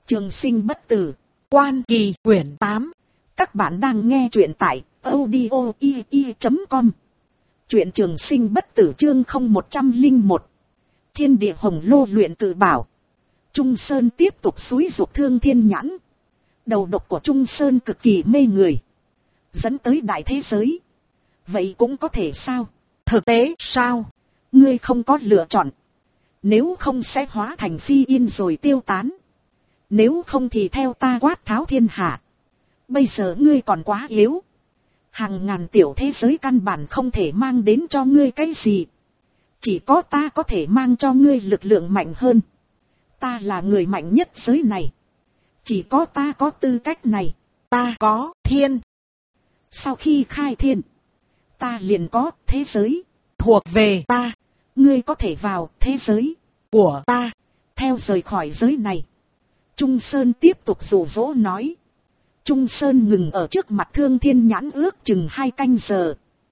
Trường sinh bất tử, Quan Kỳ quyển 8. Các bạn đang nghe truyện tại audio.com. Truyện Trường sinh bất tử chương 0101. Thiên địa hồng lô luyện tự bảo. Trung Sơn tiếp tục xúi giục Thương Thiên Nhãn. Đầu độc của Trung Sơn cực kỳ mê người, dẫn tới đại thế giới. Vậy cũng có thể sao? Thực tế sao? Ngươi không có lựa chọn. Nếu không sẽ hóa thành phi yên rồi tiêu tán. Nếu không thì theo ta quát tháo thiên hạ. Bây giờ ngươi còn quá yếu. Hàng ngàn tiểu thế giới căn bản không thể mang đến cho ngươi cái gì. Chỉ có ta có thể mang cho ngươi lực lượng mạnh hơn. Ta là người mạnh nhất giới này. Chỉ có ta có tư cách này. Ta có thiên. Sau khi khai thiên, ta liền có thế giới thuộc về ta. Ngươi có thể vào thế giới của ta theo rời khỏi giới này. Trung Sơn tiếp tục dụ dỗ nói. Trung Sơn ngừng ở trước mặt Thương Thiên Nhãn ước chừng 2 canh giờ.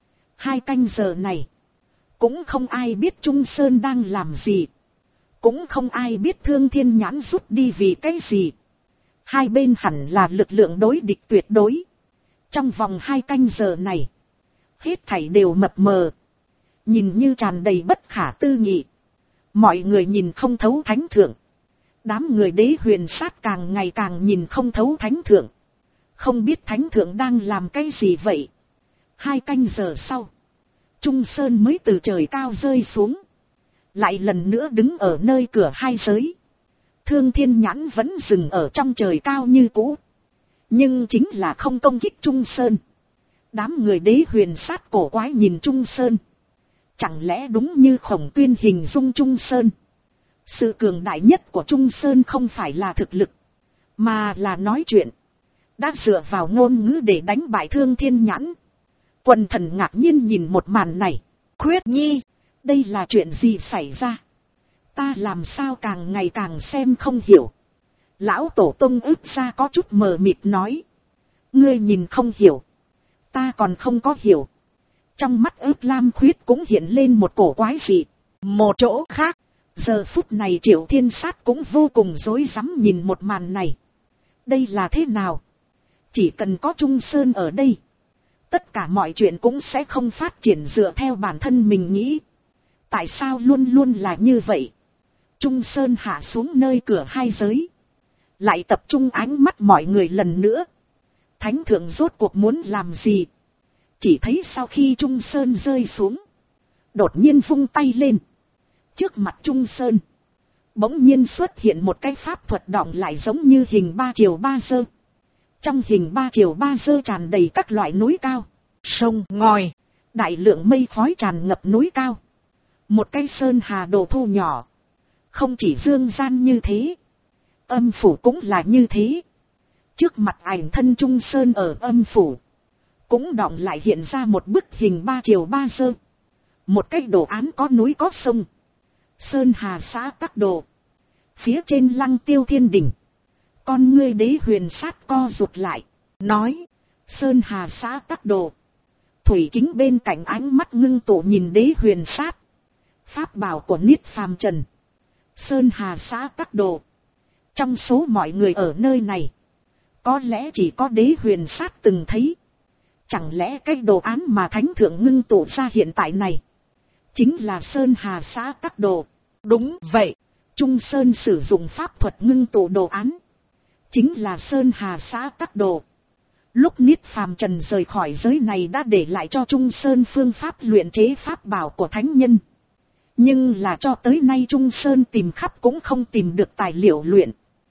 2 canh giờ này, cũng không ai biết Trung Sơn đang làm gì. Cũng không ai biết Thương Thiên Nhãn rút đi vì cái gì. Hai bên hẳn là lực lượng đối địch tuyệt đối. Trong vòng 2 canh giờ này, hết thảy đều mập mờ, nhìn như tràn đầy bất khả tư nghị. Mọi người nhìn không thấu thánh thượng. Đám người Đế Huyền Sát càng ngày càng nhìn không thấu thánh thượng. Không biết thánh thượng đang làm cái gì vậy. 2 canh giờ sau, Trung Sơn mới từ trời cao rơi xuống. Lại lần nữa đứng ở nơi cửa hai giới. Thương Thiên Nhãn vẫn dừng ở trong trời cao như cũ. Nhưng chính là không công kích Trung Sơn. Đám người Đế Huyền Sát cổ quái nhìn Trung Sơn. Chẳng lẽ đúng như Khổng Tuyên hình dung Trung Sơn? Sự cường đại nhất của Trung Sơn không phải là thực lực, mà là nói chuyện. Đã dựa vào ngôn ngữ để đánh bại Thương Thiên Nhãn. Quần thần ngạc nhiên nhìn một màn này. Khuyết Nhi, đây là chuyện gì xảy ra? Ta làm sao càng ngày càng xem không hiểu. Lão Tổ Tông ức ra có chút mờ mịt nói. Ngươi nhìn không hiểu, ta còn không có hiểu. Trong mắt ức Lam Khuyết cũng hiện lên một cổ quái dị. Một chỗ khác, giờ phút này Triệu Thiên Sát cũng vô cùng rối rắm nhìn một màn này. Đây là thế nào? Chỉ cần có Trung Sơn ở đây, tất cả mọi chuyện cũng sẽ không phát triển dựa theo bản thân mình nghĩ. Tại sao luôn luôn là như vậy? Trung Sơn hạ xuống nơi cửa hai giới, lại tập trung ánh mắt mọi người lần nữa. Thánh thượng rốt cuộc muốn làm gì? Chỉ thấy sau khi Trung Sơn rơi xuống, đột nhiên vung tay lên. Trước mặt Trung Sơn, bỗng nhiên xuất hiện một cái pháp thuật đọng lại giống như hình 3 chiều 3 dơ. Trong hình 3 chiều 3 dơ tràn đầy các loại núi cao, sông, ngòi, đại lượng mây khói tràn ngập núi cao. Một cái sơn hà đồ thu nhỏ. Không chỉ dương gian như thế, âm phủ cũng là như thế. Trước mặt ảnh thân Trung Sơn ở âm phủ, cũng đọng lại hiện ra một bức hình 3 chiều 3 dơ. Một cái đồ án có núi có sông. Sơn Hà xã Tắc Đồ. Phía trên Lăng Tiêu Thiên Đình. Con ngươi Đế Huyền Sát co rụt lại, nói. Sơn Hà xã Tắc Đồ. Thủy Kính bên cạnh ánh mắt ngưng tụ nhìn Đế Huyền Sát. Pháp bảo của Niết Phàm Trần. Sơn Hà xã Tắc Đồ. Trong số mọi người ở nơi này, có lẽ chỉ có Đế Huyền Sát từng thấy. Chẳng lẽ cái đồ án mà Thánh Thượng ngưng tụ ra hiện tại này chính là Sơn Hà xã Tắc Đồ? Đúng vậy, Trung Sơn sử dụng pháp thuật ngưng tụ đồ án, chính là Sơn Hà xã Tắc Đồ. Lúc Niết Phàm Trần rời khỏi giới này đã để lại cho Trung Sơn phương pháp luyện chế pháp bảo của thánh nhân. Nhưng là cho tới nay Trung Sơn tìm khắp cũng không tìm được tài liệu luyện.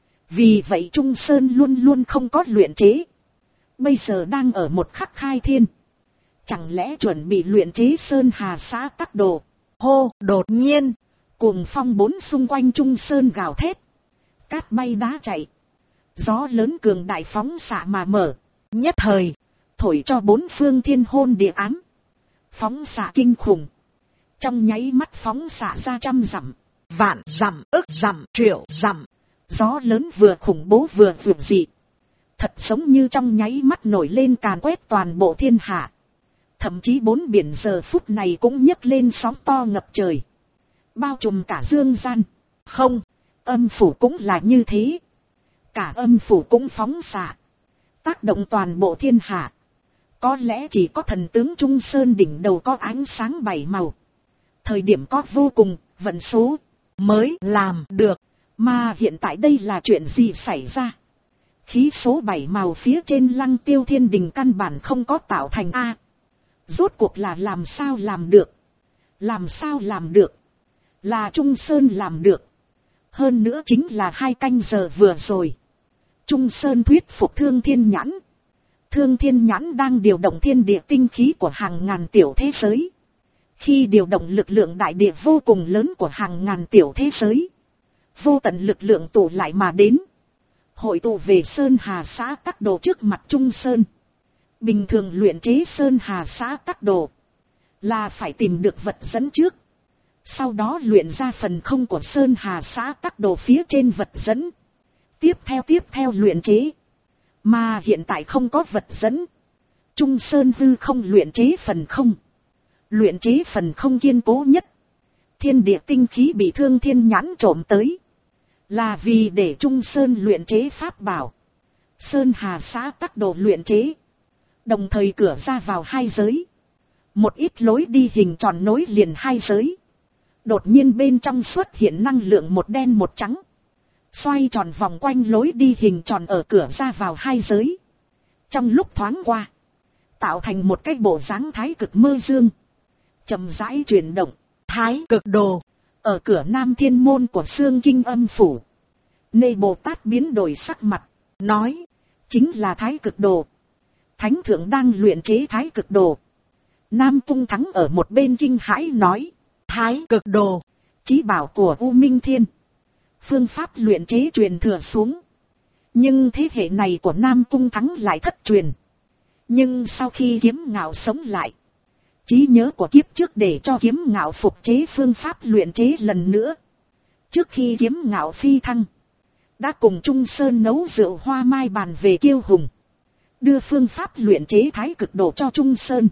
Vì vậy Trung Sơn luôn luôn không có luyện chế. Bây giờ đang ở một khắc khai thiên. Chẳng lẽ chuẩn bị luyện chế Sơn Hà xã Tắc Đồ? Hô, đột nhiên, cuồng phong bốn xung quanh Trung Sơn gào thét. Cát bay đá chạy. Gió lớn cường đại phóng xạ mà mở. Nhất thời, thổi cho bốn phương thiên hôn địa ám. Phóng xạ kinh khủng. Trong nháy mắt phóng xạ ra 100 dặm, vạn dặm, ức dặm, triệu dặm. Gió lớn vừa khủng bố vừa vượt dị. Thật giống như trong nháy mắt nổi lên càn quét toàn bộ thiên hạ. Thậm chí bốn biển giờ phút này cũng nhấc lên sóng to ngập trời. Bao trùm cả dương gian. Không, âm phủ cũng là như thế. tất cả âm phủ cũng phóng xạ, tác động toàn bộ thiên hạ. Có lẽ chỉ có thần tướng Trung Sơn đỉnh đầu có ánh sáng 7 màu. Thời điểm có vô cùng, vận số, mới làm được. Mà hiện tại đây là chuyện gì xảy ra? Khí số 7 màu phía trên Lăng Tiêu Thiên Đình căn bản không có tạo thành A. Rốt cuộc là làm sao làm được? Làm sao làm được? Là Trung Sơn làm được. Hơn nữa chính là 2 canh giờ vừa rồi. Trung Sơn thuyết phục Thương Thiên Nhãn. Thương Thiên Nhãn đang điều động thiên địa tinh khí của hàng ngàn tiểu thế giới. Khi điều động lực lượng đại địa vô cùng lớn của hàng ngàn tiểu thế giới, vô tận lực lượng tụ lại mà đến. Hội tụ về Sơn Hà Xã Tắc Đồ trước mặt Trung Sơn. Bình thường luyện chế Sơn Hà Xã Tắc Đồ là phải tìm được vật dẫn trước. Sau đó luyện ra phần không của Sơn Hà Xã Tắc Đồ phía trên vật dẫn. Tiếp theo luyện chế. Mà hiện tại không có vật dẫn. Trung Sơn hư không luyện chế phần không. Luyện chế phần không kiên cố nhất. Thiên địa tinh khí bị Thương Thiên Nhãn trộm tới. Là vì để Trung Sơn luyện chế pháp bảo. Sơn Hà Xã Tắc Đồ luyện chế. Đồng thời cửa ra vào 2 giới. Một ít lối đi hình tròn nối liền 2 giới. Đột nhiên bên trong xuất hiện năng lượng một đen một trắng. Xoay tròn vòng quanh lối đi hình tròn ở cửa ra vào 2 giới. Trong lúc thoáng qua, tạo thành một cái bộ dáng thái cực mơ dương. Chậm rãi chuyển động, thái cực đồ. Ở cửa Nam Thiên Môn của Xương Kinh âm phủ. Nê Bồ Tát biến đổi sắc mặt, nói, chính là thái cực đồ. Thánh thượng đang luyện chế thái cực đồ. Nam Cung Thắng ở một bên kinh hãi nói, thái cực đồ, chí bảo của U Minh Thiên. Phương pháp luyện chế truyền thừa xuống. Nhưng thế hệ này của Nam Cung Thắng lại thất truyền. Nhưng sau khi Kiếm Ngạo sống lại, trí nhớ của kiếp trước để cho Kiếm Ngạo phục chế phương pháp luyện chế lần nữa. Trước khi Kiếm Ngạo phi thăng, đã cùng Trung Sơn nấu rượu hoa mai bàn về Kiêu Hùng. Đưa phương pháp luyện chế thái cực đồ cho Trung Sơn.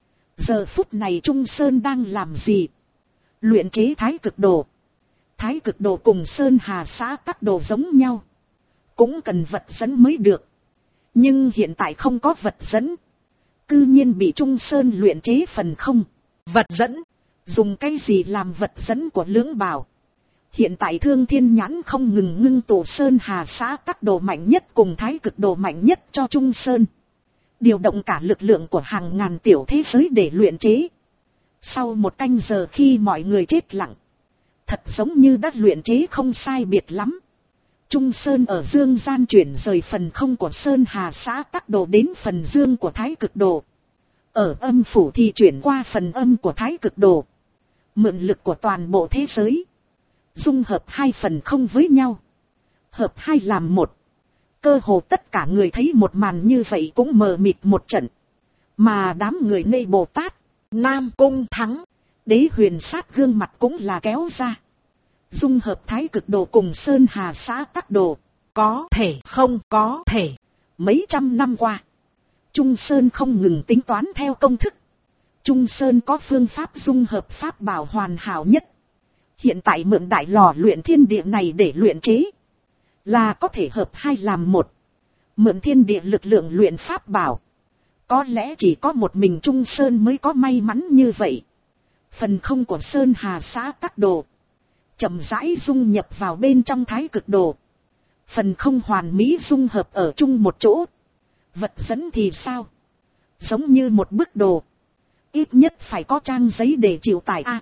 Giờ phút này Trung Sơn đang làm gì? Luyện chế thái cực đồ. Thái cực đồ cùng Sơn Hà Xã Tắc Đồ giống nhau. Cũng cần vật dẫn mới được. Nhưng hiện tại không có vật dẫn. Cư nhiên bị Trung Sơn luyện chế phần không. Vật dẫn. Dùng cái gì làm vật dẫn của lưỡng bảo? Hiện tại Thương Thiên Nhãn không ngừng ngưng tụ Sơn Hà Xã Tắc Đồ mạnh nhất cùng thái cực đồ mạnh nhất cho Trung Sơn. Điều động cả lực lượng của hàng ngàn tiểu thế giới để luyện chế. Sau 1 canh giờ khi mọi người chết lặng, thật giống như đã luyện chế không sai biệt lắm. Trung Sơn ở dương gian chuyển rời phần không của Sơn Hà Xã Tắc Đồ đến phần dương của thái cực đồ. Ở âm phủ thì chuyển qua phần âm của thái cực đồ. Mượn lực của toàn bộ thế giới. Dung hợp 2 phần không với nhau. Hợp 2 làm 1. Cơ hồ tất cả người thấy một màn như vậy cũng mờ mịt một trận. Mà đám người Nê Bồ Tát, Nam Cung Thắng, Đế Huyền Sát gương mặt cũng là kéo ra. Dung hợp thái cực đồ cùng Sơn Hà Xã Tắc Đồ. Có thể không có thể. Mấy trăm năm qua, Trung Sơn không ngừng tính toán theo công thức. Trung Sơn có phương pháp dung hợp pháp bảo hoàn hảo nhất. Hiện tại mượn đại lò luyện thiên địa này để luyện chế. Là có thể hợp 2 làm 1. Mượn thiên địa lực lượng luyện pháp bảo. Có lẽ chỉ có một mình Trung Sơn mới có may mắn như vậy. Phần không của Sơn Hà Xã Tắc Đồ chậm rãi dung nhập vào bên trong thái cực đồ. Phần không hoàn mỹ dung hợp ở chung một chỗ. Vật dẫn thì sao? Giống như một bức đồ. Ít nhất phải có trang giấy để chịu tải A.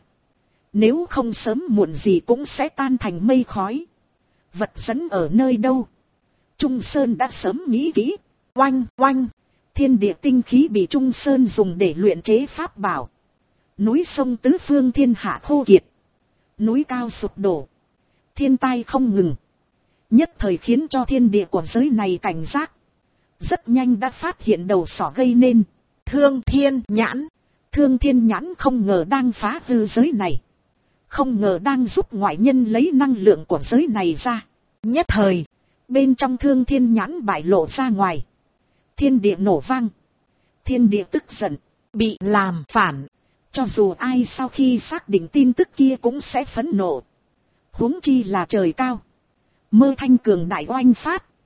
Nếu không sớm muộn gì cũng sẽ tan thành mây khói. Vật dẫn ở nơi đâu? Trung Sơn đã sớm nghĩ kỹ. Oanh oanh. Thiên địa tinh khí bị Trung Sơn dùng để luyện chế pháp bảo. Núi sông tứ phương thiên hạ khô kiệt. Núi cao sụp đổ. Thiên tai không ngừng. Nhất thời khiến cho thiên địa của giới này cảnh giác. Rất nhanh đã phát hiện đầu sỏ gây nên. Thương Thiên Nhãn. Thương Thiên Nhãn không ngờ đang phá hư giới này. Không ngờ đang giúp ngoại nhân lấy năng lượng của giới này ra. Nhất thời, bên trong Thương Thiên Nhãn bại lộ ra ngoài. Thiên địa nổ vang. Thiên địa tức giận, bị làm phản. Cho dù ai sau khi xác định tin tức kia cũng sẽ phẫn nộ. Huống chi là trời cao. Mơ thanh cường đại oanh phát.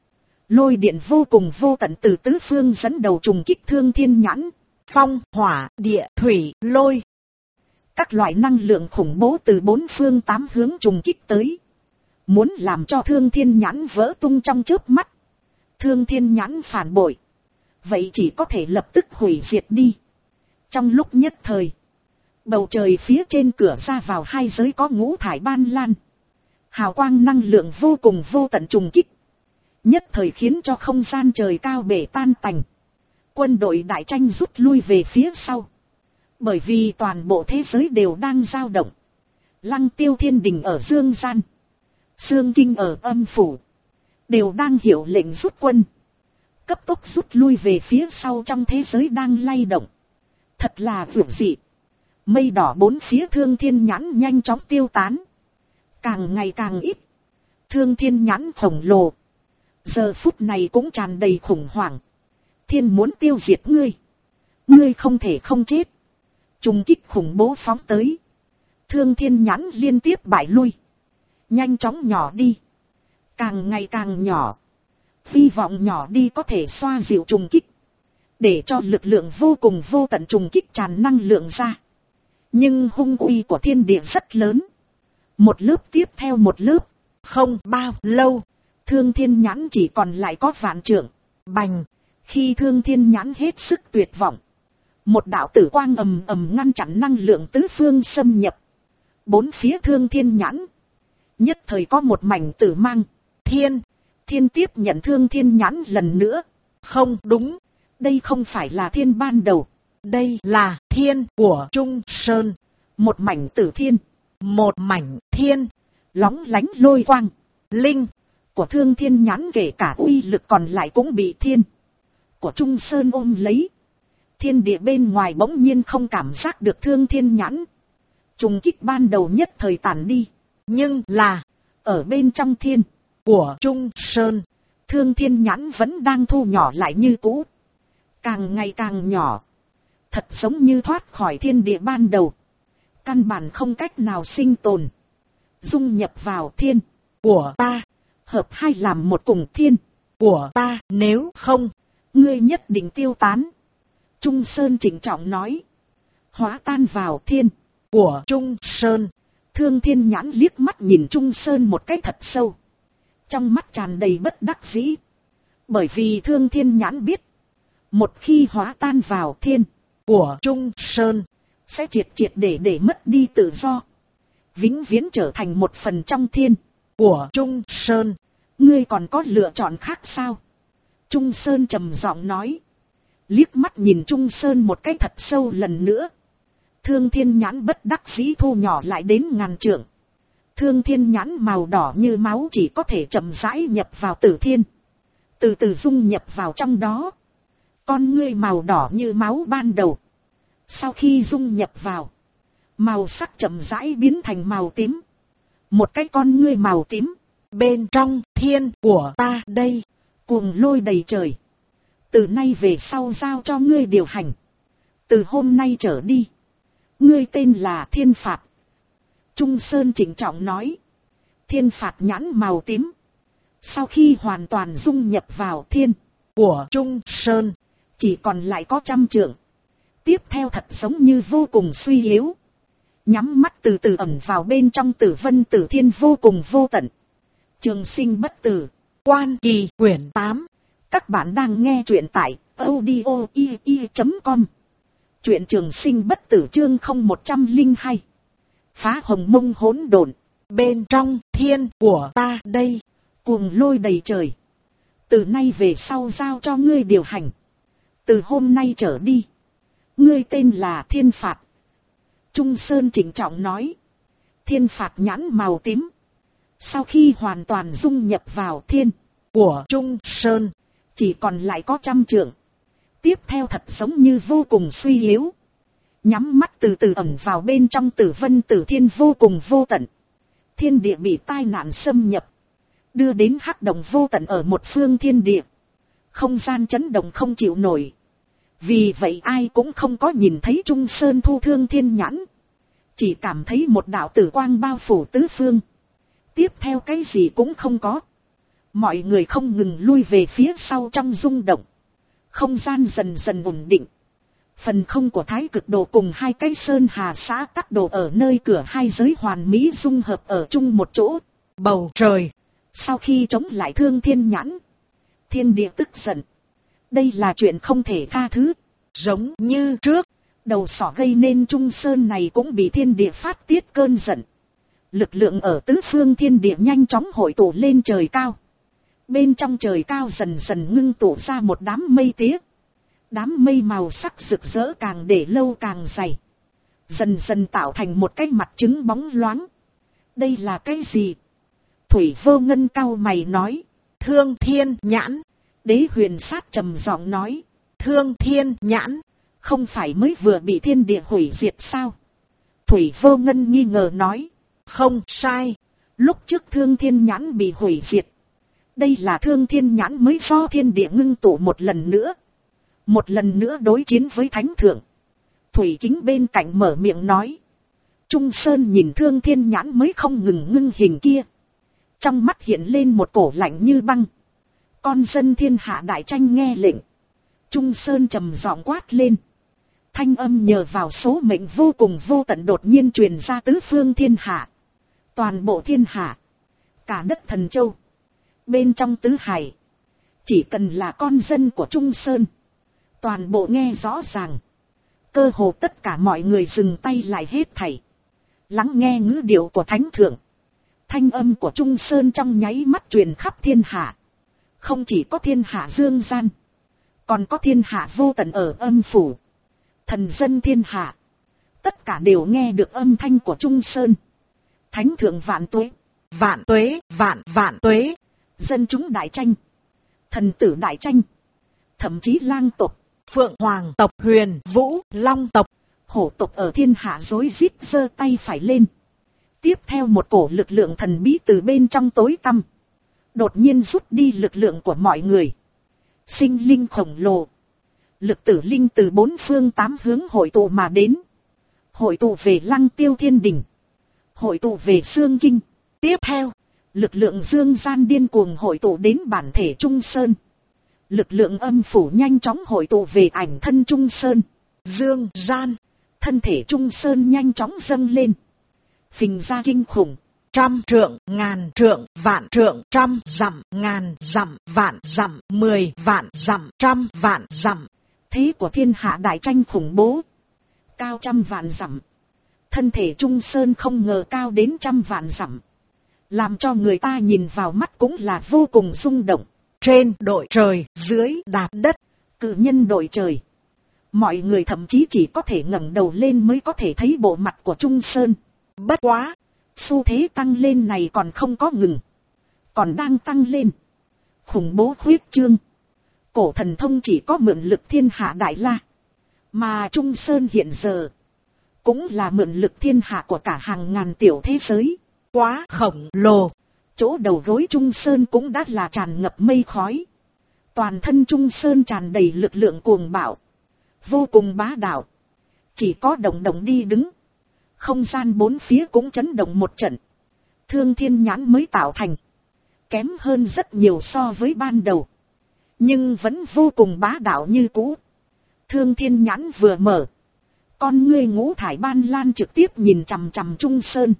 Lôi điện vô cùng vô tận từ tứ phương dẫn đầu trùng kích Thương Thiên Nhãn. Phong, hỏa, địa, thủy, lôi. Các loại năng lượng khủng bố từ bốn phương tám hướng trùng kích tới. Muốn làm cho Thương Thiên Nhãn vỡ tung trong chớp mắt. Thương Thiên Nhãn phản bội. Vậy chỉ có thể lập tức hủy diệt đi. Trong lúc nhất thời, bầu trời phía trên cửa ra vào hai giới có ngũ thải ban lan. Hào quang năng lượng vô cùng vô tận trùng kích. Nhất thời khiến cho không gian trời cao bể tan tành. Quân đội đại tranh rút lui về phía sau. Bởi vì toàn bộ thế giới đều đang dao động. Lăng Tiêu Thiên Đình ở dương gian, Xương Kinh ở âm phủ, đều đang hiểu lệnh rút quân. Cấp tốc rút lui về phía sau trong thế giới đang lay động. Thật là vượt dị. Mây đỏ bốn phía Thương Thiên Nhãn nhanh chóng tiêu tán. Càng ngày càng ít. Thương Thiên Nhãn khổng lồ. Giờ phút này cũng tràn đầy khủng hoảng. Thiên muốn tiêu diệt ngươi. Ngươi không thể không chết. Trùng kích khủng bố phóng tới. Thương Thiên Nhãn liên tiếp bại lui. Nhanh chóng nhỏ đi. Càng ngày càng nhỏ. Hy vọng nhỏ đi có thể xoa dịu trùng kích. Để cho lực lượng vô cùng vô tận trùng kích tràn năng lượng ra. Nhưng hung uy của thiên địa rất lớn. Một lớp tiếp theo một lớp. Không bao lâu. Thương Thiên Nhãn chỉ còn lại có vạn trượng. Bành. Khi Thương Thiên Nhãn hết sức tuyệt vọng. Một đạo tử quang ầm ầm ngăn chặn năng lượng tứ phương xâm nhập. Bốn phía Thương Thiên Nhãn. Nhất thời có một mảnh tử mang. Thiên tiếp nhận Thương Thiên Nhãn lần nữa. Không đúng. Đây không phải là thiên ban đầu. Đây là thiên của Trung Sơn. Một mảnh tử thiên. Một mảnh thiên. Lóng lánh lôi quang. Linh. Của Thương Thiên Nhãn kể cả uy lực còn lại cũng bị thiên. Của Trung Sơn ôm lấy. Thiên địa bên ngoài bỗng nhiên không cảm giác được Thương Thiên Nhãn. Trùng kích ban đầu nhất thời tàn đi. Nhưng là. Ở bên trong thiên. Của Trung Sơn. Thương Thiên Nhãn vẫn đang thu nhỏ lại như cũ. Càng ngày càng nhỏ. Thật giống như thoát khỏi thiên địa ban đầu. Căn bản không cách nào sinh tồn. Dung nhập vào thiên. Của ta. Hợp hai làm một cùng thiên. Của ta. Nếu không. Ngươi nhất định tiêu tán. Trung Sơn trịnh trọng nói. Hóa tan vào thiên. Của Trung Sơn. Thương Thiên Nhãn liếc mắt nhìn Trung Sơn một cái thật sâu. Trong mắt tràn đầy bất đắc dĩ. Bởi vì Thương Thiên Nhãn biết. Một khi hóa tan vào thiên. Của Trung Sơn. Sẽ triệt để mất đi tự do. Vĩnh viễn trở thành một phần trong thiên. Của Trung Sơn. Ngươi còn có lựa chọn khác sao? Trung Sơn trầm giọng nói. Liếc mắt nhìn Trung Sơn một cái thật sâu lần nữa. Thương Thiên Nhãn bất đắc dĩ thu nhỏ lại đến ngàn trượng. Thương Thiên Nhãn màu đỏ như máu chỉ có thể chậm rãi nhập vào tử thiên. Từ từ dung nhập vào trong đó. Con ngươi màu đỏ như máu ban đầu. Sau khi dung nhập vào. Màu sắc chậm rãi biến thành màu tím. Một cái con ngươi màu tím. Bên trong thiên của ta đây. Cuồng lôi đầy trời. Từ nay về sau giao cho ngươi điều hành. Từ hôm nay trở đi. Ngươi tên là Thiên Phạt. Trung Sơn trịnh trọng nói. Thiên Phạt nhãn màu tím. Sau khi hoàn toàn dung nhập vào thiên. Của Trung Sơn. Chỉ còn lại có 100 trượng. Tiếp theo thật giống như vô cùng suy yếu. Nhắm mắt từ từ ẩn vào bên trong tử vân tử thiên vô cùng vô tận. Trường sinh bất tử. Quan Kỳ quyển 8. Các bạn đang nghe truyện tại audio.com. Truyện Trường Sinh bất tử chương 0102. Phá hồng mông hỗn độn. Bên trong thiên của ta đây. Cuồng lôi đầy trời. Từ nay về sau giao cho ngươi điều hành. Từ hôm nay trở đi. Ngươi tên là Thiên Phạt. Trung Sơn trịnh trọng nói. Thiên Phạt nhãn màu tím. Sau khi hoàn toàn dung nhập vào thiên. Của Trung Sơn. Chỉ còn lại có 100 trượng. Tiếp theo thật giống như vô cùng suy yếu. Nhắm mắt từ từ ẩn vào bên trong tử vân tử thiên vô cùng vô tận. Thiên địa bị tai nạn xâm nhập. Đưa đến hắc động vô tận ở một phương thiên địa. Không gian chấn động không chịu nổi. Vì vậy ai cũng không có nhìn thấy Trung Sơn thu Thương Thiên Nhãn. Chỉ cảm thấy một đạo tử quang bao phủ tứ phương. Tiếp theo cái gì cũng không có. Mọi người không ngừng lui về phía sau trong rung động. Không gian dần dần ổn định. Phần không của Thái Cực Đồ cùng hai cái Sơn Hà Xã Tắc Đồ ở nơi cửa hai giới hoàn mỹ dung hợp ở chung một chỗ. Bầu trời. Sau khi chống lại Thương Thiên Nhãn, thiên địa tức giận. Đây là chuyện không thể tha thứ. Giống như trước, đầu sỏ gây nên Trung Sơn này cũng bị thiên địa phát tiết cơn giận. Lực lượng ở tứ phương thiên địa nhanh chóng hội tụ lên trời cao. Bên trong trời cao dần dần ngưng tụ ra một đám mây tía. Đám mây màu sắc rực rỡ càng để lâu càng dày. Dần dần tạo thành một cái mặt trứng bóng loáng. Đây là cái gì? Thủy Vô Ngân cau mày nói. Thương Thiên Nhãn. Đế Huyền Sát trầm giọng nói. Thương Thiên Nhãn. Không phải mới vừa bị thiên địa hủy diệt sao? Thủy Vô Ngân nghi ngờ nói. Không sai. Lúc trước Thương Thiên Nhãn bị hủy diệt. Đây là Thương Thiên Nhãn mới do thiên địa ngưng tụ một lần nữa. Một lần nữa đối chiến với Thánh Thượng. Thủy Kính bên cạnh mở miệng nói. Trung Sơn nhìn Thương Thiên Nhãn mới không ngừng ngưng hình kia. Trong mắt hiện lên một cổ lạnh như băng. Con dân thiên hạ đại tranh nghe lệnh. Trung Sơn trầm giọng quát lên. Thanh âm nhờ vào số mệnh vô cùng vô tận đột nhiên truyền ra tứ phương thiên hạ. Toàn bộ thiên hạ. Cả đất Thần Châu. Bên trong tứ hải. Chỉ cần là con dân của Trung Sơn. Toàn bộ nghe rõ ràng. Cơ hồ tất cả mọi người dừng tay lại hết thảy. Lắng nghe ngữ điệu của Thánh Thượng. Thanh âm của Trung Sơn trong nháy mắt truyền khắp thiên hạ. Không chỉ có thiên hạ dương gian. Còn có thiên hạ vô tận ở âm phủ. Thần dân thiên hạ. Tất cả đều nghe được âm thanh của Trung Sơn. Thánh Thượng vạn tuế. Vạn tuế, vạn tuế. Dân chúng đại tranh. Thần tử đại tranh. Thậm chí lang tộc, Phượng Hoàng tộc, Huyền Vũ, Long tộc, hổ tộc ở thiên hạ rối rít giơ tay phải lên. Tiếp theo một cổ lực lượng thần bí từ bên trong tối tăm. Đột nhiên rút đi lực lượng của mọi người. Sinh linh khổng lồ. Lực tử linh từ bốn phương tám hướng hội tụ mà đến. Hội tụ về Lăng Tiêu Thiên Đình. Hội tụ về Xương Kinh. Tiếp theo, lực lượng dương gian điên cuồng hội tụ đến bản thể Trung Sơn. Lực lượng âm phủ nhanh chóng hội tụ về ảnh thân Trung Sơn. Dương gian, thân thể Trung Sơn nhanh chóng dâng lên. Phình ra kinh khủng. 100 trượng, ngàn trượng, vạn trượng, 100 dặm, ngàn dặm, vạn dặm, 10 vạn dặm, 100 vạn dặm. Thế của thiên hạ đại tranh khủng bố. Cao 100 vạn dặm. Thân thể Trung Sơn không ngờ cao đến 100 vạn dặm. Làm cho người ta nhìn vào mắt cũng là vô cùng rung động. Trên đội trời, dưới đạp đất, cự nhân đội trời. Mọi người thậm chí chỉ có thể ngẩng đầu lên mới có thể thấy bộ mặt của Trung Sơn. Bất quá, xu thế tăng lên này còn không có ngừng. Còn đang tăng lên. Khủng bố khuyết trương. Cổ thần thông chỉ có mượn lực thiên hạ đại la. Mà Trung Sơn hiện giờ cũng là mượn lực thiên hạ của cả hàng ngàn tiểu thế giới. Quá khổng lồ. Chỗ đầu gối Trung Sơn cũng đã là tràn ngập mây khói. Toàn thân Trung Sơn tràn đầy lực lượng cuồng bạo. Vô cùng bá đạo. Chỉ có động động đi đứng. Không gian bốn phía cũng chấn động một trận. Thương Thiên Nhãn mới tạo thành. Kém hơn rất nhiều so với ban đầu. Nhưng vẫn vô cùng bá đạo như cũ. Thương Thiên Nhãn vừa mở. Con ngươi ngũ thải ban lan trực tiếp nhìn chằm chằm Trung Sơn.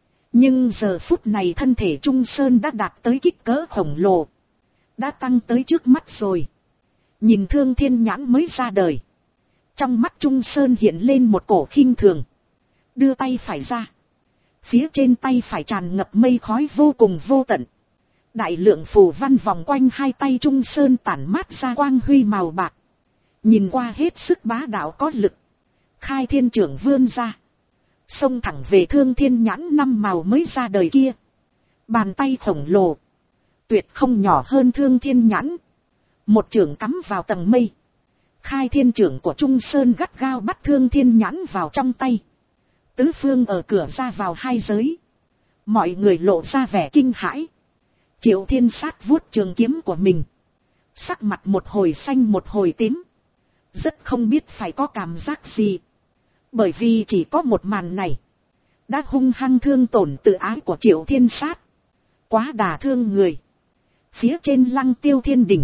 Nhưng giờ phút này thân thể Trung Sơn đã đạt tới kích cỡ khổng lồ. Đã tăng tới trước mắt rồi. Nhìn Thương Thiên Nhãn mới ra đời. Trong mắt Trung Sơn hiện lên một cổ khinh thường. Đưa tay phải ra. Phía trên tay phải tràn ngập mây khói vô cùng vô tận. Đại lượng phù văn vòng quanh hai tay Trung Sơn tản mát ra quang huy màu bạc. Nhìn qua hết sức bá đạo có lực. Khai thiên trưởng vươn ra. Xông thẳng về Thương Thiên Nhãn năm màu mới ra đời kia. Bàn tay khổng lồ. Tuyệt không nhỏ hơn Thương Thiên Nhãn. Một chưởng cắm vào tầng mây. Khai thiên trưởng của Trung Sơn gắt gao bắt Thương Thiên Nhãn vào trong tay. Tứ phương ở cửa ra vào hai giới. Mọi người lộ ra vẻ kinh hãi. Triệu Thiên Sát vuốt trường kiếm của mình. Sắc mặt một hồi xanh một hồi tím. Rất không biết phải có cảm giác gì. Bởi vì chỉ có một màn này. Đã hung hăng thương tổn tự ái của Triệu Thiên Sát. Quá đả thương người. Phía trên Lăng Tiêu Thiên Đình,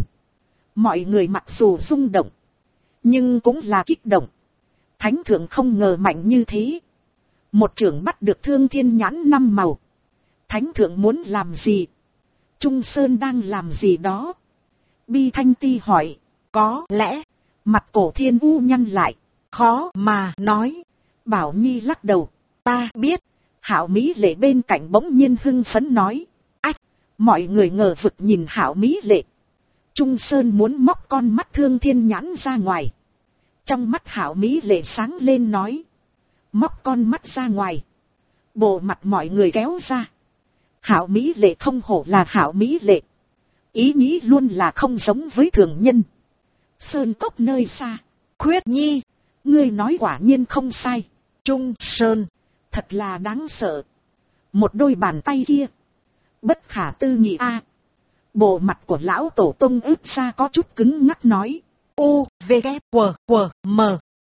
mọi người mặc dù rung động, nhưng cũng là kích động. Thánh thượng không ngờ mạnh như thế. Một chưởng bắt được Thương Thiên Nhãn 5 màu. Thánh thượng muốn làm gì? Trung Sơn đang làm gì đó? Bi Thanh Ti hỏi. Có lẽ, mặt Cổ Thiên U nhăn lại. Khó mà nói. Bảo Nhi lắc đầu. Ta biết. Hạo Mỹ Lệ bên cạnh bỗng nhiên hưng phấn nói. Ách, mọi người ngờ vực nhìn Hạo Mỹ Lệ. Trung Sơn muốn móc con mắt Thương Thiên Nhãn ra ngoài. Trong mắt Hạo Mỹ Lệ sáng lên nói. Móc con mắt ra ngoài. Bộ mặt mọi người kéo ra. Hạo Mỹ Lệ không hổ là Hạo Mỹ Lệ. Ý nghĩ luôn là không giống với thường nhân. Sơn cốc nơi xa. Khuyết Nhi, ngươi nói quả nhiên không sai. Trung Sơn, thật là đáng sợ. Một đôi bàn tay kia, bất khả tư nghị a. Bộ mặt của lão tổ tông ướp ra có chút cứng ngắc nói. U, V, K, W, W, M.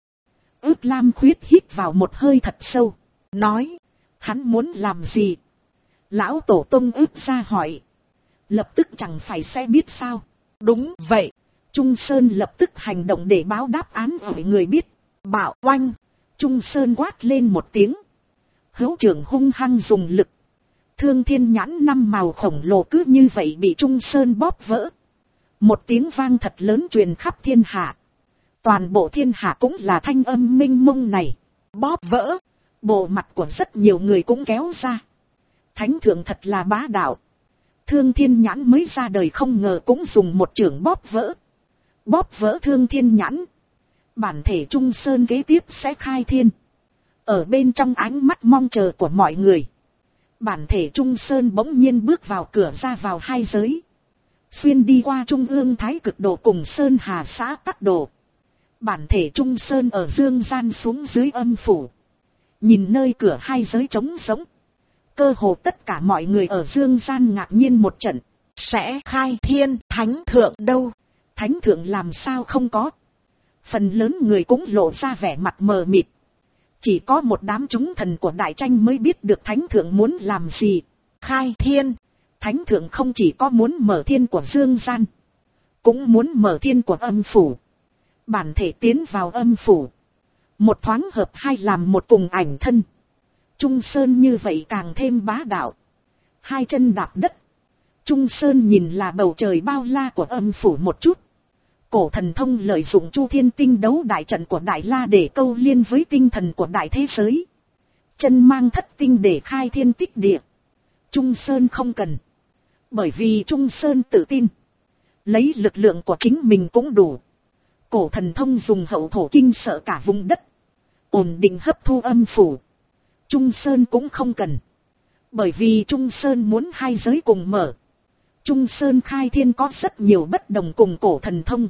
Ướp Lam Khuyết hít vào một hơi thật sâu. Nói, hắn muốn làm gì? Lão tổ tông ướp ra hỏi. Lập tức chẳng phải sẽ biết sao. Đúng vậy. Trung Sơn lập tức hành động để báo đáp án ở người biết. Bảo oanh. Trung Sơn quát lên một tiếng. Hữu trưởng hung hăng dùng lực. Thương Thiên Nhãn 5 màu khổng lồ cứ như vậy bị Trung Sơn bóp vỡ. Một tiếng vang thật lớn truyền khắp thiên hạ. Toàn bộ thiên hạ cũng là thanh âm minh mông này. Bóp vỡ. Bộ mặt của rất nhiều người cũng kéo ra. Thánh thượng thật là bá đạo. Thương Thiên Nhãn mới ra đời không ngờ cũng dùng một chưởng bóp vỡ. Bóp vỡ Thương Thiên Nhãn. Bản thể Trung Sơn kế tiếp sẽ khai thiên. Ở bên trong ánh mắt mong chờ của mọi người. Bản thể Trung Sơn bỗng nhiên bước vào cửa ra vào hai giới. Xuyên đi qua Trung ương Thái Cực Đồ cùng Sơn Hà xã Tắc Đồ. Bản thể Trung Sơn ở dương gian xuống dưới âm phủ. Nhìn nơi cửa hai giới trống rỗng. Cơ hồ tất cả mọi người ở dương gian ngạc nhiên một trận. Sẽ khai thiên, thánh thượng đâu? Thánh thượng làm sao không có? Phần lớn người cũng lộ ra vẻ mặt mờ mịt. Chỉ có một đám chúng thần của đại tranh mới biết được thánh thượng muốn làm gì. Khai thiên, thánh thượng không chỉ có muốn mở thiên của dương gian, cũng muốn mở thiên của âm phủ. Bản thể tiến vào âm phủ. Một thoáng hợp hai làm một cùng ảnh thân. Trung Sơn như vậy càng thêm bá đạo. Hai chân đạp đất. Trung Sơn nhìn là bầu trời bao la của âm phủ một chút. Cổ thần thông lợi dụng Chu Thiên tinh đấu đại trận của Đại La để câu liên với tinh thần của đại thế giới. Chân mang thất tinh để khai thiên tích địa. Trung Sơn không cần. Bởi vì Trung Sơn tự tin. Lấy lực lượng của chính mình cũng đủ. Cổ thần thông dùng hậu thổ kinh sợ cả vùng đất. Ổn định hấp thu âm phủ. Trung Sơn cũng không cần. Bởi vì Trung Sơn muốn hai giới cùng mở. Trung Sơn khai thiên có rất nhiều bất đồng cùng cổ thần thông.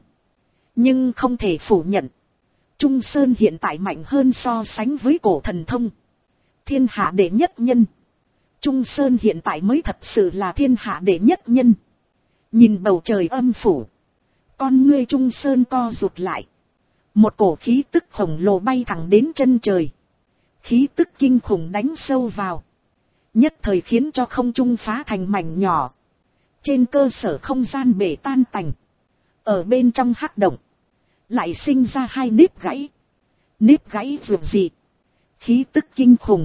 Nhưng không thể phủ nhận. Trung Sơn hiện tại mạnh hơn so sánh với cổ thần thông. Thiên hạ đệ nhất nhân. Trung Sơn hiện tại mới thật sự là thiên hạ đệ nhất nhân. Nhìn bầu trời âm phủ. Con ngươi Trung Sơn co rụt lại. Một cổ khí tức khổng lồ bay thẳng đến chân trời. Khí tức kinh khủng đánh sâu vào. Nhất thời khiến cho không trung phá thành mảnh nhỏ. Trên cơ sở không gian bể tan tành. Ở bên trong hắc động. Lại sinh ra hai nếp gãy. Nếp gãy vượt gì. Khí tức kinh khủng.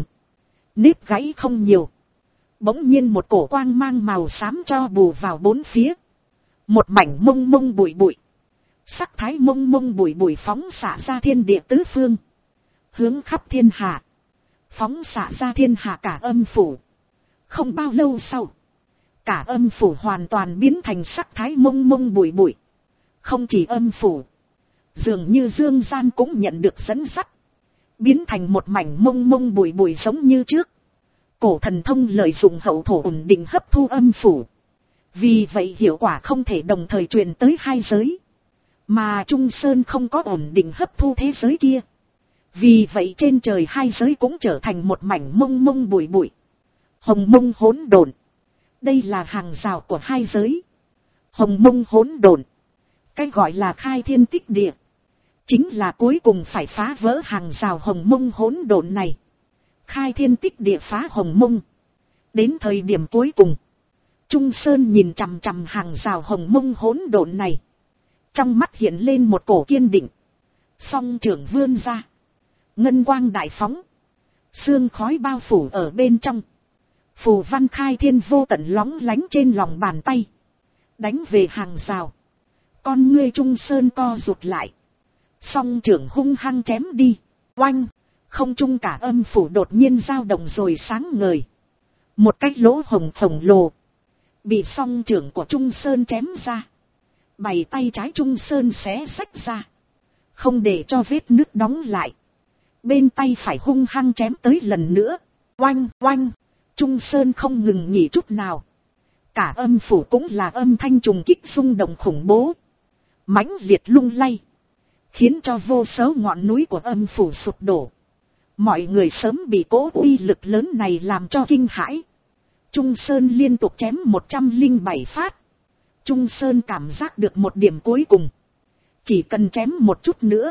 Nếp gãy không nhiều. Bỗng nhiên một cổ quang mang màu xám cho bù vào bốn phía. Một mảnh mông mông bụi bụi. Sắc thái mông mông bụi bụi phóng xạ ra thiên địa tứ phương. Hướng khắp thiên hạ. Phóng xạ ra thiên hạ cả âm phủ. Không bao lâu sau. Cả âm phủ hoàn toàn biến thành sắc thái mông mông bụi bụi. Không chỉ âm phủ. Dường như dương gian cũng nhận được dẫn dắt. Biến thành một mảnh mông mông bụi bụi giống như trước. Cổ thần thông lợi dụng hậu thổ ổn định hấp thu âm phủ. Vì vậy hiệu quả không thể đồng thời truyền tới hai giới. Mà Trung Sơn không có ổn định hấp thu thế giới kia. Vì vậy trên trời hai giới cũng trở thành một mảnh mông mông bụi bụi. Hồng mông hỗn độn. Đây là hàng rào của hai giới. Hồng mông hỗn độn. Cái gọi là khai thiên tích địa. Chính là cuối cùng phải phá vỡ hàng rào hồng mông hỗn độn này. Khai thiên tích địa phá hồng mông. Đến thời điểm cuối cùng. Trung Sơn nhìn chằm chằm hàng rào hồng mông hỗn độn này. Trong mắt hiện lên một cổ kiên định. Song trưởng vươn ra. Ngân quang đại phóng. Sương khói bao phủ ở bên trong. Phù văn khai thiên vô tận lóng lánh trên lòng bàn tay. Đánh về hàng rào. Con ngươi Trung Sơn co rụt lại. Song trưởng hung hăng chém đi. Oanh. Không trung cả âm phủ đột nhiên dao động rồi sáng ngời. Một cái lỗ hồng khổng lồ. Bị song trưởng của Trung Sơn chém ra. Bày tay trái Trung Sơn xé xách ra. Không để cho vết nứt đóng lại. Bên tay phải hung hăng chém tới lần nữa. Oanh oanh. Trung Sơn không ngừng nghỉ chút nào. Cả âm phủ cũng là âm thanh trùng kích rung động khủng bố. Mãnh liệt lung lay. Khiến cho vô số ngọn núi của âm phủ sụp đổ. Mọi người sớm bị cỗ uy lực lớn này làm cho kinh hãi. Trung Sơn liên tục chém 107 phát. Trung Sơn cảm giác được một điểm cuối cùng. Chỉ cần chém một chút nữa.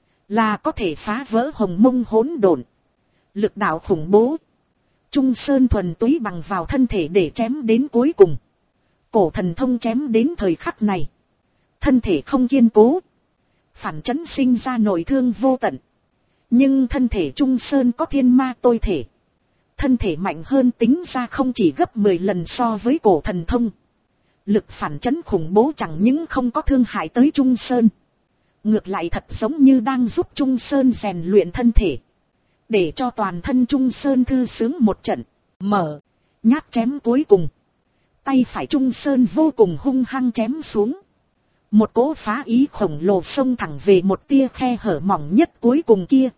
Là có thể phá vỡ hồng mông hỗn độn. Lực đạo khủng bố. Trung Sơn thuần túy bằng vào thân thể để chém đến cuối cùng. Cổ thần thông chém đến thời khắc này. Thân thể không kiên cố. Phản chấn sinh ra nội thương vô tận. Nhưng thân thể Trung Sơn có thiên ma tôi thể. Thân thể mạnh hơn tính ra không chỉ gấp 10 lần so với cổ thần thông. Lực phản chấn khủng bố chẳng những không có thương hại tới Trung Sơn. Ngược lại thật giống như đang giúp Trung Sơn rèn luyện thân thể. Để cho toàn thân Trung Sơn thư sướng một trận. Mở. Nhát chém cuối cùng. Tay phải Trung Sơn vô cùng hung hăng chém xuống. Một cỗ phá ý khổng lồ xông thẳng về một tia khe hở mỏng nhất cuối cùng kia.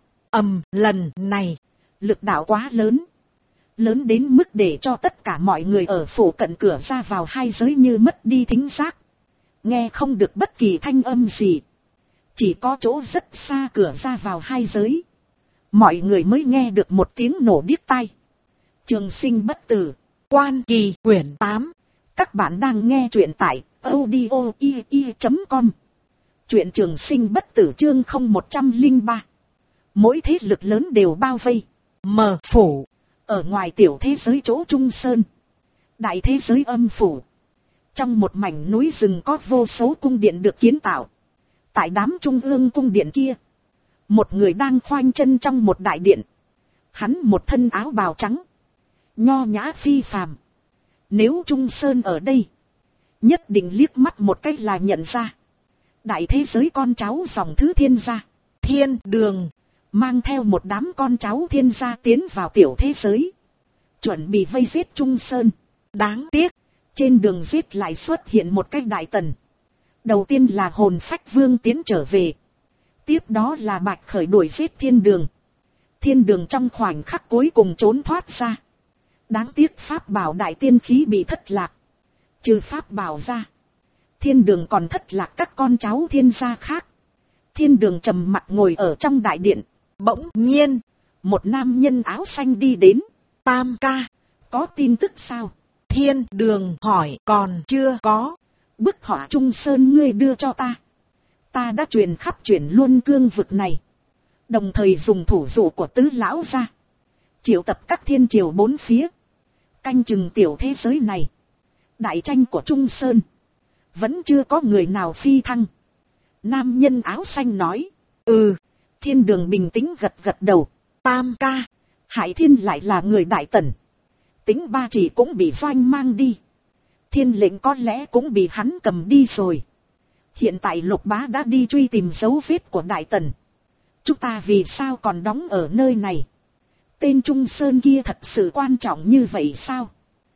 Lần này. Lực đạo quá lớn. Lớn đến mức để cho tất cả mọi người ở phủ cận cửa ra vào hai giới như mất đi thính giác. Nghe không được bất kỳ thanh âm gì. Chỉ có chỗ rất xa cửa ra vào hai giới. Mọi người mới nghe được một tiếng nổ điếc tai. Trường Sinh Bất Tử, Quan Kỳ quyển 8. Các bạn đang nghe truyện tại audio.com. Truyện Trường Sinh Bất Tử chương 0103. Mỗi thế lực lớn đều bao vây. Mờ phủ. Ở ngoài tiểu thế giới chỗ Trung Sơn. Đại thế giới âm phủ. Trong một mảnh núi rừng có vô số cung điện được kiến tạo. Tại đám trung ương cung điện kia. Một người đang khoanh chân trong một đại điện. Hắn một thân áo bào trắng. Nho nhã phi phàm. Nếu Trung Sơn ở đây. Nhất định liếc mắt một cách là nhận ra. Đại thế giới con cháu dòng thứ Thiên gia. Thiên Đường. Mang theo một đám con cháu Thiên gia tiến vào tiểu thế giới. Chuẩn bị vây giết Trung Sơn. Đáng tiếc. Trên đường giết lại xuất hiện một cái đại tần. Đầu tiên là hồn phách vương tiến trở về. Tiếp đó là Bạch Khởi đuổi giết Thiên Đường. Thiên Đường trong khoảnh khắc cuối cùng trốn thoát ra. Đáng tiếc pháp bảo đại tiên khí bị thất lạc. Trừ pháp bảo ra. Thiên Đường còn thất lạc các con cháu Thiên gia khác. Thiên Đường trầm mặt ngồi ở trong đại điện. Bỗng nhiên. Một nam nhân áo xanh đi đến. Tam ca. Có tin tức sao? Thiên Đường hỏi còn chưa có. Bức họa Trung Sơn ngươi đưa cho ta. Ta đã truyền khắp chuyển Luân Cương vực này. Đồng thời dùng thủ dụ của tứ lão ra. Triệu tập các thiên triều bốn phía. Canh chừng tiểu thế giới này. Đại tranh của Trung Sơn. Vẫn chưa có người nào phi thăng. Nam nhân áo xanh nói. Thiên Đường bình tĩnh gật gật đầu. Tam ca. Hải Thiên lại là người đại tần. Tính ba chỉ cũng bị Doanh mang đi. Thiên lệnh có lẽ cũng bị hắn cầm đi rồi. Hiện tại Lục Bá đã đi truy tìm dấu vết của đại tần. Chúng ta vì sao còn đóng ở nơi này? Tên Trung Sơn kia thật sự quan trọng như vậy sao?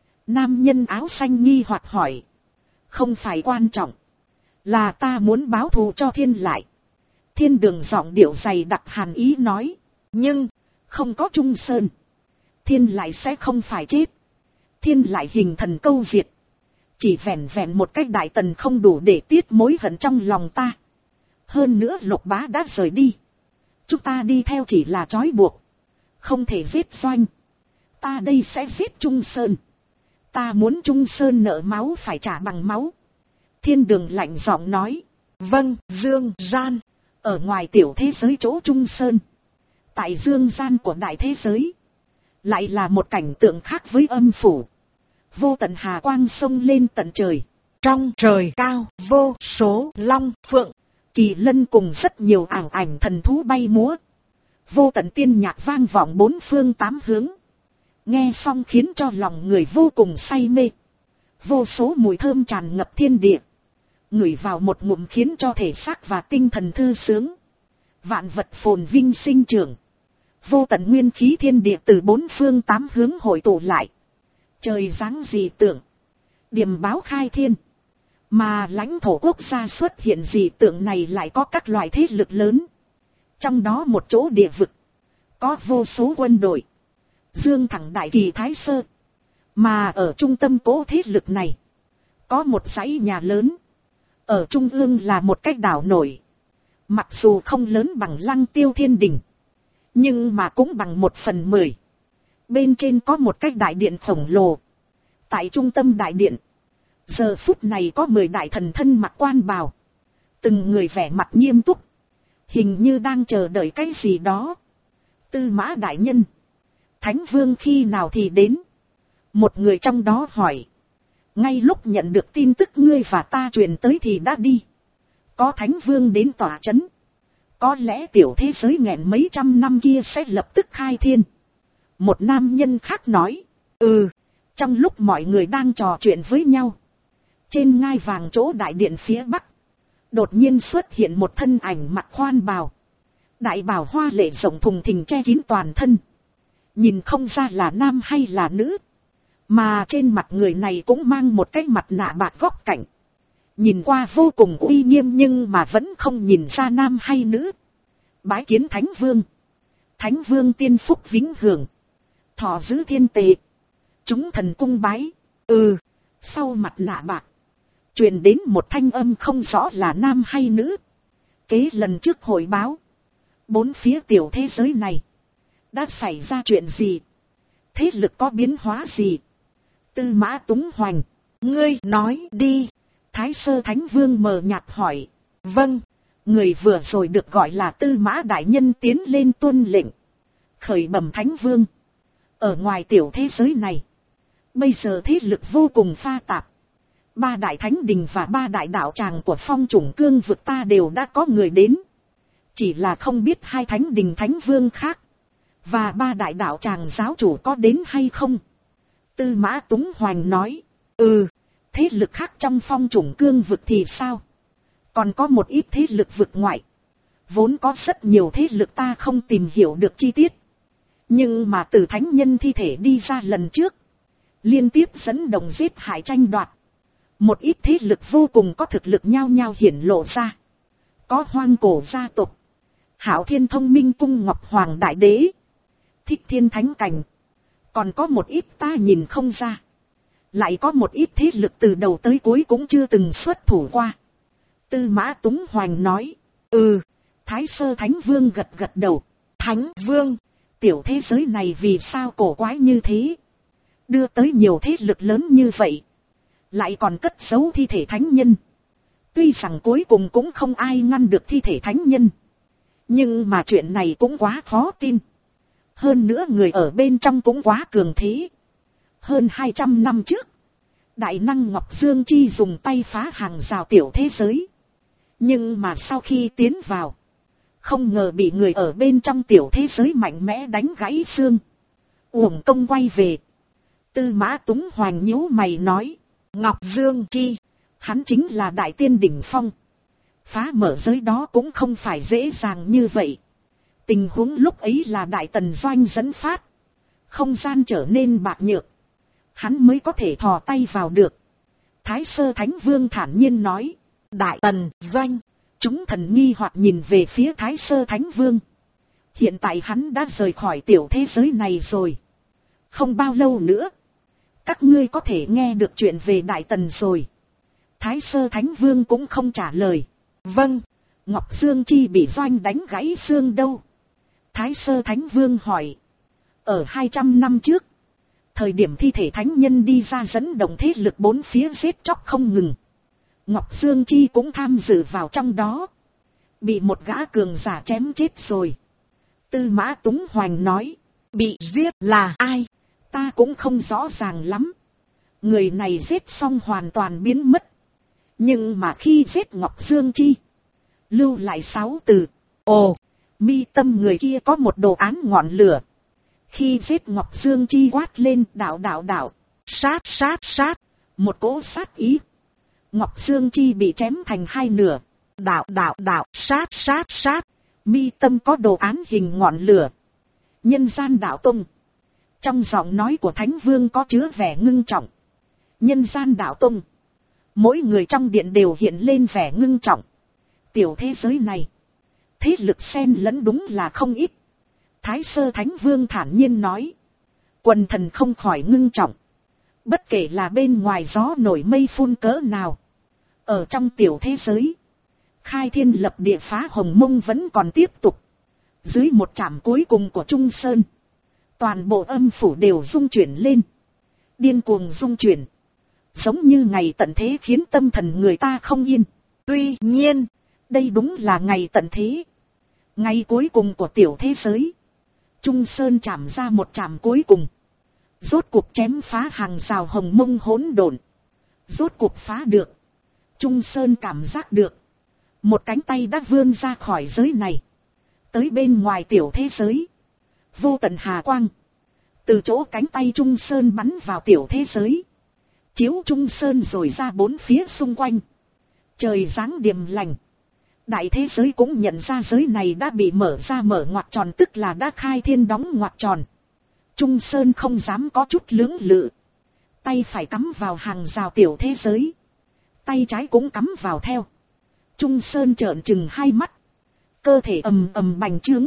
Nam nhân áo xanh nghi hoặc hỏi. Không phải quan trọng. Là ta muốn báo thù cho Thiên lại. Thiên Đường giọng điệu dày đặc hàn ý nói. Nhưng, không có Trung Sơn. Thiên lại sẽ không phải chết. Thiên lại hình thần câu diệt. Chỉ vẹn vẹn một cách đại tần không đủ để tiết mối hận trong lòng ta. Hơn nữa Lục Bá đã rời đi. Chúng ta đi theo chỉ là trói buộc. Không thể giết Doanh. Ta đây sẽ giết Trung Sơn. Ta muốn Trung Sơn nợ máu phải trả bằng máu. Thiên Đường lạnh giọng nói. Vâng, Dương Gian. Ở ngoài tiểu thế giới chỗ Trung Sơn. Tại Dương Gian của đại thế giới. Lại là một cảnh tượng khác với âm phủ. Vô tận hà quang sông lên tận trời. Trong trời cao, vô số long, phượng, kỳ lân cùng rất nhiều ảo ảnh thần thú bay múa. Vô tận tiên nhạc vang vọng bốn phương tám hướng. Nghe xong khiến cho lòng người vô cùng say mê. Vô số mùi thơm tràn ngập thiên địa. Ngửi vào một ngụm khiến cho thể xác và tinh thần thư sướng. Vạn vật phồn vinh sinh trưởng. Vô tận nguyên khí thiên địa từ bốn phương tám hướng hội tụ lại. Trời giáng dị tượng. Điềm báo khai thiên. Mà lãnh thổ quốc gia xuất hiện dị tượng này lại có các loại thế lực lớn. Trong đó một chỗ địa vực. Có vô số quân đội. Dương thẳng đại kỳ Thái Sơ. Mà ở trung tâm cố thế lực này. Có một dãy nhà lớn. Ở trung ương là một cái đảo nổi. Mặc dù không lớn bằng Lăng Tiêu Thiên Đình. Nhưng mà cũng bằng 1/10. Bên trên có một cái đại điện khổng lồ. Tại trung tâm đại điện. Giờ phút này có 10 đại thần thân mặc quan bào. Từng người vẻ mặt nghiêm túc. Hình như đang chờ đợi cái gì đó. Tư Mã đại nhân. Thánh Vương khi nào thì đến? Một người trong đó hỏi. Ngay lúc nhận được tin tức ngươi và ta truyền tới thì đã đi. Có Thánh Vương đến tỏa chấn. Có lẽ tiểu thế giới nghẹn mấy trăm năm kia sẽ lập tức khai thiên. Một nam nhân khác nói. Trong lúc mọi người đang trò chuyện với nhau. Trên ngai vàng chỗ đại điện phía bắc. Đột nhiên xuất hiện một thân ảnh mặc khoan bào. Đại bào hoa lệ rộng thùng thình che kín toàn thân. Nhìn không ra là nam hay là nữ. Mà trên mặt người này cũng mang một cái mặt nạ bạc góc cạnh. Nhìn qua vô cùng uy nghiêm nhưng mà vẫn không nhìn ra nam hay nữ. Bái kiến Thánh Vương. Thánh Vương tiên phúc vĩnh hưởng. Thọ giữ thiên tệ. Chúng thần cung bái. Sau mặt nạ bạc. Truyền đến một thanh âm không rõ là nam hay nữ. Kế lần trước hội báo. Bốn phía tiểu thế giới này. Đã xảy ra chuyện gì? Thế lực có biến hóa gì? Tư Mã Túng Hoành. Ngươi nói đi. Thái Sơ Thánh Vương mờ nhạt hỏi. Vâng. Người vừa rồi được gọi là Tư Mã Đại Nhân tiến lên tuân lệnh. Khởi bẩm Thánh Vương. Ở ngoài tiểu thế giới này. Bây giờ thế lực vô cùng pha tạp. 3 đại thánh đình và 3 đại đạo tràng của phong chủng cương vực ta đều đã có người đến. Chỉ là không biết 2 thánh đình thánh vương khác. Và 3 đại đạo tràng giáo chủ có đến hay không? Tư Mã Túng Hoành nói. Thế lực khác trong phong chủng cương vực thì sao? Còn có một ít thế lực vực ngoại. Vốn có rất nhiều thế lực ta không tìm hiểu được chi tiết. Nhưng mà từ thánh nhân thi thể đi ra lần trước. Liên tiếp dẫn đồng giết hại tranh đoạt. Một ít thế lực vô cùng có thực lực nhao nhao hiển lộ ra. Có Hoang Cổ gia tộc. Hạo Thiên Thông Minh Cung Ngọc Hoàng Đại Đế. Thích Thiên Thánh Cảnh. Còn có một ít ta nhìn không ra. Lại có một ít thế lực từ đầu tới cuối cũng chưa từng xuất thủ qua. Tư Mã Túng Hoành nói. Thái Sơ Thánh Vương gật gật đầu. Thánh Vương. Tiểu thế giới này vì sao cổ quái như thế? Đưa tới nhiều thế lực lớn như vậy. Lại còn cất giấu thi thể thánh nhân. Tuy rằng cuối cùng cũng không ai ngăn được thi thể thánh nhân. Nhưng mà chuyện này cũng quá khó tin. Hơn nữa người ở bên trong cũng quá cường thế. Hơn 200 năm trước. Đại năng Ngọc Dương Chi dùng tay phá hàng rào tiểu thế giới. Nhưng mà sau khi tiến vào. Không ngờ bị người ở bên trong tiểu thế giới mạnh mẽ đánh gãy xương. Uổng công quay về. Tư Mã Túng Hoành nhíu mày nói. Ngọc Dương Chi. Hắn chính là đại tiên đỉnh phong. Phá mở giới đó cũng không phải dễ dàng như vậy. Tình huống lúc ấy là Đại Tần Doanh dẫn phát. Không gian trở nên bạc nhược. Hắn mới có thể thò tay vào được. Thái Sơ Thánh Vương thản nhiên nói. Đại Tần Doanh. Chúng thần nghi hoặc nhìn về phía Thái Sơ Thánh Vương. Hiện tại hắn đã rời khỏi tiểu thế giới này rồi. Không bao lâu nữa. Các ngươi có thể nghe được chuyện về Đại Tần rồi. Thái Sơ Thánh Vương cũng không trả lời. Vâng. Ngọc Dương Chi bị Doanh đánh gãy xương đâu? Thái Sơ Thánh Vương hỏi. Ở 200 năm trước. Thời điểm thi thể thánh nhân đi ra dẫn động thế lực bốn phía giết chóc không ngừng. Ngọc Dương Chi cũng tham dự vào trong đó. Bị một gã cường giả chém chết rồi. Tư Mã Túng Hoành nói. Bị giết là ai? Ta cũng không rõ ràng lắm. Người này giết xong hoàn toàn biến mất. Nhưng mà khi giết Ngọc Dương Chi, lưu lại 6 từ. Ồ, mi tâm người kia có một đồ án ngọn lửa. Khi giết Ngọc Dương Chi quát lên đạo đạo đạo, sát sát sát, một cỗ sát ý. Ngọc Dương Chi bị chém thành 2 nửa. Đạo đạo đạo, sát sát sát, mi tâm có đồ án hình ngọn lửa. Nhân gian đạo tông. Trong giọng nói của Thánh Vương có chứa vẻ ngưng trọng. Nhân gian đạo tông. Mỗi người trong điện đều hiện lên vẻ ngưng trọng. Tiểu thế giới này, thế lực xen lẫn đúng là không ít. Thái Sơ Thánh Vương thản nhiên nói. Quần thần không khỏi ngưng trọng. Bất kể là bên ngoài gió nổi mây phun cỡ nào, ở trong tiểu thế giới, khai thiên lập địa phá hồng mông vẫn còn tiếp tục. Dưới một trạm cuối cùng của Trung Sơn, toàn bộ âm phủ đều rung chuyển lên. Điên cuồng rung chuyển, giống như ngày tận thế khiến tâm thần người ta không yên. Tuy nhiên, đây đúng là ngày tận thế, ngày cuối cùng của tiểu thế giới. Trung Sơn chạm ra một chạm cuối cùng, rốt cuộc chém phá hàng rào hồng mông hỗn độn. Rốt cuộc phá được. Trung Sơn cảm giác được, một cánh tay đã vươn ra khỏi giới này, tới bên ngoài tiểu thế giới. Vô tận hà quang từ chỗ cánh tay Trung Sơn bắn vào tiểu thế giới, chiếu Trung Sơn rồi ra 4 phía xung quanh. Trời giáng điềm lành. Đại thế giới cũng nhận ra giới này đã bị mở ra, mở ngoặc tròn, tức là đã khai thiên đóng ngoặc tròn. Trung Sơn không dám có chút lưỡng lự. Tay phải cắm vào hàng rào tiểu thế giới, tay trái cũng cắm vào theo. Trung Sơn trợn trừng 2 mắt, cơ thể ầm ầm bành trướng.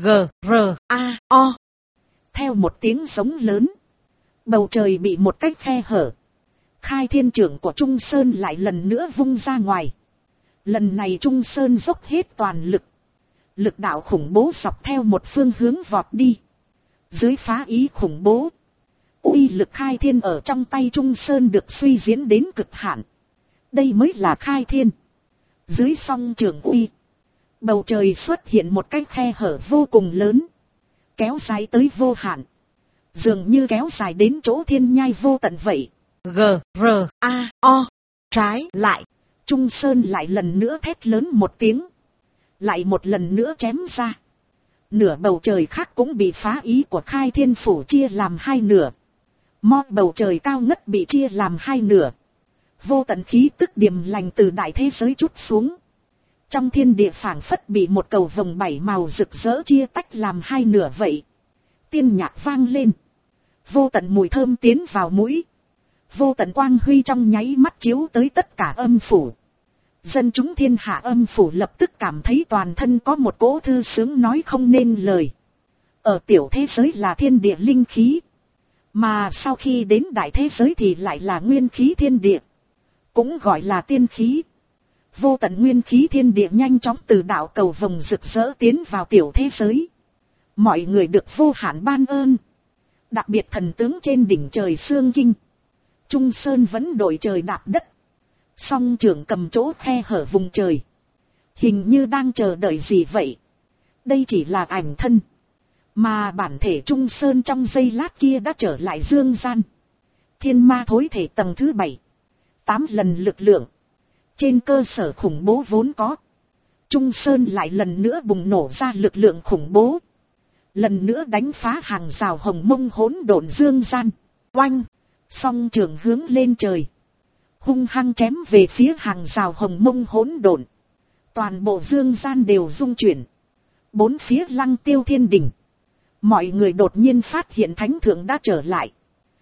G-R-A-O. Theo một tiếng giống lớn, bầu trời bị một cách khe hở. Khai thiên trưởng của Trung Sơn lại lần nữa vung ra ngoài. Lần này Trung Sơn dốc hết toàn lực. Lực đạo khủng bố dọc theo một phương hướng vọt đi. Dưới phá ý khủng bố, uy lực khai thiên ở trong tay Trung Sơn được suy diễn đến cực hạn. Đây mới là khai thiên. Dưới song trường uy, bầu trời xuất hiện một cái khe hở vô cùng lớn, kéo dài tới vô hạn, dường như kéo dài đến chỗ thiên nhai vô tận vậy. G-R-A-O. Trái lại, Trung Sơn lại lần nữa thét lớn một tiếng, lại một lần nữa chém ra. Nửa bầu trời khác cũng bị phá ý của khai thiên phủ chia làm 2 nửa. Mo bầu trời cao ngất bị chia làm 2 nửa. Vô tận khí tức điềm lành từ đại thế giới trút xuống. Trong thiên địa phảng phất bị một cầu vồng 7 màu rực rỡ chia tách làm 2 nửa vậy. Tiên nhạc vang lên, vô tận mùi thơm tiến vào mũi, vô tận quang huy trong nháy mắt chiếu tới tất cả âm phủ. Dân chúng thiên hạ âm phủ lập tức cảm thấy toàn thân có một cỗ thư sướng nói không nên lời. Ở tiểu thế giới là thiên địa linh khí, mà sau khi đến đại thế giới thì lại là nguyên khí thiên địa, cũng gọi là tiên khí. Vô tận nguyên khí thiên địa nhanh chóng từ đạo cầu vồng rực rỡ tiến vào tiểu thế giới. Mọi người được vô hạn ban ơn. Đặc biệt thần tướng trên đỉnh trời Xương Kinh, Trung Sơn vẫn đổi trời đạp đất. Song trưởng cầm chỗ khe hở vùng trời, hình như đang chờ đợi gì vậy. Đây chỉ là ảnh thân, mà bản thể Trung Sơn trong giây lát kia đã trở lại dương gian. Thiên ma thối thể tầng thứ 7, 8 lần lực lượng. Trên cơ sở khủng bố vốn có, Trung Sơn lại lần nữa bùng nổ ra lực lượng khủng bố. Lần nữa đánh phá hàng rào hồng mông hỗn độn dương gian. Oanh! Song trường hướng lên trời, hung hăng chém về phía hàng rào hồng mông hỗn độn. Toàn bộ dương gian đều rung chuyển, 4 phía lăng tiêu thiên đỉnh. Mọi người đột nhiên phát hiện Thánh Thượng đã trở lại,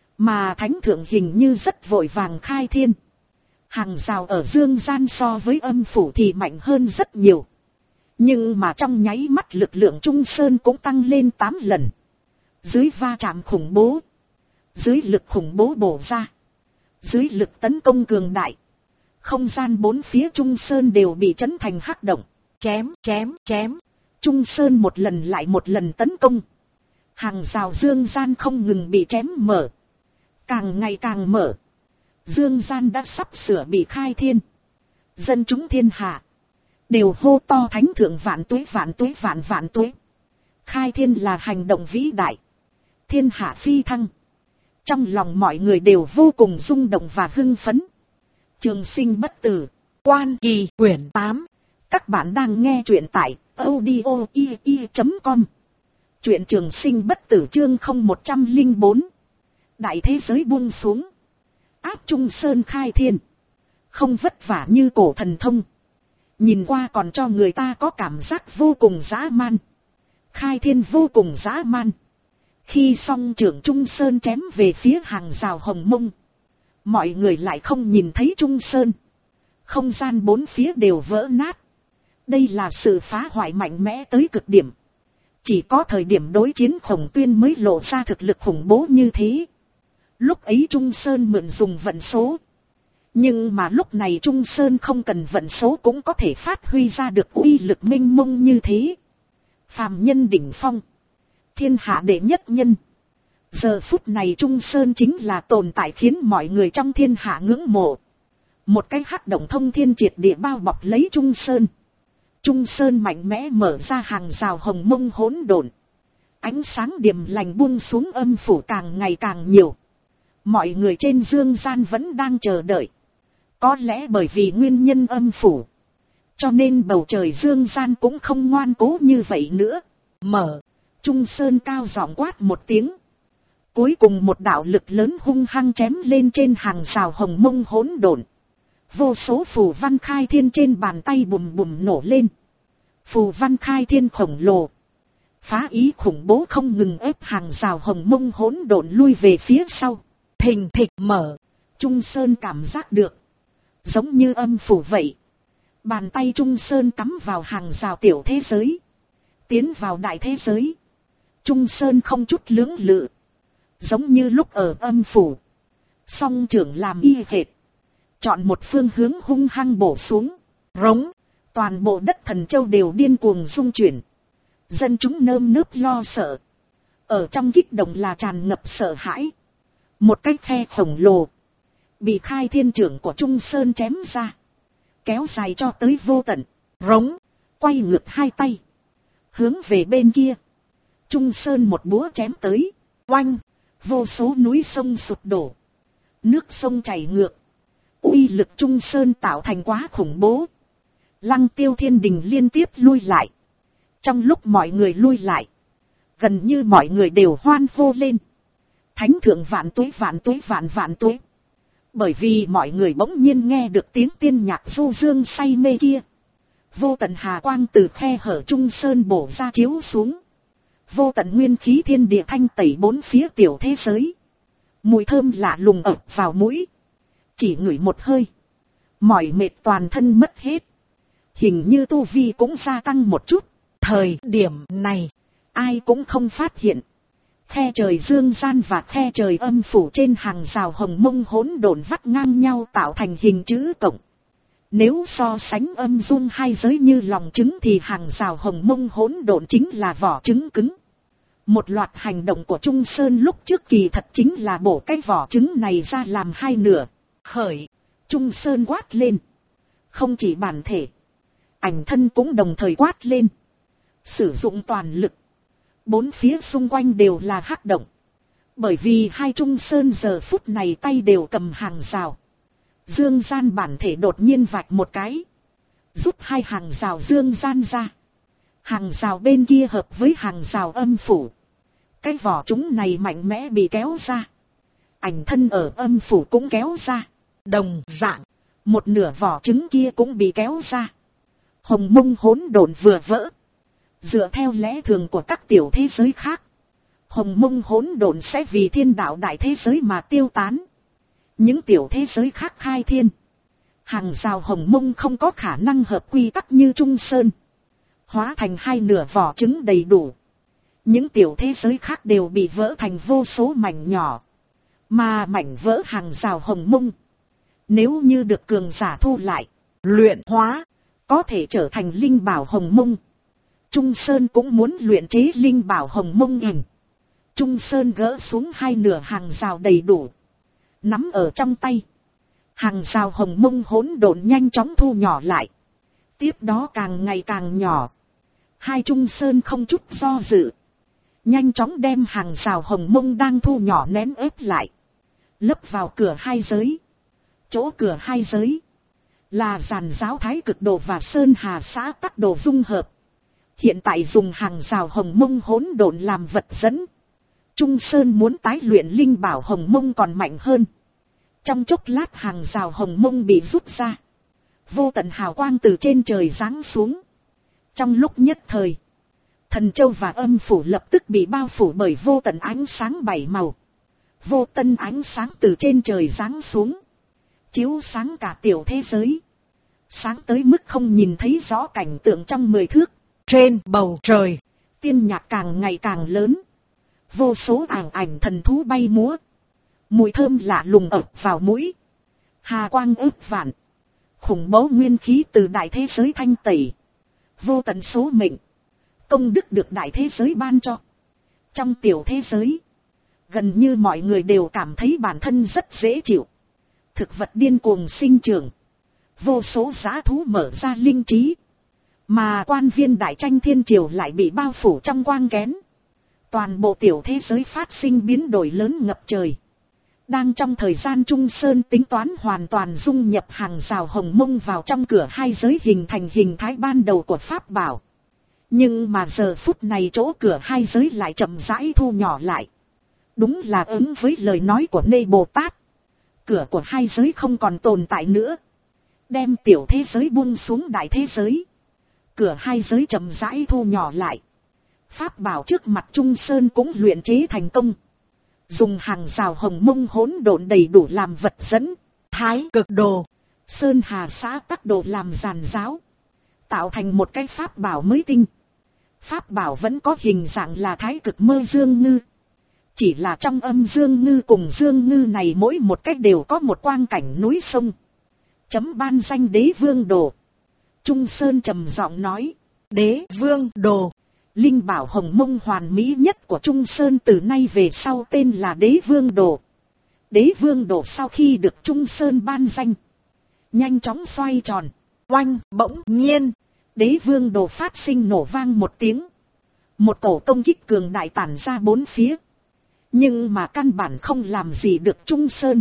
mà Thánh Thượng hình như rất vội vàng khai thiên. Hàng rào ở dương gian so với âm phủ thì mạnh hơn rất nhiều, nhưng mà trong nháy mắt lực lượng Trung Sơn cũng tăng lên 8 lần. Dưới va chạm khủng bố, dưới lực khủng bố bổ ra, dưới lực tấn công cường đại, không gian 4 phía Trung Sơn đều bị chấn thành hắc động. Chém, chém, chém. Trung Sơn một lần lại một lần tấn công. Hàng rào dương gian không ngừng bị chém mở, càng ngày càng mở. Dương gian đã sắp sửa bị khai thiên. Dân chúng thiên hạ đều hô to Thánh Thượng vạn tuế vạn tuế vạn vạn tuế. Khai thiên là hành động vĩ đại, thiên hạ phi thăng, Trong lòng mọi người đều vô cùng rung động và hưng phấn. Trường sinh bất tử, Quan Kỳ quyển 8. Các bạn đang nghe truyện tại audio.com. Truyện Trường sinh bất tử chương 0104. Đại thế giới buông xuống. Áp Trung Sơn khai thiên. Không vất vả như cổ thần thông. Nhìn qua còn cho người ta có cảm giác vô cùng dã man. Khai thiên vô cùng dã man. Khi song trưởng Trung Sơn chém về phía hàng rào Hồng Mông, mọi người lại không nhìn thấy Trung Sơn. Không gian bốn phía đều vỡ nát. Đây là sự phá hoại mạnh mẽ tới cực điểm. Chỉ có thời điểm đối chiến Khổng Tuyên mới lộ ra thực lực khủng bố như thế. Lúc ấy Trung Sơn mượn dùng vận số. Nhưng mà lúc này Trung Sơn không cần vận số cũng có thể phát huy ra được uy lực mênh mông như thế. Phàm nhân đỉnh phong, thiên hạ đệ nhất nhân. Giờ phút này Trung Sơn chính là tồn tại khiến mọi người trong thiên hạ ngưỡng mộ. Một cái hắc động thông thiên triệt địa bao bọc lấy Trung Sơn. Trung Sơn mạnh mẽ mở ra hàng rào Hồng Mông hỗn độn. Ánh sáng điềm lành buông xuống âm phủ càng ngày càng nhiều. Mọi người trên dương gian vẫn đang chờ đợi. Có lẽ bởi vì nguyên nhân âm phủ, cho nên bầu trời dương gian cũng không ngoan cố như vậy nữa. Mở. Trung Sơn cao giọng quát một tiếng. Cuối cùng một đạo lực lớn hung hăng chém lên trên hàng rào Hồng Mông hỗn độn. Vô số phù văn khai thiên trên bàn tay bùm bùm nổ lên. Phù văn khai thiên khổng lồ, phá ý khủng bố không ngừng ép hàng rào Hồng Mông hỗn độn lui về phía sau. Thình thịch mở. Trung Sơn cảm giác được, giống như âm phủ vậy. Bàn tay Trung Sơn cắm vào hàng rào tiểu thế giới, tiến vào đại thế giới. Trung Sơn không chút lưỡng lự, giống như lúc ở âm phủ. Song trưởng làm y hệt, chọn một phương hướng hung hăng bổ xuống. Rống. Toàn bộ đất Thần Châu đều điên cuồng rung chuyển. Dân chúng nơm nớp lo sợ. Ở trong kích động là tràn ngập sợ hãi. Một cái khe khổng lồ bị khai thiên trưởng của Trung Sơn chém ra, kéo dài cho tới vô tận. Rống. Quay ngược hai tay, hướng về bên kia. Trung Sơn một búa chém tới. Oanh. Vô số núi sông sụp đổ, nước sông chảy ngược. Uy lực Trung Sơn tạo thành quá khủng bố. Lăng Tiêu Thiên Đình liên tiếp lui lại. Trong lúc mọi người lui lại, gần như mọi người đều hoan hô lên. Thánh thượng vạn tuế vạn tuế vạn vạn tuế. Bởi vì mọi người bỗng nhiên nghe được tiếng tiên nhạc du dương say mê kia. Vô tận hà quang từ khe hở Trung Sơn bổ ra chiếu xuống. Vô tận nguyên khí thiên địa thanh tẩy bốn phía tiểu thế giới. Mùi thơm lạ lùng ập vào mũi. Chỉ ngửi một hơi, mỏi mệt toàn thân mất hết. Hình như tu vi cũng gia tăng một chút. Thời điểm này, ai cũng không phát hiện. Khe trời dương gian và khe trời âm phủ trên hàng rào Hồng Mông hỗn độn vắt ngang nhau tạo thành hình chữ cộng. Nếu so sánh âm dung hai giới như lòng trứng thì hàng rào Hồng Mông hỗn độn chính là vỏ trứng cứng. Một loạt hành động của Trung Sơn lúc trước kỳ thật chính là bổ cái vỏ trứng này ra làm hai nửa. Khởi. Trung Sơn quát lên. Không chỉ bản thể, ảnh thân cũng đồng thời quát lên. Sử dụng toàn lực. Bốn phía xung quanh đều là hắc động. Bởi vì hai Trung Sơn giờ phút này tay đều cầm hàng rào. Dương gian bản thể đột nhiên vạch một cái, rút hai hàng rào dương gian ra. Hàng rào bên kia hợp với hàng rào âm phủ. Cái vỏ chúng này mạnh mẽ bị kéo ra. Ảnh thân ở âm phủ cũng kéo ra. Đồng dạng, một nửa vỏ trứng kia cũng bị kéo ra. Hồng Mông hỗn độn vừa vỡ. Dựa theo lẽ thường của các tiểu thế giới khác, Hồng Mông hỗn độn sẽ vì thiên đạo đại thế giới mà tiêu tán. Những tiểu thế giới khác khai thiên, hàng rào Hồng Mông không có khả năng hợp quy tắc như Trung Sơn, hóa thành hai nửa vỏ trứng đầy đủ. Những tiểu thế giới khác đều bị vỡ thành vô số mảnh nhỏ. Mà mảnh vỡ hàng rào Hồng Mông, nếu như được cường giả thu lại, luyện hóa, có thể trở thành linh bảo Hồng Mông. Trung Sơn cũng muốn luyện chế linh bảo Hồng Mông hình. Trung Sơn gỡ xuống hai nửa hàng rào đầy đủ, nắm ở trong tay. Hàng rào Hồng Mông hỗn độn nhanh chóng thu nhỏ lại. Tiếp đó càng ngày càng nhỏ. Hai Trung Sơn không chút do dự, nhanh chóng đem hàng rào Hồng Mông đang thu nhỏ nén ép lại. lấp vào cửa hai giới. Chỗ cửa hai giới là giàn giáo Thái Cực Đồ và Sơn Hà Xã Tắc Đồ dung hợp. Hiện tại dùng hàng rào Hồng Mông hỗn độn làm vật dẫn. Trung Sơn muốn tái luyện linh bảo Hồng Mông còn mạnh hơn. Trong chốc lát hàng rào Hồng Mông bị rút ra. Vô tận hào quang từ trên trời giáng xuống. Trong lúc nhất thời, Thần Châu và Âm Phủ lập tức bị bao phủ bởi vô tận ánh sáng bảy màu. Vô tận ánh sáng từ trên trời giáng xuống, chiếu sáng cả tiểu thế giới. Sáng tới mức không nhìn thấy rõ cảnh tượng trong 10 thước. Trên bầu trời, tiên nhạc càng ngày càng lớn. Vô số ảo ảnh thần thú bay múa. Mùi thơm lạ lùng ập vào mũi. Hà quang ức vạn. Khủng bố nguyên khí từ đại thế giới thanh tẩy. Vô tận số mệnh, công đức được đại thế giới ban cho. Trong tiểu thế giới, gần như mọi người đều cảm thấy bản thân rất dễ chịu. Thực vật điên cuồng sinh trưởng. Vô số dã thú mở ra linh trí. Mà quan viên đại tranh thiên triều lại bị bao phủ trong quang kén. Toàn bộ tiểu thế giới phát sinh biến đổi lớn ngập trời. Đang trong thời gian Trung Sơn tính toán hoàn toàn dung nhập hàng rào Hồng Mông vào trong cửa hai giới hình thành hình thái ban đầu của Pháp bảo. Nhưng mà giờ phút này chỗ cửa hai giới lại chậm rãi thu nhỏ lại. Đúng là ứng với lời nói của Nê Bồ Tát. Cửa của hai giới không còn tồn tại nữa. Đem tiểu thế giới buông xuống đại thế giới. Cửa hai giới chậm rãi thu nhỏ lại. Pháp bảo trước mặt Trung Sơn cũng luyện chế thành công. Dùng hàng rào Hồng Mông hỗn độn đầy đủ làm vật dẫn. Thái Cực Đồ, Sơn Hà Xã Tắc Đồ làm giàn giáo. Tạo thành một cái pháp bảo mới tinh. Pháp bảo vẫn có hình dạng là Thái Cực Mơ Dương Ngư. Chỉ là trong âm Dương Ngư cùng Dương Ngư này mỗi một cách đều có một quang cảnh núi sông. Chấm ban danh Đế Vương Đồ. Trung Sơn trầm giọng nói. Đế Vương Đồ, linh bảo Hồng Mông hoàn mỹ nhất của Trung Sơn từ nay về sau tên là Đế Vương Đồ. Đế Vương Đồ sau khi được Trung Sơn ban danh, nhanh chóng xoay tròn. oanh, bỗng nhiên, Đế Vương Đồ phát sinh nổ vang một tiếng. Một cổ công kích cường đại tản ra bốn phía. Nhưng mà căn bản không làm gì được Trung Sơn.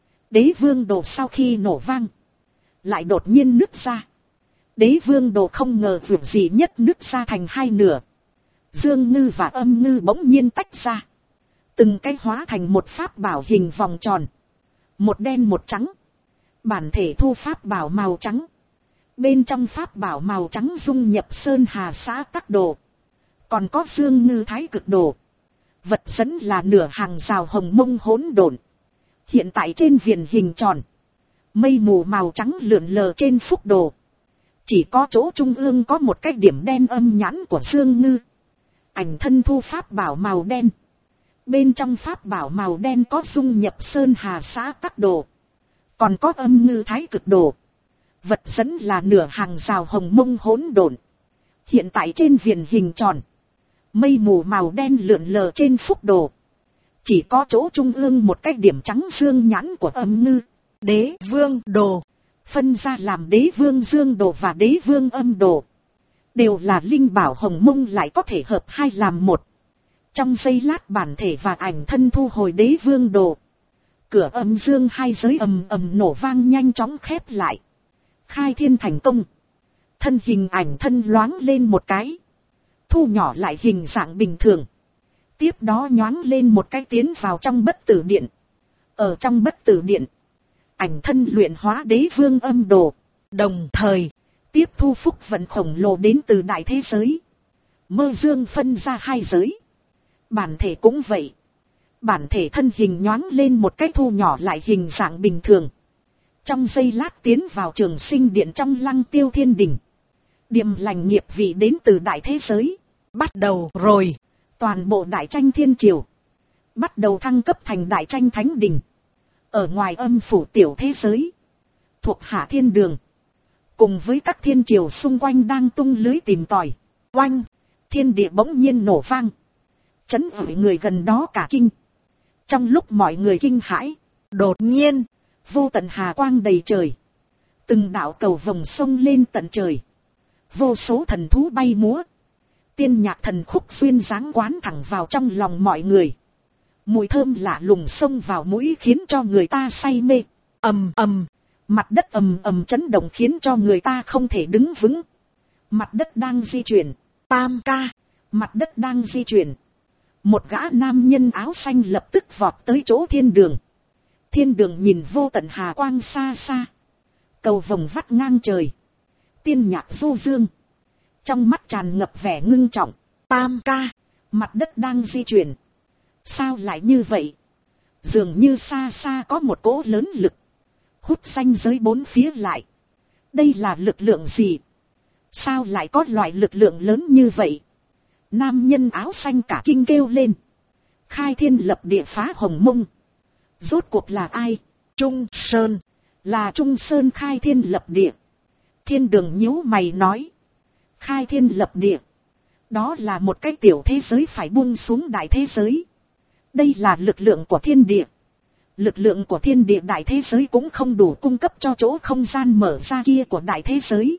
Đế Vương Đồ sau khi nổ vang, lại đột nhiên nứt ra. Đế Vương Đồ không ngờ việc gì nhất nứt ra thành hai nửa. Dương Ngư và Âm Ngư bỗng nhiên tách ra. Từng cái hóa thành một pháp bảo hình vòng tròn. Một đen một trắng. Bản thể thu pháp bảo màu trắng. Bên trong pháp bảo màu trắng dung nhập Sơn Hà Xã Tắc Đồ. Còn có Dương Ngư Thái Cực Đồ. Vật dẫn là nửa hàng rào Hồng Mông hỗn độn. Hiện tại trên viền hình tròn, mây mù màu trắng lượn lờ trên phúc đồ. Chỉ có chỗ trung ương có một cái điểm đen âm nhãn của Dương Ngư. Ảnh thân thu pháp bảo màu đen. Bên trong pháp bảo màu đen có dung nhập Sơn Hà Xã Tắc Đồ. Còn có Âm Ngư Thái Cực Đồ. Vật dẫn là nửa hàng rào Hồng Mông hỗn độn. Hiện tại trên viền hình tròn, mây mù màu đen lượn lờ trên phúc đồ. Chỉ có chỗ trung ương một cái điểm trắng dương nhãn của Âm Ngư. Đế Vương Đồ, phân ra làm Đế Vương Dương Đồ và Đế Vương Âm Đồ. Đều là linh bảo Hồng Mông lại có thể hợp hai làm một. Trong giây lát bản thể và ảnh thân thu hồi Đế Vương Đồ. Cửa âm dương hai giới ầm ầm nổ vang nhanh chóng khép lại. Khai thiên thành công. Thân hình ảnh thân loáng lên một cái. Thu nhỏ lại hình dạng bình thường. Tiếp đó nhoáng lên một cái tiến vào trong bất tử điện. Ở trong bất tử điện, ảnh thân luyện hóa Đế Vương Âm Đồ. Đồng thời, tiếp thu phúc vận khổng lồ đến từ đại thế giới. Mơ dương phân ra hai giới. Bản thể cũng vậy. Bản thể thân hình nhoáng lên một cái thu nhỏ lại hình dạng bình thường. Trong giây lát tiến vào Trường Sinh Điện trong Lăng Tiêu Thiên Đình. Điềm lành nghiệp vị đến từ đại thế giới. Bắt đầu rồi. Toàn bộ đại tranh thiên triều bắt đầu thăng cấp thành đại tranh thánh đình. Ở ngoài âm phủ tiểu thế giới, thuộc hạ thiên đường, cùng với các thiên triều xung quanh đang tung lưới tìm tòi. Oanh, thiên địa bỗng nhiên nổ vang, chấn ủi người gần đó cả kinh. Trong lúc mọi người kinh hãi, đột nhiên vô tận hà quang đầy trời. Từng đạo cầu vồng sông lên tận trời. Vô số thần thú bay múa. Tiên nhạc thần khúc xuyên dáng quán thẳng vào trong lòng mọi người. Mùi thơm lạ lùng xông vào mũi khiến cho người ta say mê. Ầm ầm, mặt đất ầm ầm chấn động khiến cho người ta không thể đứng vững. Mặt đất đang di chuyển. Tam ca, mặt đất đang di chuyển. Một gã nam nhân áo xanh lập tức vọt tới chỗ thiên đường. Thiên đường nhìn vô tận hà quang xa xa. Cầu vồng vắt ngang trời. Tiên nhạc du dương. Trong mắt tràn ngập vẻ ngưng trọng. Tam ca, mặt đất đang di chuyển. Sao lại như vậy? Dường như xa xa có một cỗ lớn lực. Hút ranh giới bốn phía lại. Đây là lực lượng gì? Sao lại có loại lực lượng lớn như vậy? Nam nhân áo xanh cả kinh kêu lên. Khai thiên lập địa phá hồng mông. Rốt cuộc là ai? Trung Sơn. Là Trung Sơn khai thiên lập địa. Thiên đường nhíu mày nói. Khai thiên lập địa. Đó là một cái tiểu thế giới phải buông xuống đại thế giới. Đây là lực lượng của thiên địa. Lực lượng của thiên địa đại thế giới cũng không đủ cung cấp cho chỗ không gian mở ra kia của đại thế giới.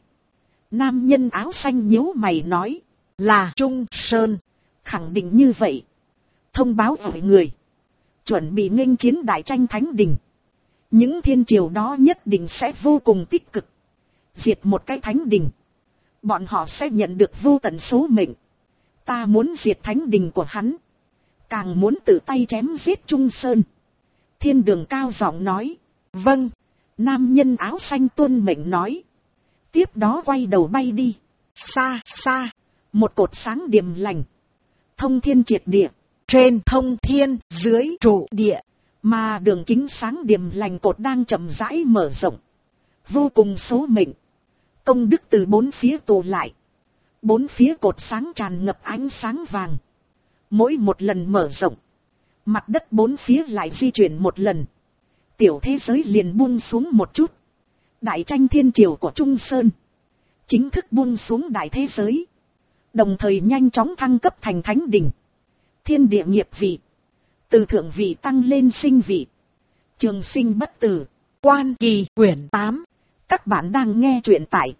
Nam nhân áo xanh nhíu mày nói. Là Trung Sơn. Khẳng định như vậy. Thông báo với người. Chuẩn bị nghênh chiến đại tranh thánh đình. Những thiên triều đó nhất định sẽ vô cùng tích cực. Diệt một cái thánh đình. Bọn họ sẽ nhận được vô tận số mệnh. Ta muốn diệt thánh đình của hắn. Càng muốn tự tay chém giết Trung Sơn. Thiên đường cao giọng nói. Vâng. Nam nhân áo xanh tuân mệnh nói. Tiếp đó quay đầu bay đi. Xa xa. Một cột sáng điềm lành. Thông thiên triệt địa. Trên thông thiên, dưới trụ địa. Mà đường kính sáng điềm lành cột đang chậm rãi mở rộng. Vô cùng số mệnh. Công đức từ bốn phía tụ lại. Bốn phía cột sáng tràn ngập ánh sáng vàng. Mỗi một lần mở rộng. Mặt đất bốn phía lại di chuyển một lần. Tiểu thế giới liền buông xuống một chút. Đại tranh thiên triều của Trung Sơn. Chính thức buông xuống đại thế giới. Đồng thời nhanh chóng thăng cấp thành thánh đình. Thiên địa nghiệp vị. Từ thượng vị tăng lên sinh vị. Trường sinh bất tử. Quan Kỳ quyển 8. Các bạn đang nghe truyện tại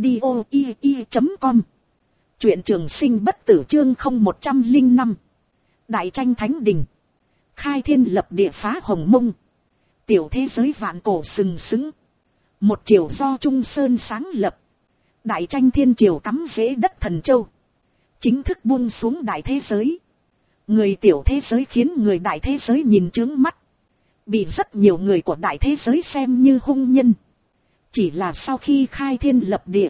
audio.com. Truyện trường sinh bất tử chương 0105. Đại tranh thánh đình. Khai thiên lập địa phá hồng mông. Tiểu thế giới vạn cổ sừng sững. Một triều do Trung Sơn sáng lập. Đại tranh thiên triều cắm rễ đất Thần Châu. Chính thức buông xuống đại thế giới. Người tiểu thế giới khiến người đại thế giới nhìn trướng mắt. Bị rất nhiều người của đại thế giới xem như hung nhân. Chỉ là sau khi khai thiên lập địa.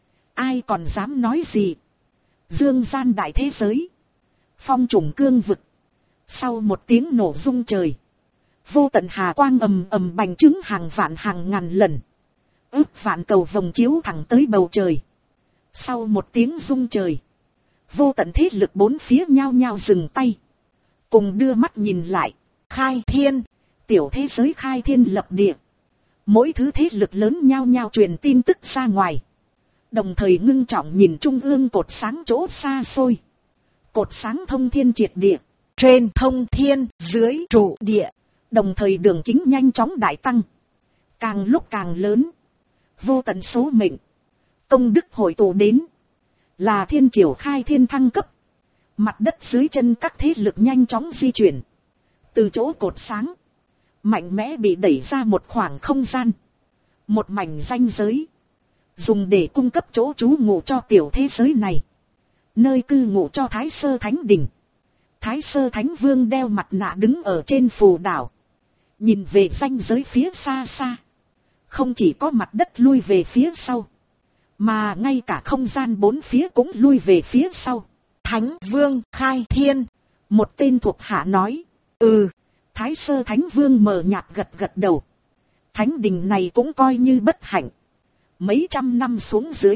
Ai còn dám nói gì. Dương gian đại thế giới. Phong trùng cương vực. Sau một tiếng nổ rung trời. Vô tận hà quang ầm ầm bành trướng hàng vạn hàng ngàn lần. Ước vạn cầu vồng chiếu thẳng tới bầu trời. Sau một tiếng rung trời. Vô tận thế lực bốn phía nhao nhao dừng tay. Cùng đưa mắt nhìn lại. Khai thiên. Tiểu thế giới khai thiên lập địa. Mỗi thứ thế lực lớn nhao nhao truyền tin tức ra ngoài. Đồng thời ngưng trọng nhìn trung ương cột sáng chỗ xa xôi. Cột sáng thông thiên triệt địa. Trên thông thiên, dưới trụ địa. Đồng thời đường kính nhanh chóng đại tăng. Càng lúc càng lớn. Vô tận số mệnh. Công đức hội tụ đến. Là thiên triều khai thiên thăng cấp. Mặt đất dưới chân các thế lực nhanh chóng di chuyển. Từ chỗ cột sáng. Mạnh mẽ bị đẩy ra một khoảng không gian. Một mảnh ranh giới. Dùng để cung cấp chỗ trú ngụ cho tiểu thế giới này. Nơi cư ngụ cho Thái Sơ Thánh Đình. Thái Sơ Thánh Vương đeo mặt nạ đứng ở trên phù đảo. Nhìn về ranh giới phía xa xa. Không chỉ có mặt đất lui về phía sau. Mà ngay cả không gian bốn phía cũng lui về phía sau. Thánh Vương khai thiên. Một tên thuộc hạ nói. Thái Sơ Thánh Vương mờ nhạt gật gật đầu. Thánh đình này cũng coi như bất hạnh. Mấy trăm năm xuống dưới.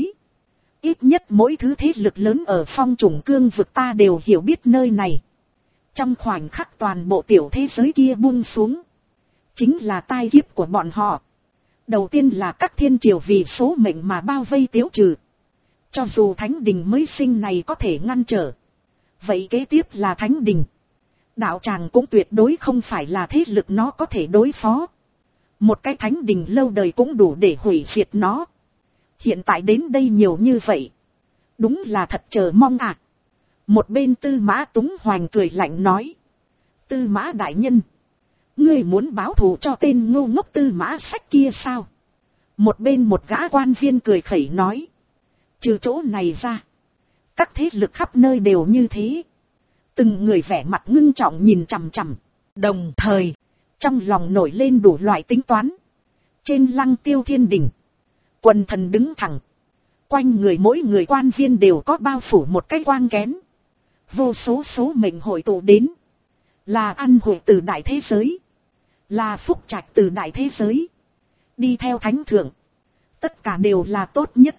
Ít nhất mỗi thứ thế lực lớn ở phong trùng cương vực ta đều hiểu biết nơi này. Trong khoảnh khắc toàn bộ tiểu thế giới kia buông xuống. Chính là tai kiếp của bọn họ. Đầu tiên là các thiên triều vì số mệnh mà bao vây tiêu trừ. Cho dù thánh đình mới sinh này có thể ngăn trở. Vậy kế tiếp là thánh đình. Đạo tràng cũng tuyệt đối không phải là thế lực nó có thể đối phó. Một cái thánh đình lâu đời cũng đủ để hủy diệt nó. Hiện tại đến đây nhiều như vậy. Đúng là thật chờ mong ạ. Một bên Tư Mã Túng Hoành cười lạnh nói. Tư Mã đại nhân, ngươi muốn báo thù cho tên ngu ngốc Tư Mã Sách kia sao? Một bên một gã quan viên cười khẩy nói. Trừ chỗ này ra, các thế lực khắp nơi đều như thế. Từng người vẻ mặt ngưng trọng nhìn chằm chằm. Đồng thời, trong lòng nổi lên đủ loại tính toán. Trên Lăng Tiêu thiên đình, quần thần đứng thẳng. Quanh người mỗi người quan viên đều có bao phủ một cái quang kén. Vô số số mệnh hội tụ đến. Là ăn hội từ đại thế giới. Là phúc trạch từ đại thế giới. Đi theo thánh thượng. Tất cả đều là tốt nhất.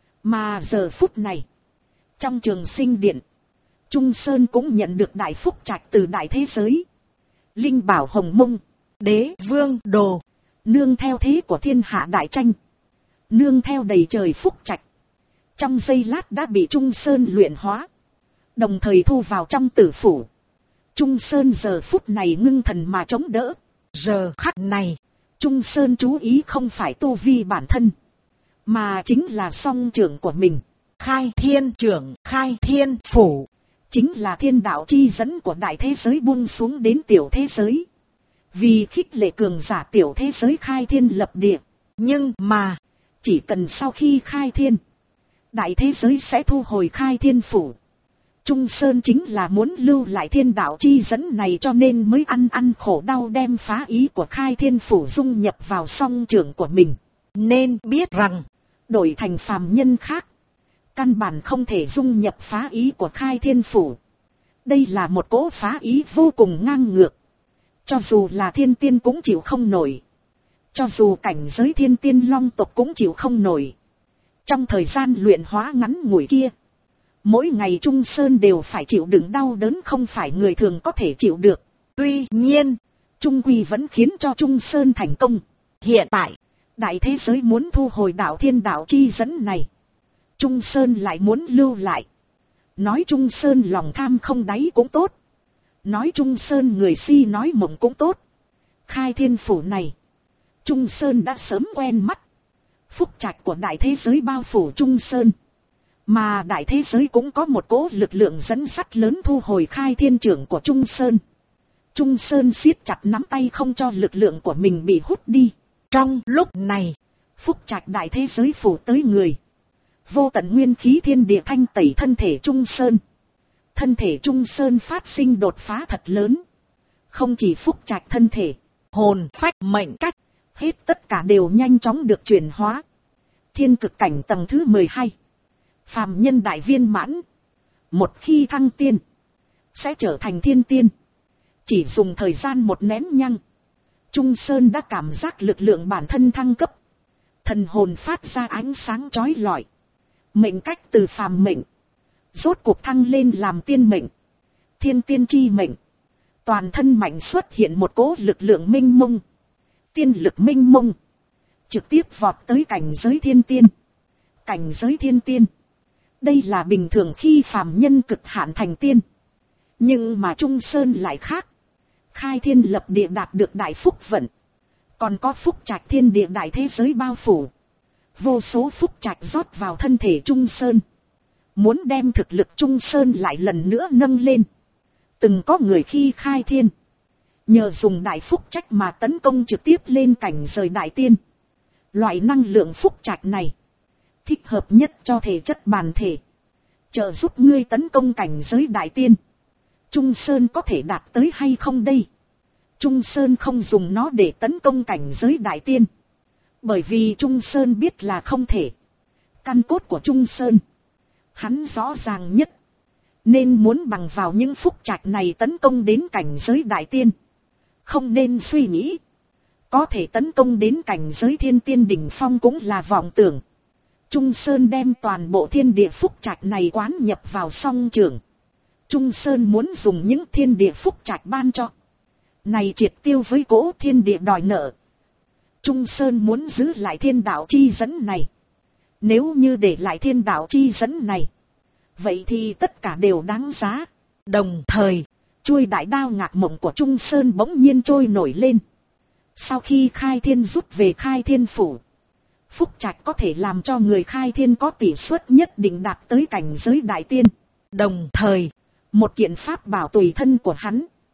Mà giờ phút này, trong Trường Sinh điện, Trung Sơn cũng nhận được đại phúc trạch từ đại thế giới. Linh bảo hồng mông, đế vương đồ, nương theo thế của thiên hạ đại tranh, nương theo đầy trời phúc trạch, trong giây lát đã bị Trung Sơn luyện hóa, đồng thời thu vào trong tử phủ. Trung Sơn giờ phút này ngưng thần mà chống đỡ. Giờ khắc này, Trung Sơn chú ý không phải tu vi bản thân, mà chính là song trưởng của mình. Khai thiên trưởng, khai thiên phủ, chính là thiên đạo chi dẫn của đại thế giới buông xuống đến tiểu thế giới. Vì khích lệ cường giả tiểu thế giới khai thiên lập địa. Nhưng mà, chỉ cần sau khi khai thiên, đại thế giới sẽ thu hồi khai thiên phủ. Trung Sơn chính là muốn lưu lại thiên đạo chi dẫn này, cho nên mới ăn khổ đau đem phá ý của khai thiên phủ dung nhập vào song trưởng của mình. Nên biết rằng, đổi thành phàm nhân khác, căn bản không thể dung nhập phá ý của khai thiên phủ. Đây là một cỗ phá ý vô cùng ngang ngược. Cho dù là thiên tiên cũng chịu không nổi. Cho dù cảnh giới thiên tiên long tộc cũng chịu không nổi. Trong thời gian luyện hóa ngắn ngủi kia, mỗi ngày Trung Sơn đều phải chịu đựng đau đớn không phải người thường có thể chịu được. Tuy nhiên, Trung Quy vẫn khiến cho Trung Sơn thành công. Hiện tại, đại thế giới muốn thu hồi đạo thiên đạo chi dẫn này, Trung Sơn lại muốn lưu lại. Nói Trung Sơn lòng tham không đáy cũng tốt. Nói Trung Sơn người si nói mộng cũng tốt. Khai thiên phủ này, Trung Sơn đã sớm quen mắt. Phúc trạch của đại thế giới bao phủ Trung Sơn. Mà đại thế giới cũng có một cỗ lực lượng dẫn sắt lớn thu hồi khai thiên trưởng của Trung Sơn. Trung Sơn siết chặt nắm tay không cho lực lượng của mình bị hút đi. Trong lúc này, phúc trạch đại thế giới phủ tới người. Vô tận nguyên khí thiên địa thanh tẩy thân thể Trung Sơn. Thân thể Trung Sơn phát sinh đột phá thật lớn. Không chỉ phúc trạch thân thể, hồn, phách, mệnh cách, hết tất cả đều nhanh chóng được chuyển hóa. Thiên cực cảnh tầng thứ 12. Phàm nhân đại viên mãn. Một khi thăng tiên, sẽ trở thành thiên tiên. Chỉ dùng thời gian một nén nhăng, Trung Sơn đã cảm giác lực lượng bản thân thăng cấp. Thần hồn phát ra ánh sáng chói lọi. Mệnh cách từ phàm mệnh, rốt cuộc thăng lên làm tiên mệnh. Thiên tiên chi mệnh. Toàn thân mạnh xuất hiện một cỗ lực lượng minh mông. Tiên lực minh mông. Trực tiếp vọt tới cảnh giới thiên tiên. Cảnh giới thiên tiên. Đây là bình thường khi phàm nhân cực hạn thành tiên. Nhưng mà Trung Sơn lại khác. Khai thiên lập địa đạt được đại phúc vận. Còn có phúc trạch thiên địa đại thế giới bao phủ. Vô số phúc trạch rót vào thân thể Trung Sơn. Muốn đem thực lực Trung Sơn lại lần nữa nâng lên. Từng có người khi khai thiên, nhờ dùng đại phúc trạch mà tấn công trực tiếp lên cảnh giới đại tiên. Loại năng lượng phúc trạch này thích hợp nhất cho thể chất bản thể, trợ giúp ngươi tấn công cảnh giới đại tiên. Trung Sơn có thể đạt tới hay không đây? Trung Sơn không dùng nó để tấn công cảnh giới đại tiên, bởi vì Trung Sơn biết là không thể. Căn cốt của Trung Sơn, hắn rõ ràng nhất, nên muốn bằng vào những phúc trạch này tấn công đến cảnh giới đại tiên. Không nên suy nghĩ có thể tấn công đến cảnh giới thiên tiên đỉnh phong cũng là vọng tưởng. Trung Sơn đem toàn bộ thiên địa phúc trạch này quán nhập vào song trưởng. Trung Sơn muốn dùng những thiên địa phúc trạch ban cho này triệt tiêu với cỗ thiên địa đòi nợ. Trung Sơn muốn giữ lại thiên đạo chi dẫn này. Nếu như để lại thiên đạo chi dẫn này, vậy thì tất cả đều đáng giá. Đồng thời, chuôi đại đao ngạc mộng của Trung Sơn bỗng nhiên trôi nổi lên. Sau khi khai thiên rút về khai thiên phủ, phúc trạch có thể làm cho người khai thiên có tỷ suất nhất định đạt tới cảnh giới đại tiên. Đồng thời, một kiện pháp bảo tùy thân của hắn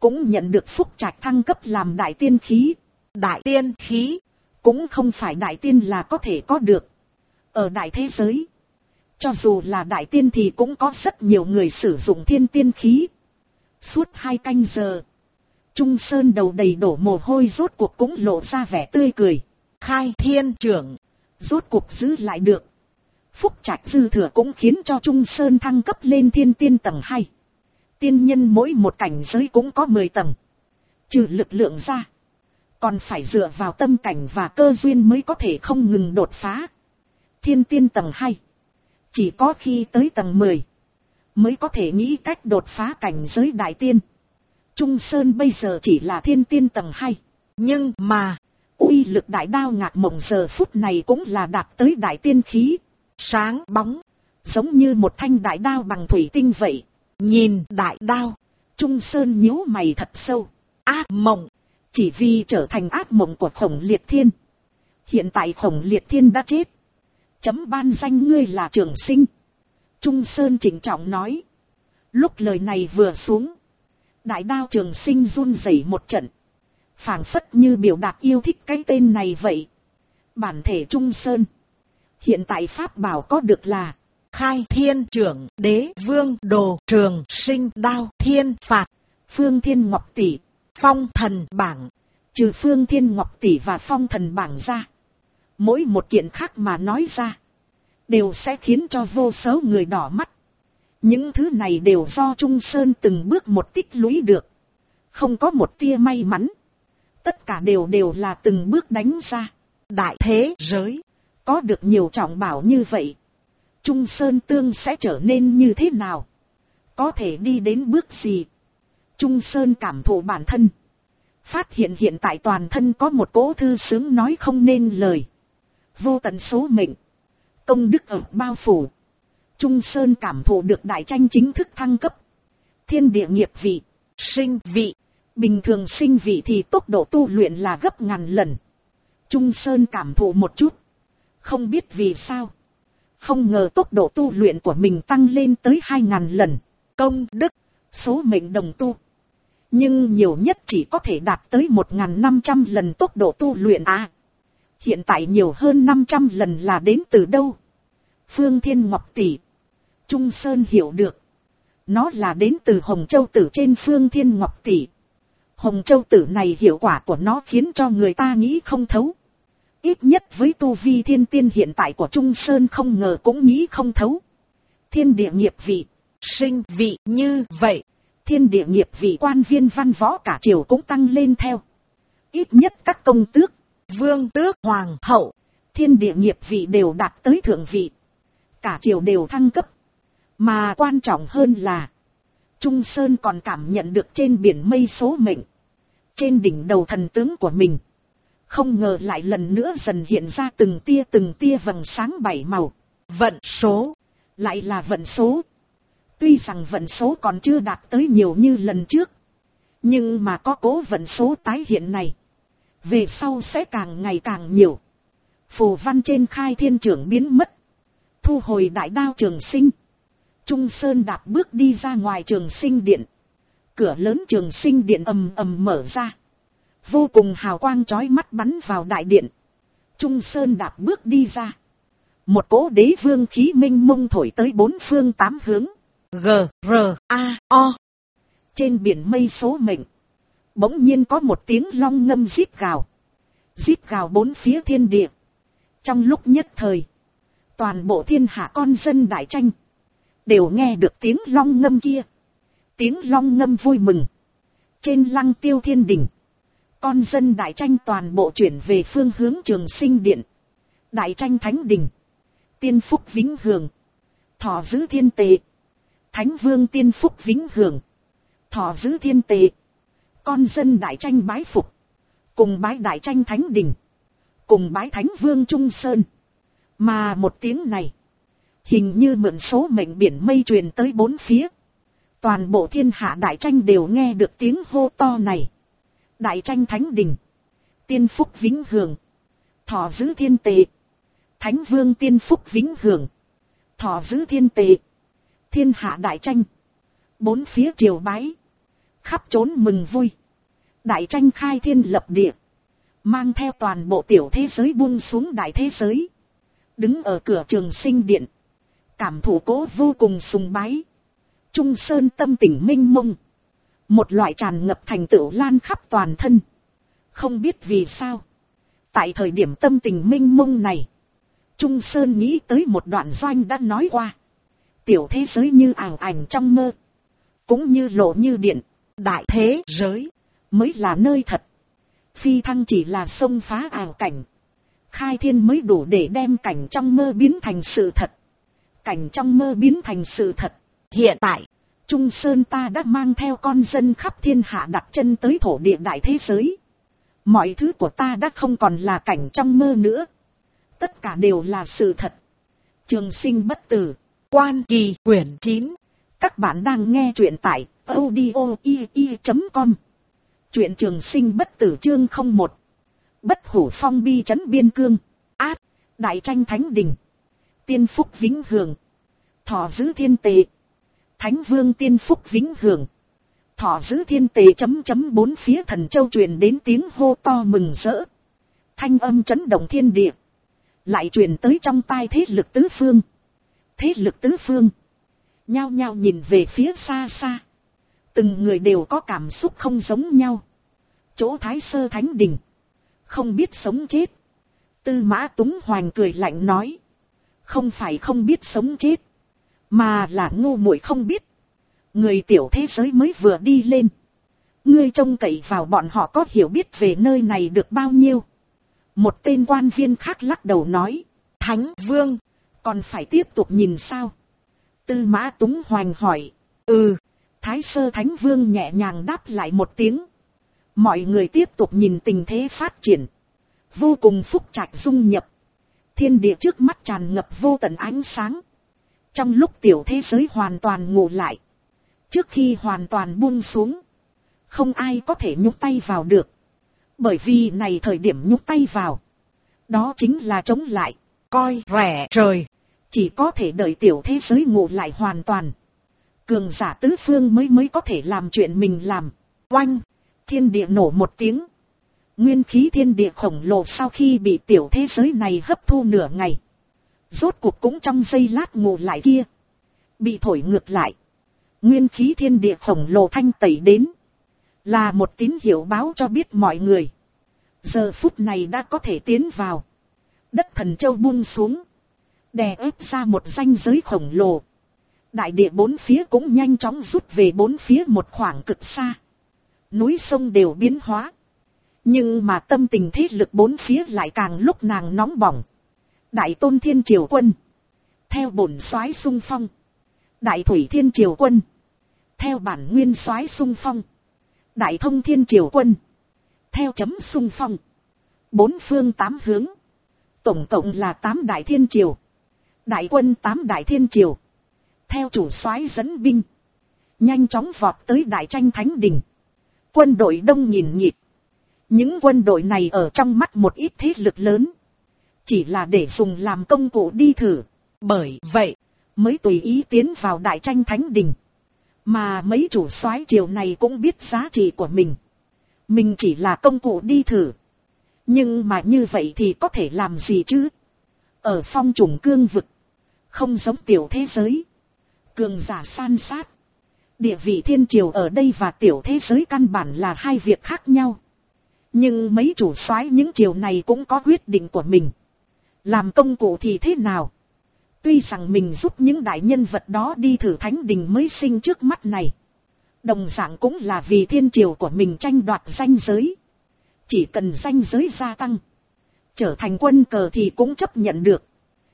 cũng nhận được phúc trạch thăng cấp làm đại tiên khí. Đại tiên khí cũng không phải đại tiên là có thể có được. Ở đại thế giới, cho dù là đại tiên thì cũng có rất nhiều người sử dụng thiên tiên khí. Suốt 2 canh giờ, Trung Sơn đầu đầy đổ mồ hôi rốt cuộc cũng lộ ra vẻ tươi cười. Khai thiên trưởng rốt cuộc giữ lại được. Phúc trạch dư thừa cũng khiến cho Trung Sơn thăng cấp lên thiên tiên tầng 2. Tiên nhân mỗi một cảnh giới cũng có 10 tầng. Trừ lực lượng ra, còn phải dựa vào tâm cảnh và cơ duyên mới có thể không ngừng đột phá. Thiên tiên tầng 2, chỉ có khi tới tầng 10 mới có thể nghĩ cách đột phá cảnh giới đại tiên. Trung Sơn bây giờ chỉ là thiên tiên tầng 2, nhưng mà uy lực đại đao ngạc mộng giờ phút này cũng là đạt tới đại tiên khí. Sáng bóng, giống như một thanh đại đao bằng thủy tinh vậy. Nhìn đại đao, Trung Sơn nhíu mày thật sâu. Ác mộng, chỉ vì trở thành ác mộng của Khổng Liệt Thiên. Hiện tại Khổng Liệt Thiên đã chết, chấm ban danh ngươi là Trường Sinh. Trung Sơn trịnh trọng nói. Lúc lời này vừa xuống, đại đao Trường Sinh run rẩy một trận, phảng phất như biểu đạt yêu thích cái tên này vậy. Bản thể Trung Sơn hiện tại pháp bảo có được là Khai thiên trưởng, Đế vương đồ, Trường Sinh đao, Thiên phạt, Phương Thiên Ngọc tỷ, Phong thần bảng. Trừ Phương Thiên Ngọc tỷ và Phong thần bảng ra, mỗi một kiện khác mà nói ra đều sẽ khiến cho vô số người đỏ mắt. Những thứ này đều do Trung Sơn từng bước một tích lũy được, không có một tia may mắn. Tất cả đều là từng bước đánh ra. Đại thế giới có được nhiều trọng bảo như vậy, Trung Sơn tương sẽ trở nên như thế nào? Có thể đi đến bước gì? Trung Sơn cảm thụ bản thân, phát hiện hiện tại toàn thân có một cỗ thư sướng nói không nên lời. Vô tận số mệnh, công đức ở bao phủ. Trung Sơn cảm thụ được đại tranh chính thức thăng cấp. Thiên địa nghiệp vị, sinh vị. Bình thường sinh vị thì tốc độ tu luyện là gấp ngàn lần. Trung Sơn cảm thụ một chút, không biết vì sao, không ngờ tốc độ tu luyện của mình tăng lên tới 2000 lần. Công đức, số mệnh đồng tu, nhưng nhiều nhất chỉ có thể đạt tới 1500 lần tốc độ tu luyện à. Hiện tại nhiều hơn 500 lần là đến từ đâu? Phương Thiên Ngọc tỷ. Trung Sơn hiểu được, nó là đến từ Hồng Châu Tử trên Phương Thiên Ngọc tỷ. Hồng Châu Tử này hiệu quả của nó khiến cho người ta nghĩ không thấu. Ít nhất với tu vi thiên tiên hiện tại của Trung Sơn không ngờ cũng nghĩ không thấu. Thiên địa nghiệp vị, sinh vị như vậy, thiên địa nghiệp vị quan viên văn võ cả triều cũng tăng lên theo. Ít nhất các công tước, vương tước, hoàng hậu, thiên địa nghiệp vị đều đạt tới thượng vị. Cả triều đều thăng cấp. Mà quan trọng hơn là, Trung Sơn còn cảm nhận được trên biển mây số mệnh. Trên đỉnh đầu thần tướng của mình, không ngờ lại lần nữa dần hiện ra từng tia vầng sáng 7 màu. Vận số, lại là vận số. Tuy rằng vận số còn chưa đạt tới nhiều như lần trước, nhưng mà có cố vận số tái hiện này, về sau sẽ càng ngày càng nhiều. Phù văn trên khai thiên trưởng biến mất, thu hồi đại đao Trường Sinh. Trung Sơn đạp bước đi ra ngoài Trường Sinh điện. Cửa lớn Trường Sinh điện ầm ầm mở ra, vô cùng hào quang chói mắt bắn vào đại điện. Trung Sơn đạp bước đi ra, một cỗ đế vương khí minh mông thổi tới 4 phương 8 hướng. G-R-A-O. Trên biển mây số mệnh, bỗng nhiên có một tiếng long ngâm rít gào. Rít gào 4 phía thiên địa. Trong lúc nhất thời, toàn bộ thiên hạ con dân đại tranh đều nghe được tiếng long ngâm kia. Tiếng long ngâm vui mừng. Trên Lăng Tiêu Thiên Đình, con dân đại tranh toàn bộ chuyển về phương hướng Trường Sinh điện. Đại tranh thánh đình, tiên phúc vĩnh hưởng, thọ giữ thiên tệ. Thánh vương tiên phúc vĩnh hưởng, thọ giữ thiên tệ. Con dân đại tranh bái phục, cùng bái đại tranh thánh đình, cùng bái thánh vương Trung Sơn. Mà một tiếng này, hình như mượn số mệnh biển mây truyền tới 4 phía. Toàn bộ thiên hạ đại tranh đều nghe được tiếng hô to này. Đại tranh thánh đình, tiên phúc vĩnh hưởng, thọ giữ thiên tệ. Thánh vương tiên phúc vĩnh hưởng, thọ giữ thiên tệ. Thiên hạ đại tranh, 4 phía triều bái, khắp trốn mừng vui. Đại tranh khai thiên lập địa, mang theo toàn bộ tiểu thế giới buông xuống đại thế giới. Đứng ở cửa Trường Sinh điện, cảm thụ cố vô cùng sùng bái. Trung Sơn tâm tình minh mông, một loại tràn ngập thành tựu lan khắp toàn thân. Không biết vì sao, tại thời điểm tâm tình minh mông này, Trung Sơn nghĩ tới một đoạn Doanh đã nói qua. Tiểu thế giới như ảo ảnh trong mơ, cũng như lộ như điện. Đại thế giới mới là nơi thật. Phi thăng chỉ là xông phá ảo cảnh. Khai thiên mới đủ để đem cảnh trong mơ biến thành sự thật. Cảnh trong mơ biến thành sự thật. Hiện tại, Trung Sơn ta đã mang theo con dân khắp thiên hạ đặt chân tới thổ địa đại thế giới. Mọi thứ của ta đã không còn là cảnh trong mơ nữa. Tất cả đều là sự thật. Trường Sinh bất tử. Quan Kỳ quyển 9. Các bạn đang nghe truyện tại audio.com. Truyện Trường Sinh bất tử chương 01. Bất hủ phong bi trấn biên cương. Át. Đại tranh thánh đình. Tiên phúc vĩnh hưởng. Thọ giữ thiên tệ. Thánh vương tiên phúc vĩnh hưởng. Thọ giữ thiên tệ. Bốn phía thần châu truyền đến tiếng hô to mừng rỡ. Thanh âm chấn động thiên địa. Lại truyền tới trong tai thế lực tứ phương. Thế lực tứ phương nhao nhao nhìn về phía xa xa. Từng người đều có cảm xúc không giống nhau. Chỗ Thái Sơ Thánh Đình, không biết sống chết. Tư Mã Túng Hoành cười lạnh nói. Không phải không biết sống chết, mà là ngu muội không biết. Người tiểu thế giới mới vừa đi lên, ngươi trông cậy vào bọn họ có hiểu biết về nơi này được bao nhiêu. Một tên quan viên khác lắc đầu nói. Thánh Vương, còn phải tiếp tục nhìn sao? Tư Mã Túng Hoành hỏi. Thái Sơ Thánh Vương nhẹ nhàng đáp lại một tiếng. Mọi người tiếp tục nhìn tình thế phát triển. Vô cùng phúc trạch dung nhập. Thiên địa trước mắt tràn ngập vô tận ánh sáng. Trong lúc tiểu thế giới hoàn toàn ngủ lại, trước khi hoàn toàn buông xuống, không ai có thể nhúc tay vào được. Bởi vì này thời điểm nhúc tay vào, đó chính là chống lại, coi rẻ trời. Chỉ có thể đợi tiểu thế giới ngủ lại hoàn toàn, cường giả tứ phương mới có thể làm chuyện mình làm. Oanh! Thiên địa nổ một tiếng. Nguyên khí thiên địa khổng lồ sau khi bị tiểu thế giới này hấp thu nửa ngày, rốt cuộc cũng trong giây lát ngủ lại kia, bị thổi ngược lại. Nguyên khí thiên địa khổng lồ thanh tẩy đến, là một tín hiệu báo cho biết mọi người, giờ phút này đã có thể tiến vào. Đất Thần Châu buông xuống, đè ép ra một ranh giới khổng lồ. Đại địa bốn phía cũng nhanh chóng rút về bốn phía một khoảng cực xa. Núi sông đều biến hóa. Nhưng mà tâm tình thế lực bốn phía lại càng lúc nàng nóng bỏng. Đại Tôn Thiên Triều Quân, theo bổn soái xung phong. Đại Thủy Thiên Triều Quân, theo bản nguyên soái xung phong. Đại Thông Thiên Triều Quân, theo chấm xung phong. Bốn phương tám hướng, tổng cộng là 8 đại thiên triều. Đại quân 8 đại thiên triều, theo chủ soái dẫn binh, nhanh chóng vọt tới đại tranh thánh đình. Quân đội đông nghìn nghịt. Những quân đội này ở trong mắt một ít thế lực lớn, chỉ là để dùng làm công cụ đi thử. Bởi vậy, mới tùy ý tiến vào đại tranh thánh đình. Mà mấy chủ soái triều này cũng biết giá trị của mình. Mình chỉ là công cụ đi thử. Nhưng mà như vậy thì có thể làm gì chứ? Ở phong trùng cương vực, không giống tiểu thế giới, cường giả san sát. Địa vị thiên triều ở đây và tiểu thế giới căn bản là hai việc khác nhau. Nhưng mấy chủ soái những triều này cũng có quyết định của mình. Làm công cụ thì thế nào? Tuy rằng mình giúp những đại nhân vật đó đi thử thánh đình mới sinh trước mắt này, đồng dạng cũng là vì thiên triều của mình tranh đoạt danh giới. Chỉ cần danh giới gia tăng, trở thành quân cờ thì cũng chấp nhận được.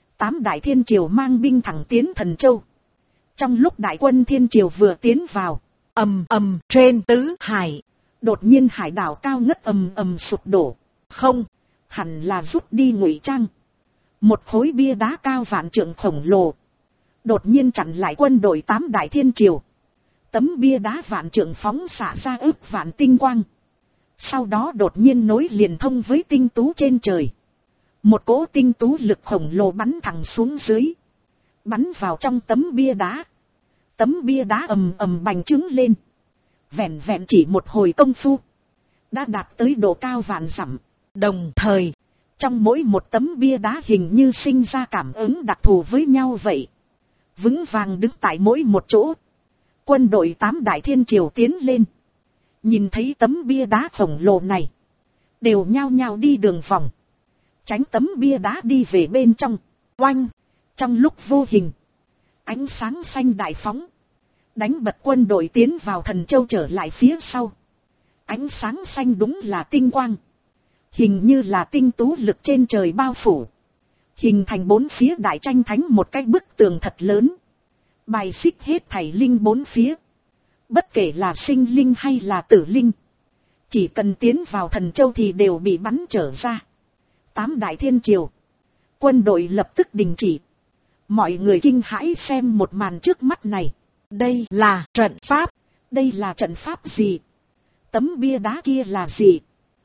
8 đại thiên triều mang binh thẳng tiến Thần Châu. Trong lúc đại quân thiên triều vừa tiến vào, ầm ầm trên tứ hải, đột nhiên hải đảo cao ngất ầm ầm sụp đổ. Không, hẳn là rút đi ngụy trang. Một khối bia đá cao vạn trượng khổng lồ đột nhiên chặn lại quân đội 8 đại thiên triều. Tấm bia đá vạn trượng phóng xạ ra ức vạn tinh quang, sau đó đột nhiên nối liền thông với tinh tú trên trời. Một cỗ tinh tú lực khổng lồ bắn thẳng xuống dưới, bắn vào trong tấm bia đá. Tấm bia đá ầm ầm bành trướng lên, Vẹn vẹn chỉ một hồi công phu, đã đạt tới độ cao vạn dặm. Đồng thời, trong mỗi một tấm bia đá hình như sinh ra cảm ứng đặc thù với nhau vậy. Vững vàng đứng tại mỗi một chỗ. Quân đội 8 Đại Thiên Triều tiến lên. Nhìn thấy tấm bia đá khổng lồ này, đều nhao nhao đi đường vòng, tránh tấm bia đá đi về bên trong. Oanh! Trong lúc vô hình, ánh sáng xanh đại phóng, đánh bật quân đội tiến vào Thần Châu trở lại phía sau. Ánh sáng xanh đúng là tinh quang, hình như là tinh tú lực trên trời bao phủ, hình thành bốn phía đại tranh thánh một cái bức tường thật lớn, bài xích hết thảy linh bốn phía. Bất kể là sinh linh hay là tử linh, chỉ cần tiến vào Thần Châu thì đều bị bắn trở ra. 8 Đại Thiên Triều, quân đội lập tức đình chỉ. Mọi người kinh hãi xem một màn trước mắt này. đây là trận pháp. Đây là trận pháp gì? Tấm bia đá kia là gì?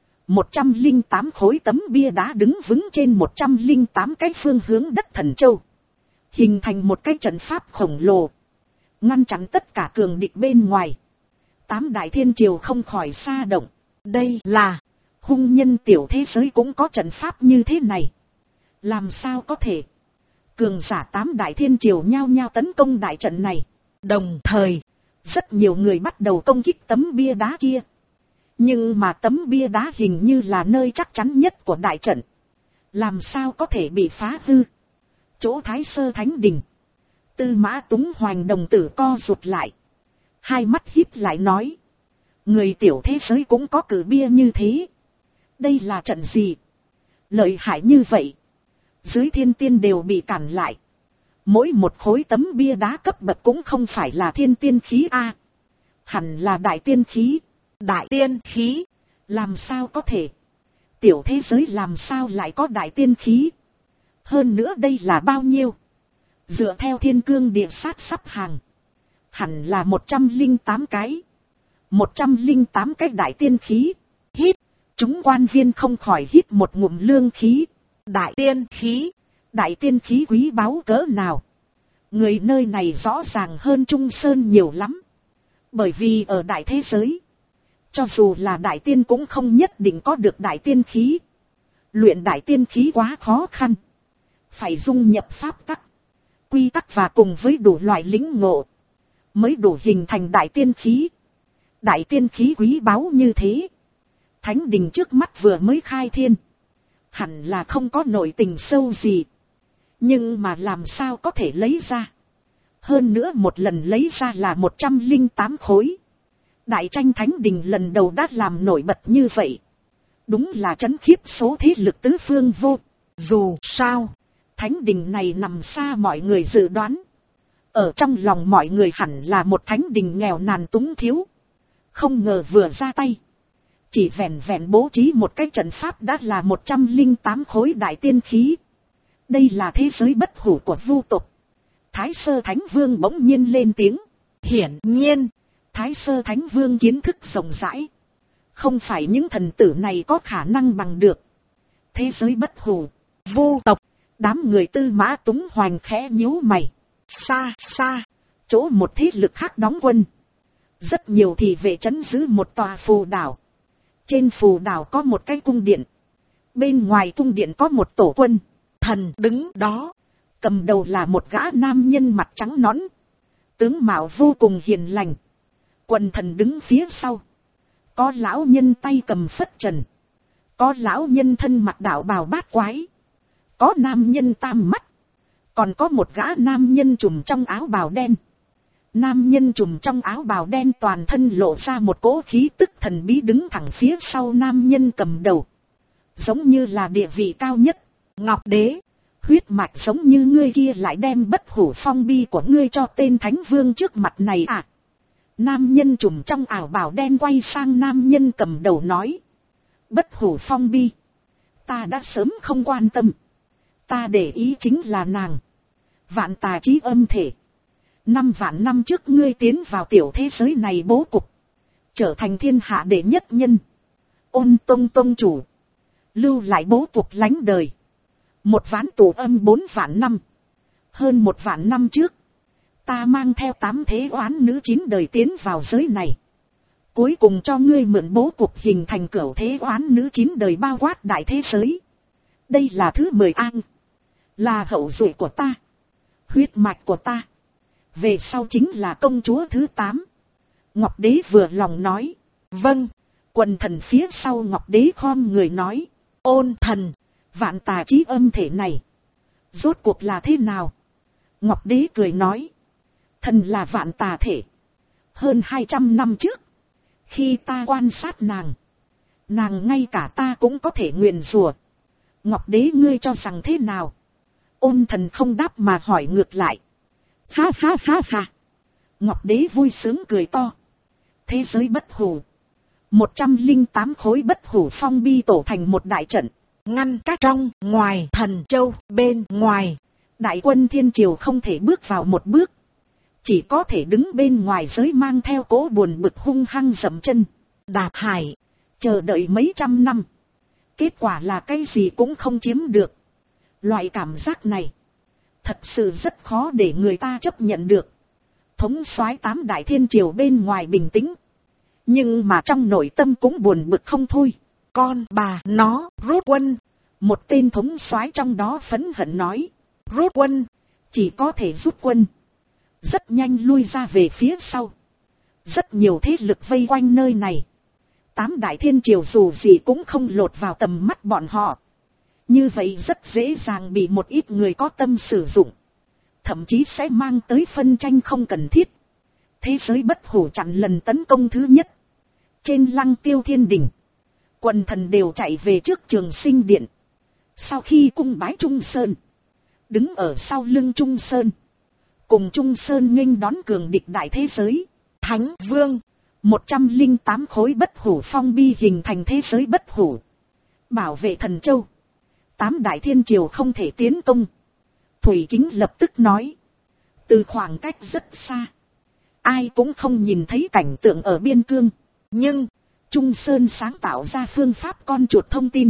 108 khối tấm bia đá đứng vững trên 108 cái phương hướng đất Thần Châu, hình thành một cái trận pháp khổng lồ, ngăn chặn tất cả cường địch bên ngoài. 8 Đại Thiên Triều không khỏi sa động. Đây là hung nhân tiểu thế giới cũng có trận pháp như thế này. Làm sao có thể? Cường giả 8 Đại Thiên Triều nhao nhao tấn công đại trận này. Đồng thời, rất nhiều người bắt đầu công kích tấm bia đá kia. Nhưng mà tấm bia đá hình như là nơi chắc chắn nhất của đại trận, làm sao có thể bị phá hư? Chỗ Thái Sơ Thánh Đình, Tư Mã Túng Hoành đồng tử co rụt lại, hai mắt híp lại nói: người tiểu thế giới cũng có cử bia như thế. Đây là trận gì? Lợi hại như vậy. Dưới thiên tiên đều bị cản lại. Mỗi một khối tấm bia đá cấp bậc cũng không phải là thiên tiên khí a, hẳn là đại tiên khí. đại tiên khí? Làm sao có thể? Tiểu thế giới làm sao lại có đại tiên khí? Hơn nữa đây là bao nhiêu? Dựa theo thiên cương địa sát sắp hàng, hẳn là 108 cái. 108 cái đại tiên khí. Hít! Chúng quan viên không khỏi hít một ngụm lương khí. Đại tiên khí? Đại tiên khí quý báu cỡ nào? Người nơi này rõ ràng hơn Trung Sơn nhiều lắm. Bởi vì ở đại thế giới, cho dù là đại tiên cũng không nhất định có được đại tiên khí. Luyện đại tiên khí quá khó khăn, phải dung nhập pháp tắc, quy tắc và cùng với đủ loại lĩnh ngộ, mới đủ hình thành đại tiên khí. Đại tiên khí quý báu như thế, Thánh Đình trước mắt vừa mới khai thiên, hẳn là không có nội tình sâu gì. Nhưng mà làm sao có thể lấy ra? Hơn nữa một lần lấy ra là 108 khối. Đại tranh Thánh Đình lần đầu đã làm nổi bật như vậy. Đúng là trấn khiếp số thế lực tứ phương vô. Dù sao, Thánh Đình này nằm xa mọi người dự đoán. Ở trong lòng mọi người hẳn là một Thánh Đình nghèo nàn túng thiếu. Không ngờ vừa ra tay, chỉ vẹn vẹn bố trí một cái trận pháp đã là 108 khối đại tiên khí. Đây là thế giới bất hủ của vu tộc. Thái Sơ Thánh Vương bỗng nhiên lên tiếng. hiển nhiên, Thái Sơ Thánh Vương kiến thức rộng rãi, không phải những thần tử này có khả năng bằng được. Thế giới bất hủ, vu tộc. Đám người Tư Mã Túng Hoành khẽ nhíu mày. Xa xa, chỗ một thế lực khác đóng quân, rất nhiều thị vệ trấn giữ một tòa phù đảo. Trên phù đảo có một cái cung điện, bên ngoài cung điện có một tổ quân. thần đứng đó, cầm đầu là một gã nam nhân mặt trắng nõn, tướng mạo vô cùng hiền lành. Quần thần đứng phía sau, có lão nhân tay cầm phất trần, có lão nhân thân mặc đạo bào bát quái, có nam nhân tam mắt, còn có một gã nam nhân trùm trong áo bào đen. Nam nhân trùm trong áo bào đen toàn thân lộ ra một cỗ khí tức thần bí, đứng thẳng phía sau nam nhân cầm đầu, giống như là địa vị cao nhất. Ngọc Đế, huyết mạch giống như ngươi kia lại đem bất hủ phong bi của ngươi cho tên Thánh Vương trước mặt này à? Nam nhân trùm trong áo bào đen quay sang nam nhân cầm đầu nói. Bất hủ phong bi, ta đã sớm không quan tâm. Ta để ý chính là nàng, Vạn Tà Chí Âm Thể. 5 vạn năm trước ngươi tiến vào tiểu thế giới này bố cục, trở thành thiên hạ đệ nhất nhân, Ôn Tông Tông chủ, lưu lại bố cục lánh đời. 1 ván tù âm 4 vạn năm. Hơn 1 vạn năm trước, ta mang theo 8 thế oán nữ 9 đời tiến vào giới này. Cuối cùng cho ngươi mượn bố cục hình thành cửu thế oán nữ 9 đời bao quát đại thế giới. Đây là thứ 10 an. Là hậu duệ của ta. Huyết mạch của ta. Về sau chính là công chúa thứ 8. Ngọc Đế vừa lòng nói. Vâng. Quần thần phía sau Ngọc Đế khom người nói. Ôn thần. Vạn tà chí âm thể này. Rốt cuộc là thế nào? Ngọc Đế cười nói. Thần là vạn tà thể. Hơn 200 năm trước. Khi ta quan sát nàng. Nàng ngay cả ta cũng có thể nguyền rủa. Ngọc Đế ngươi cho rằng thế nào? Ôn thần không đáp mà hỏi ngược lại. Ha ha ha ha. Ngọc Đế vui sướng cười to. Thế giới bất hủ. 108 khối bất hủ phong bi tổ thành một đại trận. Ngăn các trong, ngoài thần châu, bên ngoài. Đại quân thiên triều không thể bước vào một bước. Chỉ có thể đứng bên ngoài giới mang theo cỗ buồn bực hung hăng dậm chân. Đạp hải. Chờ đợi mấy trăm năm. Kết quả là cái gì cũng không chiếm được. Loại cảm giác này. Thật sự rất khó để người ta chấp nhận được. Thống soái 8 đại thiên triều bên ngoài bình tĩnh. Nhưng mà trong nội tâm cũng buồn bực không thôi. Con bà nó rút quân. Một tên thống soái trong đó phẫn hận nói. Rút quân. Chỉ có thể rút quân. Rất nhanh lui ra về phía sau. Rất nhiều thế lực vây quanh nơi này. 8 đại thiên triều dù gì cũng không lọt vào tầm mắt bọn họ. Như vậy rất dễ dàng bị một ít người có tâm sử dụng. Thậm chí sẽ mang tới phân tranh không cần thiết. Thế giới bất hủ chặn lần tấn công thứ nhất. Trên Lăng Tiêu Thiên Đình. Quần thần đều chạy về trước Trường Sinh Điện. Sau khi cung bái Trung Sơn. Đứng ở sau lưng Trung Sơn. Cùng Trung Sơn nghênh đón cường địch đại thế giới. Thánh Vương. 108 khối bất hủ phong bi hình thành thế giới bất hủ. Bảo vệ thần châu. 8 đại thiên triều không thể tiến công. Thủy Kính lập tức nói. Từ khoảng cách rất xa. Ai cũng không nhìn thấy cảnh tượng ở biên cương. Nhưng, Trung Sơn sáng tạo ra phương pháp con chuột thông tin.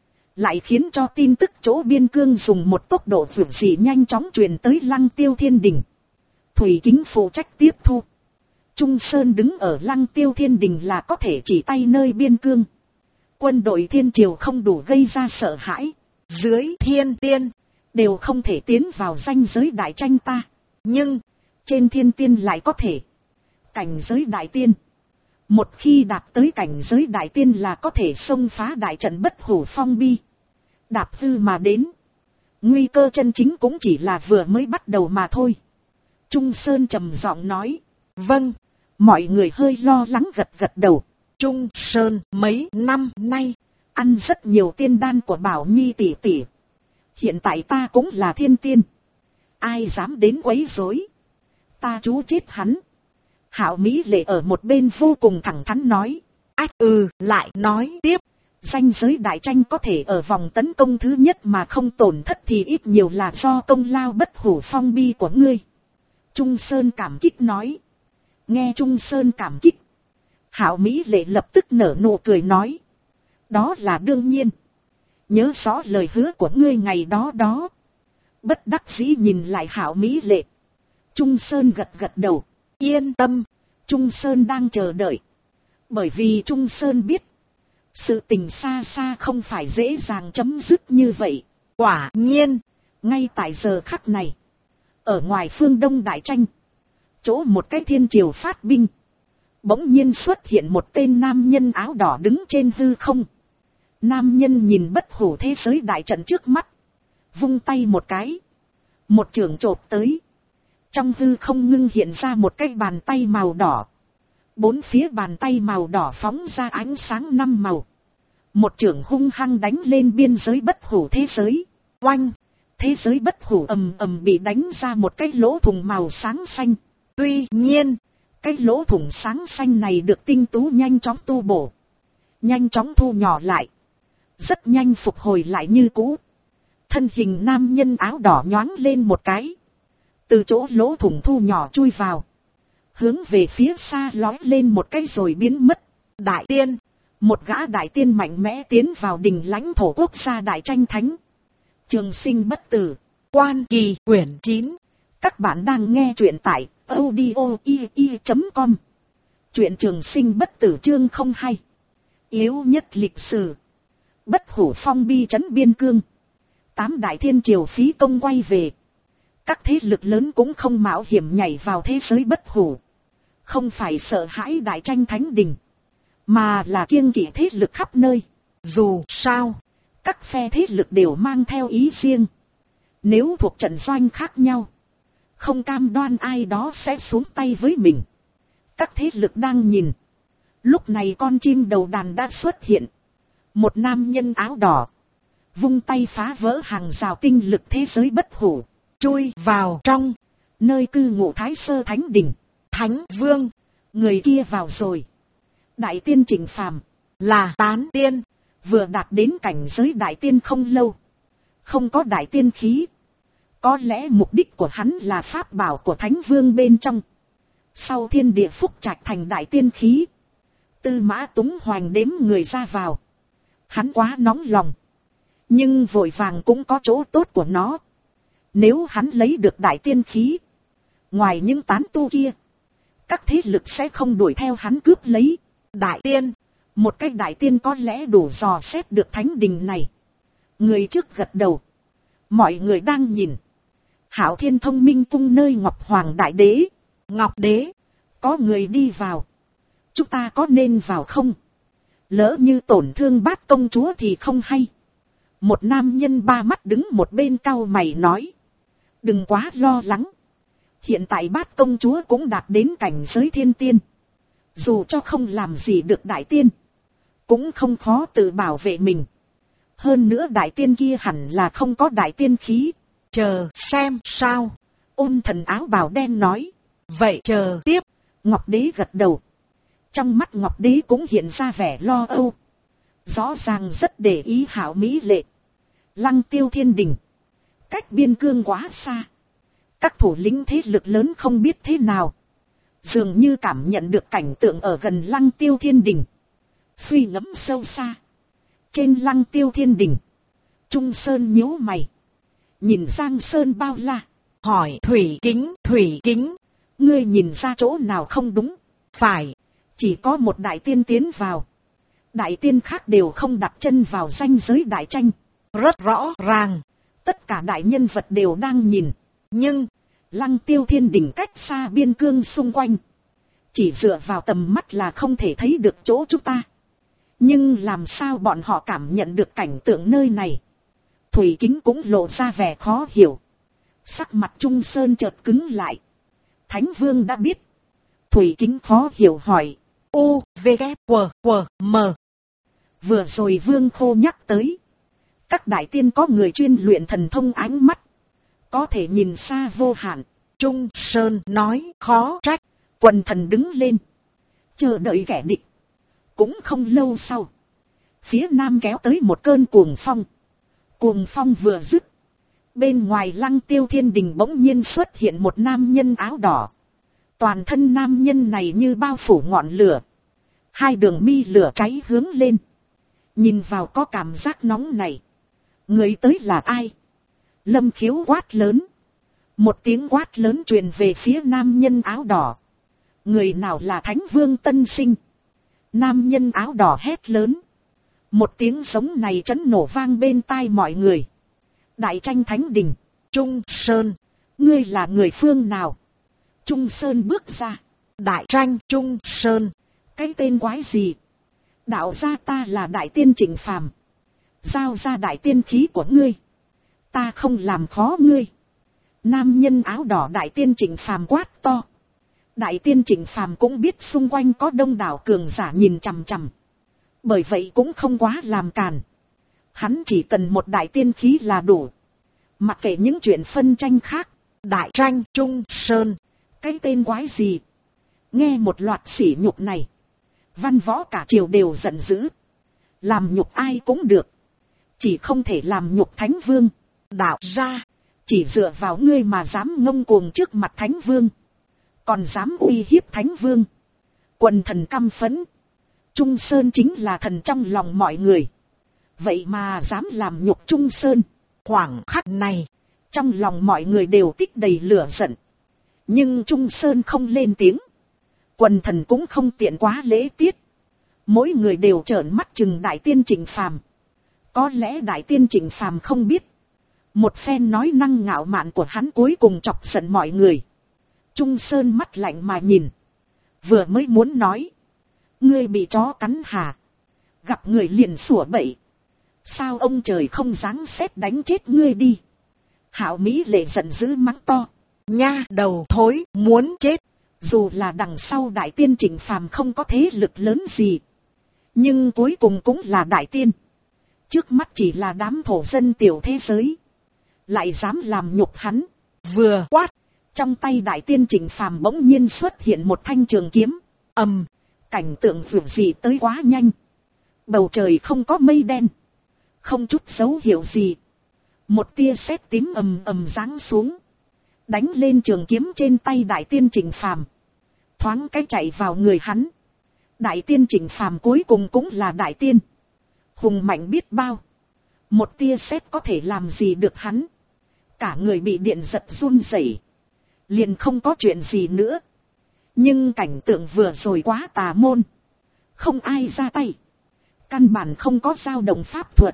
Lại khiến cho tin tức chỗ biên cương dùng một tốc độ vượt dị nhanh chóng truyền tới Lăng Tiêu Thiên Đình. Thủy Kính phụ trách tiếp thu. Trung Sơn đứng ở Lăng Tiêu Thiên Đình là có thể chỉ tay nơi biên cương. Quân đội thiên triều không đủ gây ra sợ hãi. Dưới thiên tiên, đều không thể tiến vào ranh giới đại tranh ta. Nhưng, trên thiên tiên lại có thể. Cảnh giới đại tiên. Một khi đạt tới cảnh giới đại tiên là có thể xông phá đại trận bất hủ phong bi. Đạp hư mà đến. Nguy cơ chân chính cũng chỉ là vừa mới bắt đầu mà thôi. Trung Sơn trầm giọng nói. Vâng. Mọi người hơi lo lắng gật gật đầu. Trung Sơn mấy năm nay. Ăn rất nhiều tiên đan của Bảo Nhi tỷ tỷ. Hiện tại ta cũng là thiên tiên. Ai dám đến quấy rối. Ta chú chết hắn. Hạo Mỹ Lệ ở một bên vô cùng thẳng thắn nói. Ách lại nói tiếp. Ranh giới đại tranh có thể ở vòng tấn công thứ nhất mà không tổn thất thì ít nhiều là do công lao bất hủ phong bi của ngươi. Trung Sơn cảm kích nói. Nghe Trung Sơn cảm kích. Hạo Mỹ Lệ lập tức nở nụ cười nói. Đó là đương nhiên. Nhớ rõ lời hứa của ngươi ngày đó đó. Bất đắc dĩ nhìn lại Hạo Mỹ Lệ. Trung Sơn gật gật đầu. Yên tâm. Trung Sơn đang chờ đợi. Bởi vì Trung Sơn biết. Sự tình xa xa không phải dễ dàng chấm dứt như vậy. Quả nhiên. Ngay tại giờ khắc này. Ở ngoài phương Đông Đại Tranh. Chỗ một cái thiên triều phát binh. Bỗng nhiên xuất hiện một tên nam nhân áo đỏ đứng trên hư không. Nam nhân nhìn bất hủ thế giới đại trận trước mắt. Vung tay một cái. Một chưởng chộp tới. Trong hư không ngưng hiện ra một cái bàn tay màu đỏ. 4 phía bàn tay màu đỏ phóng ra ánh sáng 5 màu. Một chưởng hung hăng đánh lên biên giới bất hủ thế giới. Oanh! Thế giới bất hủ ầm ầm bị đánh ra một cái lỗ thủng màu sáng xanh. Tuy nhiên, cái lỗ thủng sáng xanh này được tinh tú nhanh chóng tu bổ. Nhanh chóng thu nhỏ lại. Rất nhanh phục hồi lại như cũ. Thân hình nam nhân áo đỏ nhoáng lên một cái. Từ chỗ lỗ thủng thu nhỏ chui vào. Hướng về phía xa lói lên một cái rồi biến mất. Đại tiên. Một gã đại tiên mạnh mẽ tiến vào đình lãnh thổ quốc gia Đại Tranh Thánh. Trường Sinh bất tử. Quan Kỳ quyển 9. Các bạn đang nghe truyện tại audio.com. Truyện Trường Sinh bất tử chương 02. Yếu nhất lịch sử. Bất hủ phong bi trấn biên cương. 8 đại thiên triều phí công quay về. Các thế lực lớn cũng không mạo hiểm nhảy vào thế giới bất hủ. Không phải sợ hãi đại tranh thánh đình, mà là kiêng kỵ thế lực khắp nơi. Dù sao, các phe thế lực đều mang theo ý riêng. Nếu thuộc trận doanh khác nhau, không cam đoan ai đó sẽ xuống tay với mình. Các thế lực đang nhìn. Lúc này con chim đầu đàn đã xuất hiện. Một nam nhân áo đỏ vung tay phá vỡ hàng rào tinh lực thế giới bất hủ, chui vào trong nơi cư ngụ Thái Sơ Thánh Đình. Thánh Vương, người kia vào rồi. Đại tiên Trịnh Phàm là tán tiên, vừa đạt đến cảnh giới đại tiên không lâu, không có đại tiên khí. Có lẽ mục đích của hắn là pháp bảo của Thánh Vương bên trong. Sau thiên địa phúc trạch thành đại tiên khí, Tư Mã Túng Hoành đếm người ra vào. Hắn quá nóng lòng, nhưng vội vàng cũng có chỗ tốt của nó. Nếu hắn lấy được đại tiên khí, ngoài những tán tu kia, các thế lực sẽ không đuổi theo hắn cướp lấy. Đại tiên, một cái đại tiên có lẽ đủ dò xét được thánh đình này. Người trước gật đầu. Mọi người đang nhìn. Hạo Thiên Thông Minh Cung nơi Ngọc Hoàng Đại Đế. Ngọc Đế, có người đi vào. Chúng ta có nên vào không? Lỡ như tổn thương Bát công chúa thì không hay. Một nam nhân ba mắt đứng một bên cau mày nói. Đừng quá lo lắng. Hiện tại Bát công chúa cũng đạt đến cảnh giới thiên tiên. Dù cho không làm gì được đại tiên, cũng không khó tự bảo vệ mình. Hơn nữa đại tiên kia hẳn là không có đại tiên khí. Chờ xem sao. Ôn thần áo bào đen nói. Vậy chờ tiếp. Ngọc Đế gật đầu. Trong mắt Ngọc Đế cũng hiện ra vẻ lo âu. Rõ ràng rất để ý hảo mỹ lệ. Lăng Tiêu Thiên Đình, cách biên cương quá xa. Các thủ lĩnh thế lực lớn không biết thế nào, dường như cảm nhận được cảnh tượng ở gần Lăng Tiêu Thiên Đình. Suy ngẫm sâu xa. Trên Lăng Tiêu Thiên Đình, Trung Sơn nhíu mày, nhìn Giang Sơn bao la, hỏi Thủy Kính, ngươi nhìn ra chỗ nào không đúng? Phải, chỉ có một đại tiên tiến vào. Đại tiên khác đều không đặt chân vào ranh giới đại tranh. Rất rõ ràng, tất cả đại nhân vật đều đang nhìn. Nhưng, Lăng Tiêu Thiên Đình cách xa biên cương xung quanh. Chỉ dựa vào tầm mắt là không thể thấy được chỗ chúng ta. Nhưng làm sao bọn họ cảm nhận được cảnh tượng nơi này? Thủy Kính cũng lộ ra vẻ khó hiểu. Sắc mặt Trung Sơn chợt cứng lại. Thánh Vương đã biết. Thủy Kính khó hiểu hỏi. U, V, K, W, M. Vừa rồi Vương Khô nhắc tới. Các đại tiên có người chuyên luyện thần thông ánh mắt, có thể nhìn xa vô hạn. Trung Sơn nói khó trách. Quần thần đứng lên, chờ đợi kẻ địch. Cũng không lâu sau, phía nam kéo tới một cơn cuồng phong. Cuồng phong vừa dứt, bên ngoài Lăng Tiêu Thiên Đình bỗng nhiên xuất hiện một nam nhân áo đỏ. Toàn thân nam nhân này như bao phủ ngọn lửa. Hai đường mi lửa cháy hướng lên. Nhìn vào có cảm giác nóng này. Người tới là ai? Lâm Khiếu quát lớn. Một tiếng quát lớn truyền về phía nam nhân áo đỏ. Người nào là Thánh Vương tân sinh? Nam nhân áo đỏ hét lớn. Một tiếng giống này chấn nổ vang bên tai mọi người. Đại tranh thánh đình. Trung Sơn, ngươi là người phương nào? Trung Sơn bước ra. Đại tranh Trung Sơn. Cái tên quái gì? Đạo gia ta là đại tiên Trịnh Phàm. Giao ra đại tiên khí của ngươi, ta không làm khó ngươi. Nam nhân áo đỏ đại tiên Trịnh Phàm quát to. Đại tiên Trịnh Phàm cũng biết xung quanh có đông đảo cường giả nhìn chằm chằm, bởi vậy cũng không quá làm càn. Hắn chỉ cần một đại tiên khí là đủ, mặc kệ những chuyện phân tranh khác. Đại tranh Trung Sơn, cái tên quái gì? Nghe một loạt sỉ nhục này, văn võ cả triều đều giận dữ. Làm nhục ai cũng được, chỉ không thể làm nhục Thánh Vương. Đạo ra, chỉ dựa vào ngươi mà dám ngông cuồng trước mặt Thánh Vương, còn dám uy hiếp Thánh Vương. Quần thần căm phẫn. Trung Sơn chính là thần trong lòng mọi người, vậy mà dám làm nhục Trung Sơn. Khoảng khắc này, trong lòng mọi người đều tích đầy lửa giận. Nhưng Trung Sơn không lên tiếng. Quần thần cũng không tiện quá lễ tiết. Mỗi người đều trợn mắt chừng đại tiên Trịnh Phàm. Có lẽ đại tiên Trịnh Phàm không biết. Một phen nói năng ngạo mạn của hắn cuối cùng chọc giận mọi người. Trung Sơn mắt lạnh mà nhìn. Vừa mới muốn nói. Ngươi bị chó cắn hả? Gặp người liền sủa bậy. Sao ông trời không giáng sét đánh chết ngươi đi? Hạo Mỹ Lệ giận dữ mắng to. Nha đầu thối, muốn chết. Dù là đằng sau đại tiên Trịnh Phàm không có thế lực lớn gì. Nhưng cuối cùng cũng là đại tiên. Trước mắt chỉ là đám thổ dân tiểu thế giới. Lại dám làm nhục hắn. Vừa quát. Trong tay đại tiên Trịnh Phàm bỗng nhiên xuất hiện một thanh trường kiếm. Ầm. Cảnh tượng vượt dị tới quá nhanh. Bầu trời không có mây đen. Không chút dấu hiệu gì. Một tia sét tím ầm ầm giáng xuống. Đánh lên trường kiếm trên tay đại tiên Trịnh Phàm. Thoáng cái chạy vào người hắn. Đại tiên Trịnh Phàm cuối cùng cũng là đại tiên. Hùng mạnh biết bao. Một tia sét có thể làm gì được hắn. Cả người bị điện giật run rẩy. Liền không có chuyện gì nữa. Nhưng cảnh tượng vừa rồi quá tà môn. Không ai ra tay. Căn bản không có dao động pháp thuật.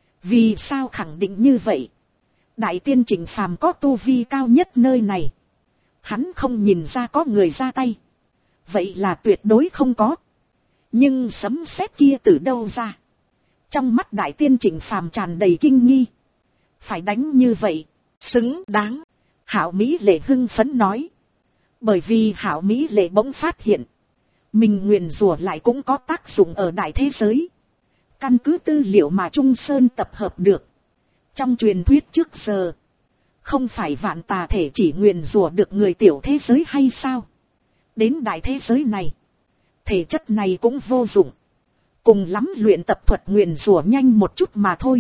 Vì sao khẳng định như vậy? Đại tiên Trịnh Phàm có tu vi cao nhất nơi này. Hắn không nhìn ra có người ra tay. Vậy là tuyệt đối không có. Nhưng sấm sét kia từ đâu ra? Trong mắt đại tiên Trịnh Phàm tràn đầy kinh nghi. Phải đánh như vậy, xứng đáng. Hạo Mỹ Lệ hưng phấn nói. Bởi vì Hạo Mỹ Lệ bỗng phát hiện. Mình nguyền rủa lại cũng có tác dụng ở đại thế giới. Căn cứ tư liệu mà Trung Sơn tập hợp được. Trong truyền thuyết trước giờ. Không phải vạn tà thể chỉ nguyền rủa được người tiểu thế giới hay sao? Đến đại thế giới này. Thể chất này cũng vô dụng. Cùng lắm luyện tập thuật nguyền rủa nhanh một chút mà thôi.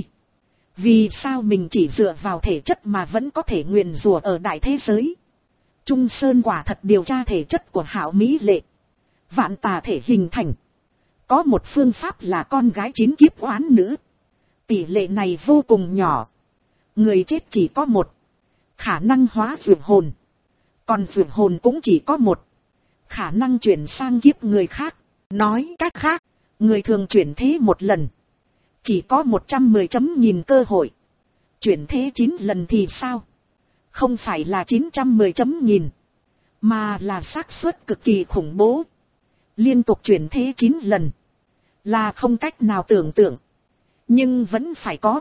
Vì sao mình chỉ dựa vào thể chất mà vẫn có thể nguyền rủa ở đại thế giới? Trung Sơn quả thật điều tra thể chất của Hạo Mỹ Lệ. Vạn tà thể hình thành. Có một phương pháp là con gái 9 kiếp oán nữ. Tỷ lệ này vô cùng nhỏ. Người chết chỉ có một. Khả năng hóa vượt hồn. Còn vượt hồn cũng chỉ có một. Khả năng chuyển sang kiếp người khác. Nói cách khác, người thường chuyển thế một lần. Chỉ có 110 chấm nhìn cơ hội. Chuyển thế 9 lần thì sao? Không phải là 910 chấm nhìn. Mà là xác suất cực kỳ khủng bố. Liên tục chuyển thế 9 lần. Là không cách nào tưởng tượng. Nhưng vẫn phải có.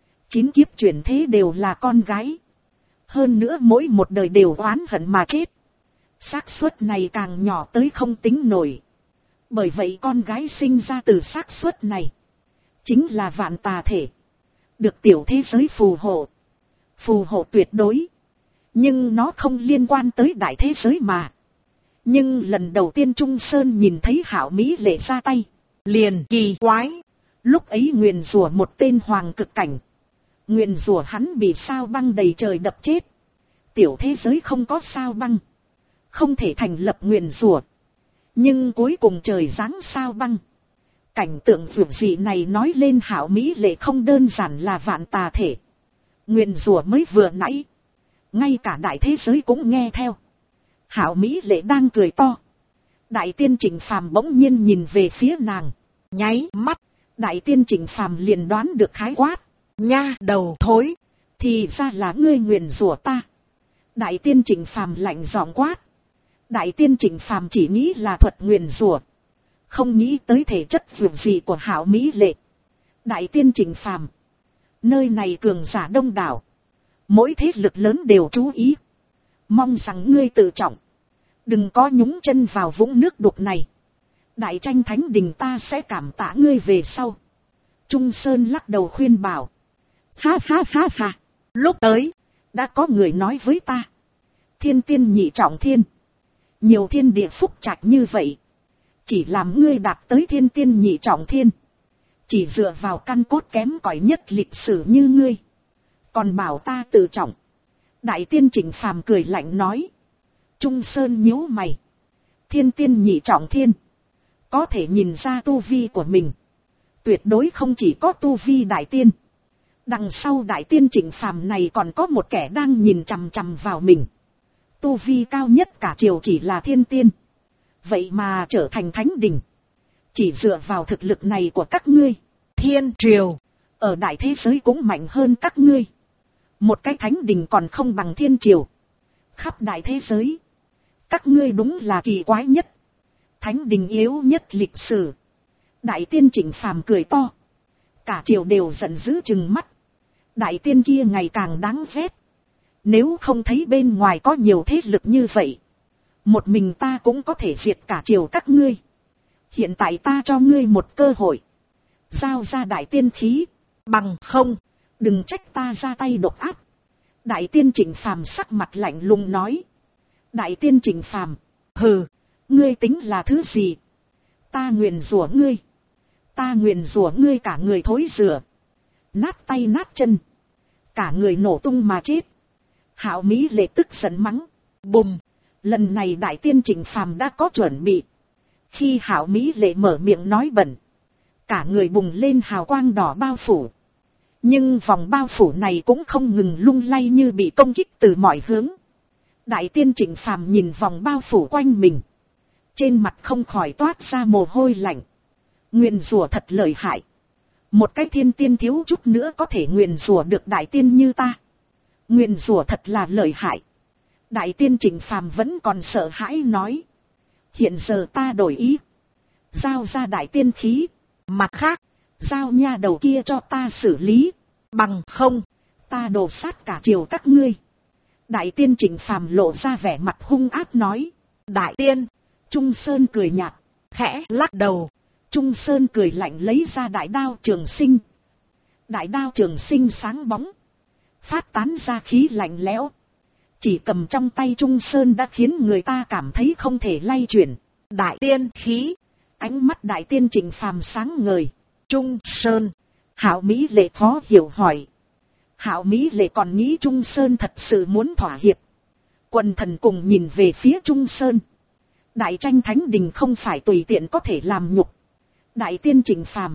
9 kiếp chuyển thế đều là con gái. Hơn nữa mỗi một đời đều oán hận mà chết. Xác suất này càng nhỏ tới không tính nổi. Bởi vậy con gái sinh ra từ xác suất này. Chính là vạn tà thể. Được tiểu thế giới phù hộ. Phù hộ tuyệt đối. Nhưng nó không liên quan tới đại thế giới mà. Nhưng lần đầu tiên Trung Sơn nhìn thấy Hạo Mỹ Lệ ra tay. Liền kỳ quái. Lúc ấy nguyền rủa một tên hoàng cực cảnh. Nguyền rủa hắn bị sao băng đầy trời đập chết. Tiểu thế giới không có sao băng. Không thể thành lập nguyền rủa. Nhưng cuối cùng trời giáng sao băng. Cảnh tượng vượt dị này nói lên Hạo Mỹ Lệ không đơn giản là vạn tà thể. Nguyền rủa mới vừa nãy. Ngay cả đại thế giới cũng nghe theo. Hạo Mỹ Lệ đang cười to. Đại tiên Trịnh Phàm bỗng nhiên nhìn về phía nàng. Nháy mắt. Đại tiên Trịnh Phàm liền đoán được khái quát. Nha đầu thối. Thì ra là ngươi nguyền rủa ta. Đại tiên Trịnh Phàm lạnh giọng quát. Đại tiên Trịnh Phàm chỉ nghĩ là thuật nguyền rủa. Không nghĩ tới thể chất vượt dị của Hạo Mỹ Lệ. Đại tiên Trịnh Phàm. Nơi này cường giả đông đảo. Mỗi thế lực lớn đều chú ý. Mong rằng ngươi tự trọng. Đừng có nhúng chân vào vũng nước đục này. Đại tranh thánh đình ta sẽ cảm tạ ngươi về sau. Trung Sơn lắc đầu khuyên bảo. Ha ha ha ha. Lúc tới. Đã có người nói với ta. Thiên tiên nhị trọng thiên. Nhiều thiên địa phúc trạch như vậy. Chỉ làm ngươi đạt tới thiên tiên nhị trọng thiên. Chỉ dựa vào căn cốt kém cỏi nhất lịch sử như ngươi. Còn bảo ta tự trọng. Đại tiên Trịnh Phàm cười lạnh nói. Trung Sơn nhíu mày. Thiên tiên nhị trọng thiên. Có thể nhìn ra tu vi của mình. Tuyệt đối không chỉ có tu vi đại tiên. Đằng sau đại tiên Trịnh Phàm này còn có một kẻ đang nhìn chằm chằm vào mình. Tu vi cao nhất cả triều chỉ là thiên tiên. vậy mà trở thành thánh đình. Chỉ dựa vào thực lực này của các ngươi, thiên triều ở đại thế giới cũng mạnh hơn các ngươi. Một cái thánh đình còn không bằng thiên triều. Khắp đại thế giới, các ngươi đúng là kỳ quái nhất. Thánh đình yếu nhất lịch sử. Đại tiên Trịnh Phàm cười to. Cả triều đều giận dữ chừng mắt. Đại tiên kia ngày càng đáng ghét. Nếu không thấy bên ngoài có nhiều thế lực như vậy, một mình ta cũng có thể diệt cả triều các ngươi. Hiện tại ta cho ngươi một cơ hội. Giao ra đại tiên khí. Bằng không, đừng trách ta ra tay độc ác. Đại tiên Trịnh Phàm sắc mặt lạnh lùng nói. Đại tiên Trịnh Phàm, hừ, ngươi tính là thứ gì? Ta nguyền rủa ngươi. Ta nguyền rủa ngươi cả người thối rửa. Nát tay nát chân. Cả người nổ tung mà chết. Hạo Mỹ Lệ tức giận mắng. Bùm. Lần này đại tiên Trịnh Phàm đã có chuẩn bị. Khi Hạo Mỹ Lệ mở miệng nói bẩn, cả người bùng lên hào quang đỏ bao phủ. Nhưng vòng bao phủ này cũng không ngừng lung lay như bị công kích từ mọi hướng. Đại tiên Trịnh Phàm nhìn vòng bao phủ quanh mình. Trên mặt không khỏi toát ra mồ hôi lạnh. Nguyền rủa thật lợi hại. Một cái thiên tiên thiếu chút nữa có thể nguyền rủa được đại tiên như ta. Nguyền rủa thật là lợi hại. Đại tiên Trịnh Phàm vẫn còn sợ hãi nói. Hiện giờ ta đổi ý. Giao ra đại tiên khí. Mặt khác, giao nha đầu kia cho ta xử lý. Bằng không, ta đổ sát cả triều các ngươi. Đại tiên Trịnh Phàm lộ ra vẻ mặt hung ác nói. Đại tiên. Trung Sơn cười nhạt, khẽ lắc đầu. Trung Sơn cười lạnh lấy ra đại đao Trường Sinh. Đại đao Trường Sinh sáng bóng, phát tán ra khí lạnh lẽo. Chỉ cầm trong tay Trung Sơn đã khiến người ta cảm thấy không thể lay chuyển. Đại tiên khí. Ánh mắt đại tiên Trịnh Phàm sáng ngời. Trung Sơn. Hạo Mỹ Lệ khó hiểu hỏi. Hạo Mỹ Lệ còn nghĩ Trung Sơn thật sự muốn thỏa hiệp. Quần thần cùng nhìn về phía Trung Sơn. Đại tranh thánh đình không phải tùy tiện có thể làm nhục. Đại tiên Trịnh Phàm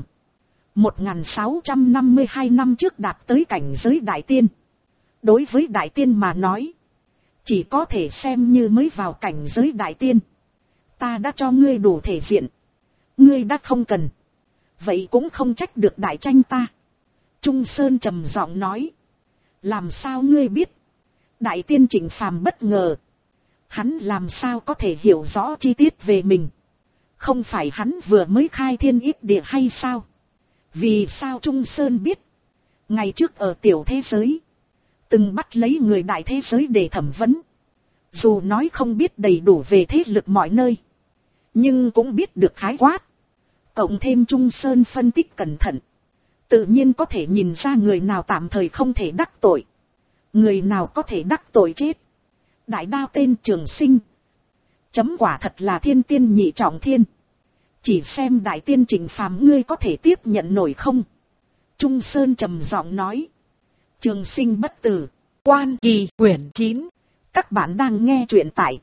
1652 năm trước đạt tới cảnh giới đại tiên. Đối với đại tiên mà nói, chỉ có thể xem như mới vào cảnh giới đại tiên. Ta đã cho ngươi đủ thể diện. Ngươi đã không cần. Vậy cũng không trách được đại tranh ta. Trung Sơn trầm giọng nói. Làm sao ngươi biết? Đại tiên Trịnh Phàm bất ngờ. Hắn làm sao có thể hiểu rõ chi tiết về mình? Không phải hắn vừa mới khai thiên ít địa hay sao? Vì sao Trung Sơn biết? Ngày trước ở tiểu thế giới, từng bắt lấy người đại thế giới để thẩm vấn. Dù nói không biết đầy đủ về thế lực mọi nơi, nhưng cũng biết được khái quát. Cộng thêm Trung Sơn phân tích cẩn thận, tự nhiên có thể nhìn ra người nào tạm thời không thể đắc tội, người nào có thể đắc tội chết. Đại đao tên Trường Sinh. Chấm quả thật là thiên tiên nhị trọng thiên. Chỉ xem đại tiên Trịnh Phàm ngươi có thể tiếp nhận nổi không? Trung Sơn trầm giọng nói. Trường Sinh bất tử. Quan Kỳ quyển 9. Các bạn đang nghe truyện tại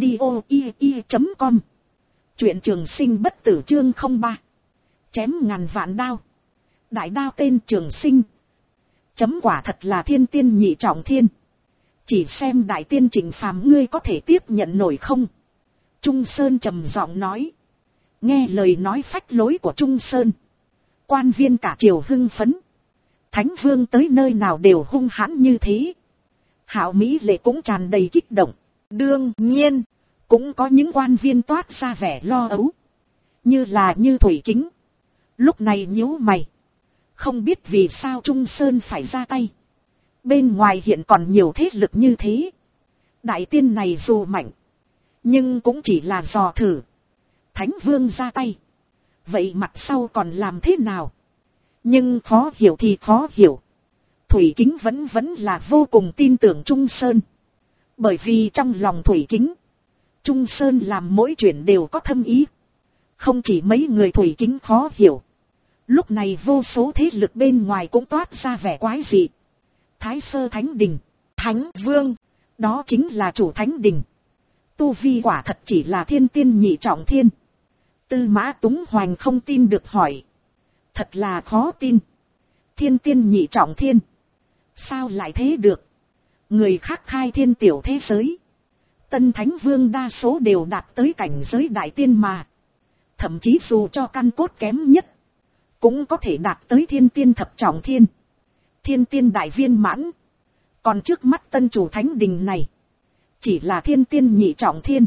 audio.com. Truyện Trường Sinh bất tử chương 03. Chém ngàn vạn đao. Đại đao tên Trường Sinh. Chấm quả thật là thiên tiên nhị trọng thiên. Chỉ xem đại tiên Trịnh Phàm ngươi có thể tiếp nhận nổi không? Trung Sơn trầm giọng nói. Nghe lời nói phách lối của Trung Sơn, quan viên cả triều hưng phấn. Thánh vương tới nơi nào đều hung hãn như thế. Hạo Mỹ Lệ cũng tràn đầy kích động. Đương nhiên, cũng có những quan viên toát ra vẻ lo âu. Như Thủy Kính. Lúc này nhíu mày. Không biết vì sao Trung Sơn phải ra tay. Bên ngoài hiện còn nhiều thế lực như thế. Đại tiên này dù mạnh, nhưng cũng chỉ là dò thử. Thánh vương ra tay, vậy mặt sau còn làm thế nào? Nhưng khó hiểu thì khó hiểu. Thủy Kính vẫn là vô cùng tin tưởng Trung Sơn. Bởi vì trong lòng Thủy Kính, Trung Sơn làm mỗi chuyện đều có thâm ý. Không chỉ mấy người Thủy Kính khó hiểu. Lúc này vô số thế lực bên ngoài cũng toát ra vẻ quái dị. Thái Sơ Thánh Đình, Thánh Vương, đó chính là chủ Thánh Đình. Tu vi quả thật chỉ là thiên tiên nhị trọng thiên. Tư Mã Túng Hoành không tin được hỏi. Thật là khó tin. Thiên tiên nhị trọng thiên. Sao lại thế được? Người khác khai thiên tiểu thế giới, Tân Thánh Vương đa số đều đạt tới cảnh giới đại tiên mà. Thậm chí dù cho căn cốt kém nhất, cũng có thể đạt tới thiên tiên thập trọng thiên. Thiên tiên đại viên mãn. Còn trước mắt tân chủ thánh đình này, chỉ là thiên tiên nhị trọng thiên.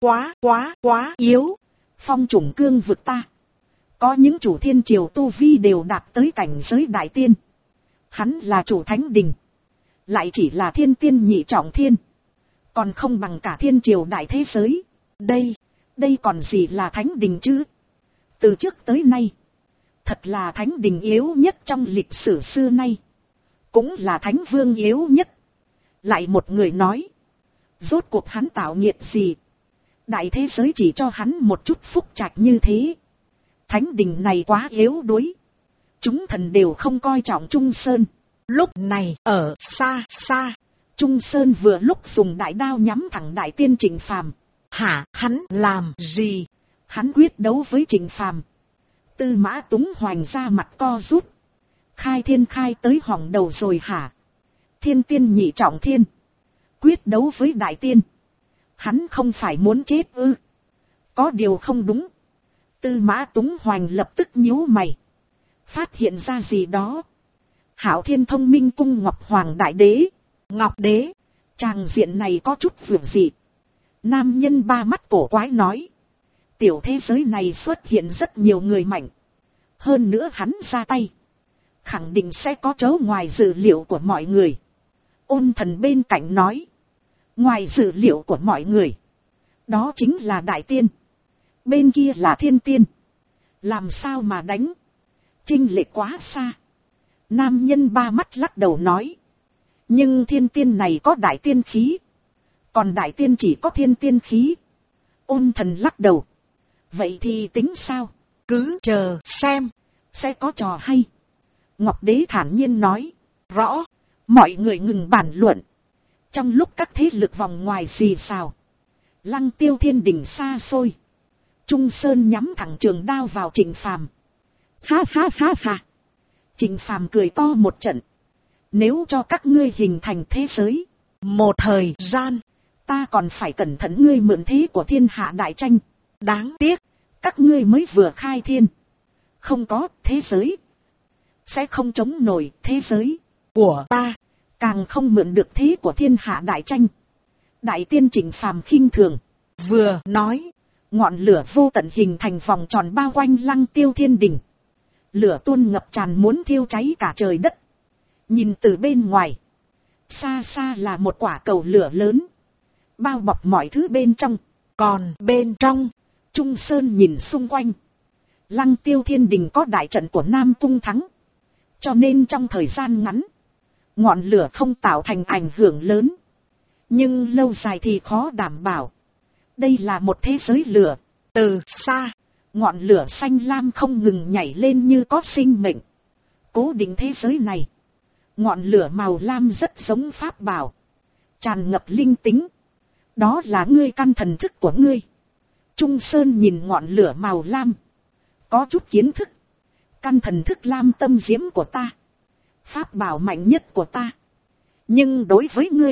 Quá yếu. Phong chủng cương vực ta. Có những chủ thiên triều tu vi đều đạt tới cảnh giới đại tiên. Hắn là chủ thánh đình, lại chỉ là thiên tiên nhị trọng thiên. Còn không bằng cả thiên triều đại thế giới. Đây còn gì là thánh đình chứ? Từ trước tới nay, thật là thánh đình yếu nhất trong lịch sử xưa nay. Cũng là thánh vương yếu nhất. Lại một người nói, rốt cuộc hắn tạo nghiệp gì? Đại thế giới chỉ cho hắn một chút phúc trạch như thế. Thánh đình này quá yếu đuối. Chúng thần đều không coi trọng Trung Sơn. Lúc này ở xa xa, Trung Sơn vừa lúc dùng đại đao nhắm thẳng đại tiên Trịnh Phàm. Hả, hắn làm gì? Hắn quyết đấu với Trịnh Phàm. Tư Mã Túng Hoành ra mặt co rút. Khai thiên khai tới hỏng đầu rồi hả? Thiên tiên nhị trọng thiên, quyết đấu với đại tiên. Hắn không phải muốn chết ư? Có điều không đúng. Tư Mã Túng Hoành lập tức nhíu mày. Phát hiện ra gì đó. Hạo Thiên Thông Minh Cung Ngọc Hoàng Đại Đế. Ngọc Đế. Tràng diện này có chút vượt dị. Nam nhân ba mắt cổ quái nói. Tiểu thế giới này xuất hiện rất nhiều người mạnh. Hơn nữa hắn ra tay, khẳng định sẽ có chớ ngoài dự liệu của mọi người. Ôn Thần bên cạnh nói. Ngoài dự liệu của mọi người, đó chính là đại tiên. Bên kia là thiên tiên. Làm sao mà đánh? Chênh lệch quá xa. Nam nhân ba mắt lắc đầu nói. Nhưng thiên tiên này có đại tiên khí, còn đại tiên chỉ có thiên tiên khí. Ôn Thần lắc đầu. Vậy thì tính sao? Cứ chờ xem, sẽ có trò hay. Ngọc Đế thản nhiên nói. Rõ. Mọi người ngừng bàn luận. Trong lúc các thế lực vòng ngoài xì xào, Lăng Tiêu thiên đỉnh xa xôi, Trung Sơn nhắm thẳng trường đao vào Trịnh Phàm. Ha ha ha ha. Trịnh Phàm cười to một trận. Nếu cho các ngươi hình thành thế giới, một thời gian, ta còn phải cẩn thận ngươi mượn thế của thiên hạ đại tranh. Đáng tiếc, các ngươi mới vừa khai thiên, không có thế giới, sẽ không chống nổi thế giới của ta, càng không mượn được thế của thiên hạ đại tranh. Đại tiên Trịnh Phàm khinh thường. Vừa nói, ngọn lửa vô tận hình thành vòng tròn bao quanh Lăng Tiêu thiên đỉnh. Lửa tuôn ngập tràn muốn thiêu cháy cả trời đất. Nhìn từ bên ngoài, xa xa là một quả cầu lửa lớn, bao bọc mọi thứ bên trong. Còn bên trong, Trung Sơn nhìn xung quanh. Lăng Tiêu thiên đình có đại trận của Nam Cung Thắng, cho nên trong thời gian ngắn, ngọn lửa không tạo thành ảnh hưởng lớn. Nhưng lâu dài thì khó đảm bảo. Đây là một thế giới lửa. Từ xa, ngọn lửa xanh lam không ngừng nhảy lên như có sinh mệnh. Cố định thế giới này. Ngọn lửa màu lam rất giống pháp bảo, tràn ngập linh tính. Đó là ngươi căn thần thức của ngươi. Trung Sơn nhìn ngọn lửa màu lam, có chút kiến thức. Căn thần thức lam tâm diễm của ta, pháp bảo mạnh nhất của ta. Nhưng đối với ngươi,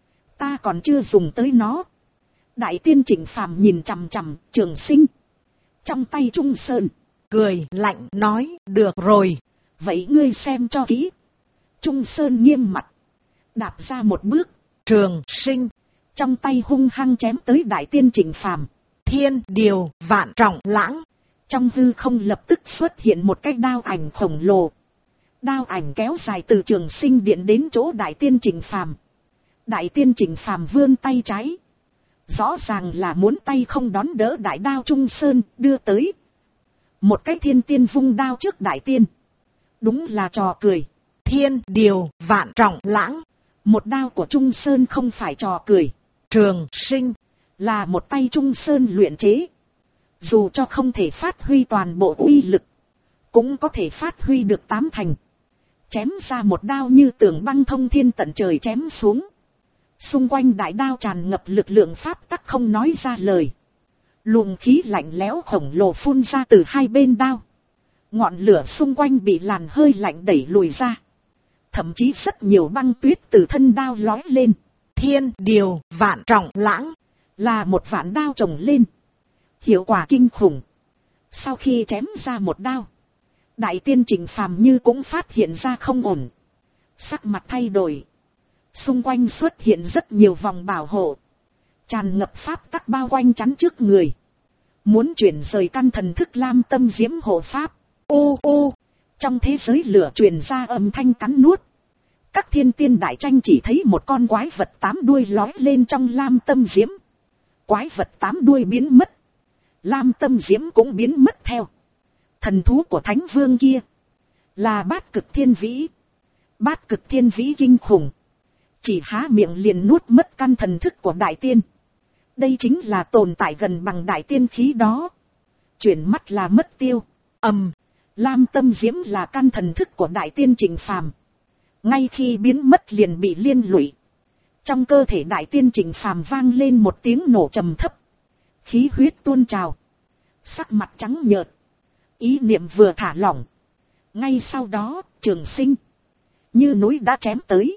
ta còn chưa dùng tới nó. Đại tiên Trịnh Phàm nhìn chằm chằm Trường Sinh trong tay Trung Sơn, cười lạnh nói. Được rồi, vậy ngươi xem cho kỹ. Trung Sơn nghiêm mặt, đạp ra một bước. Trường Sinh trong tay hung hăng chém tới đại tiên Trịnh Phàm. Thiên điều vạn trọng lãng. Trong hư không lập tức xuất hiện một cái đao ảnh khổng lồ. Đao ảnh kéo dài từ Trường Sinh điện đến chỗ đại tiên Trịnh Phàm. Đại tiên Trịnh Phàm vươn tay trái, rõ ràng là muốn tay không đón đỡ đại đao Trung Sơn đưa tới. Một cái thiên tiên vung đao trước đại tiên, đúng là trò cười. Thiên điều vạn trọng lãng, một đao của Trung Sơn không phải trò cười. Trường Sinh là một tay Trung Sơn luyện chế, dù cho không thể phát huy toàn bộ uy lực, cũng có thể phát huy được 8 thành. Chém ra một đao như tường băng thông thiên tận trời chém xuống. Xung quanh đại đao tràn ngập lực lượng pháp tắc không nói ra lời. Luồng khí lạnh lẽo khổng lồ phun ra từ hai bên đao. Ngọn lửa xung quanh bị làn hơi lạnh đẩy lùi ra. Thậm chí rất nhiều băng tuyết từ thân đao lói lên. Thiên điều vạn trọng lãng là một vạn đao chồng lên, hiệu quả kinh khủng. Sau khi chém ra một đao, đại tiên Trịnh Phàm như cũng phát hiện ra không ổn, sắc mặt thay đổi, xung quanh xuất hiện rất nhiều vòng bảo hộ, tràn ngập pháp tắc bao quanh chắn trước người, muốn chuyển rời căn thần thức lam tâm diễm hộ pháp. Ô ô, trong thế giới lửa truyền ra âm thanh cắn nuốt. Các thiên tiên đại tranh chỉ thấy một con quái vật 8 đuôi lói lên trong lam tâm diễm. Quái vật 8 đuôi biến mất, lam tâm diễm cũng biến mất theo. Thần thú của thánh vương kia là bát cực thiên vĩ. Bát cực thiên vĩ kinh khủng, chỉ há miệng liền nuốt mất căn thần thức của đại tiên. Đây chính là tồn tại gần bằng đại tiên khí đó. Chuyển mắt là mất tiêu. Lam tâm diễm là căn thần thức của đại tiên Trịnh Phàm. Ngay khi biến mất liền bị liên lụy. Trong cơ thể đại tiên Trịnh Phàm vang lên một tiếng nổ trầm thấp. Khí huyết tuôn trào. Sắc mặt trắng nhợt. Ý niệm vừa thả lỏng. Ngay sau đó, Trường Sinh như núi đã chém tới.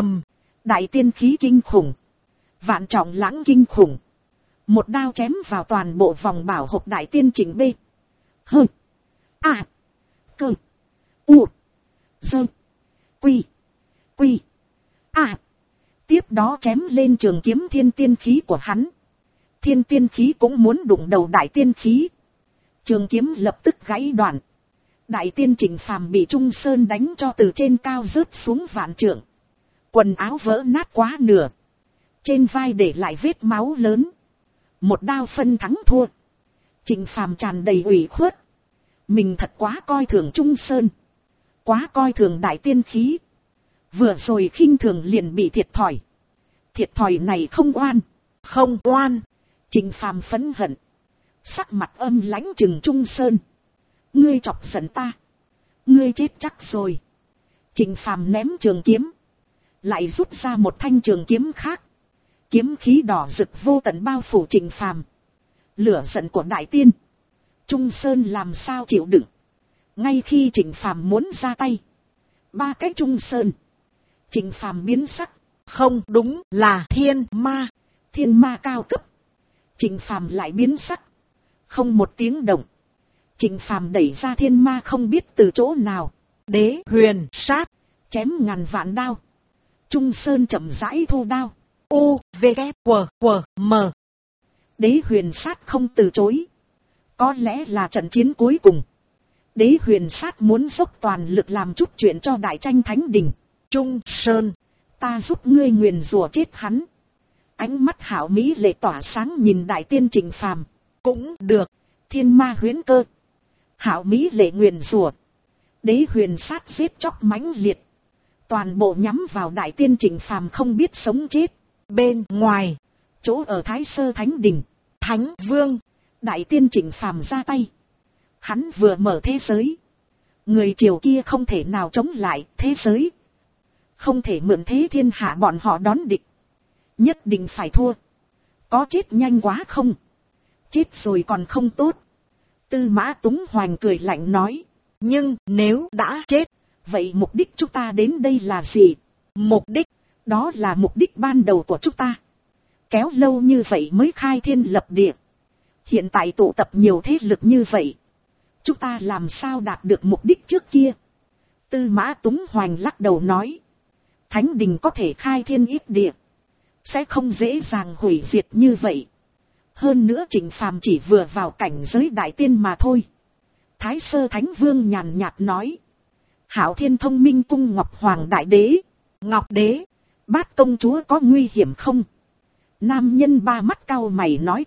Đại tiên khí kinh khủng. Vạn trọng lãng kinh khủng. Một đao chém vào toàn bộ vòng bảo hộ đại tiên Trịnh B. Hơ. A. Cơ. U. Dơ. Quy. Quy. A. Tiếp đó chém lên trường kiếm thiên tiên khí của hắn. Thiên tiên khí cũng muốn đụng đầu đại tiên khí. Trường kiếm lập tức gãy đoạn. Đại tiên Trịnh Phàm bị Trung Sơn đánh cho từ trên cao rớt xuống vạn trượng. Quần áo vỡ nát quá nửa. Trên vai để lại vết máu lớn. Một đao phân thắng thua. Trịnh Phàm tràn đầy ủy khuất. Mình thật quá coi thường Trung Sơn. Quá coi thường đại tiên khí. Vừa rồi khinh thường liền bị thiệt thòi. Thiệt thòi này không oan. Không oan. Trịnh Phàm phẫn hận. Sắc mặt âm lãnh trừng Trung Sơn. Ngươi chọc giận ta. Ngươi chết chắc rồi. Trịnh Phàm ném trường kiếm. Lại rút ra một thanh trường kiếm khác. Kiếm khí đỏ rực vô tận bao phủ Trịnh Phàm. Lửa giận của đại tiên Trung Sơn làm sao chịu đựng. Ngay khi Trịnh Phàm muốn ra tay, 3 cái Trung Sơn. Trịnh Phàm biến sắc. Không đúng là thiên ma. Thiên ma cao cấp. Trịnh Phàm lại biến sắc. Không một tiếng động. Trịnh Phàm đẩy ra thiên ma không biết từ chỗ nào. Đế huyền sát. Chém ngàn vạn đao. Trung Sơn chậm rãi thu đao. U, V, K, W, W, M. Đế huyền sát không từ chối. Có lẽ là trận chiến cuối cùng. Đế huyền sát muốn dốc toàn lực làm chút chuyện cho đại tranh thánh đình. Trung Sơn, ta giúp ngươi nguyền rủa chết hắn. Ánh mắt hảo mỹ lệ tỏa sáng nhìn đại tiên Trịnh Phàm. Cũng được. Thiên ma huyễn cơ. Hảo mỹ lệ nguyền rủa. Đế huyền sát giết chóc mãnh liệt. Toàn bộ nhắm vào đại tiên Trịnh Phàm không biết sống chết. Bên ngoài, chỗ ở Thái Sơ Thánh Đình, Thánh Vương, đại tiên Trịnh Phàm ra tay. Hắn vừa mở thế giới. Người triều kia không thể nào chống lại thế giới. Không thể mượn thế thiên hạ bọn họ đón địch. Nhất định phải thua. Có chết nhanh quá không? Chết rồi còn không tốt. Tư Mã Túng Hoành cười lạnh nói. Nhưng nếu đã chết, vậy mục đích chúng ta đến đây là gì? Mục đích, đó là mục đích ban đầu của chúng ta. Kéo lâu như vậy mới khai thiên lập địa. Hiện tại tụ tập nhiều thế lực như vậy. Chúng ta làm sao đạt được mục đích trước kia? Tư Mã Túng Hoành lắc đầu nói. Thánh đình có thể khai thiên ít địa. Sẽ không dễ dàng hủy diệt như vậy. Hơn nữa Trịnh Phàm chỉ vừa vào cảnh giới đại tiên mà thôi. Thái Sơ Thánh Vương nhàn nhạt nói. Hạo Thiên Thông Minh Cung Ngọc Hoàng Đại Đế. Ngọc Đế, Bát công chúa có nguy hiểm không? Nam nhân ba mắt cau mày nói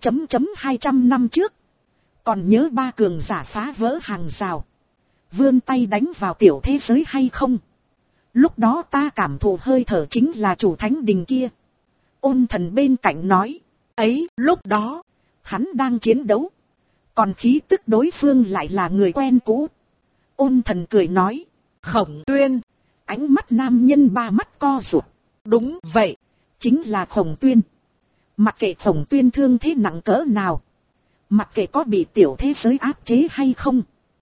200 năm trước. Còn nhớ 3 cường giả phá vỡ hàng rào. Vươn tay đánh vào tiểu thế giới hay không? Lúc đó ta cảm thụ hơi thở chính là chủ thánh đình kia. Ôn Thần bên cạnh nói. Ấy, lúc đó, hắn đang chiến đấu. Còn khí tức đối phương lại là người quen cũ. Ôn Thần cười nói. Khổng Tuyên. Ánh mắt nam nhân ba mắt co rụt. Đúng vậy, chính là Khổng Tuyên. Mặc kệ Khổng Tuyên thương thế nặng cỡ nào. Mặc kệ có bị tiểu thế giới áp chế hay không.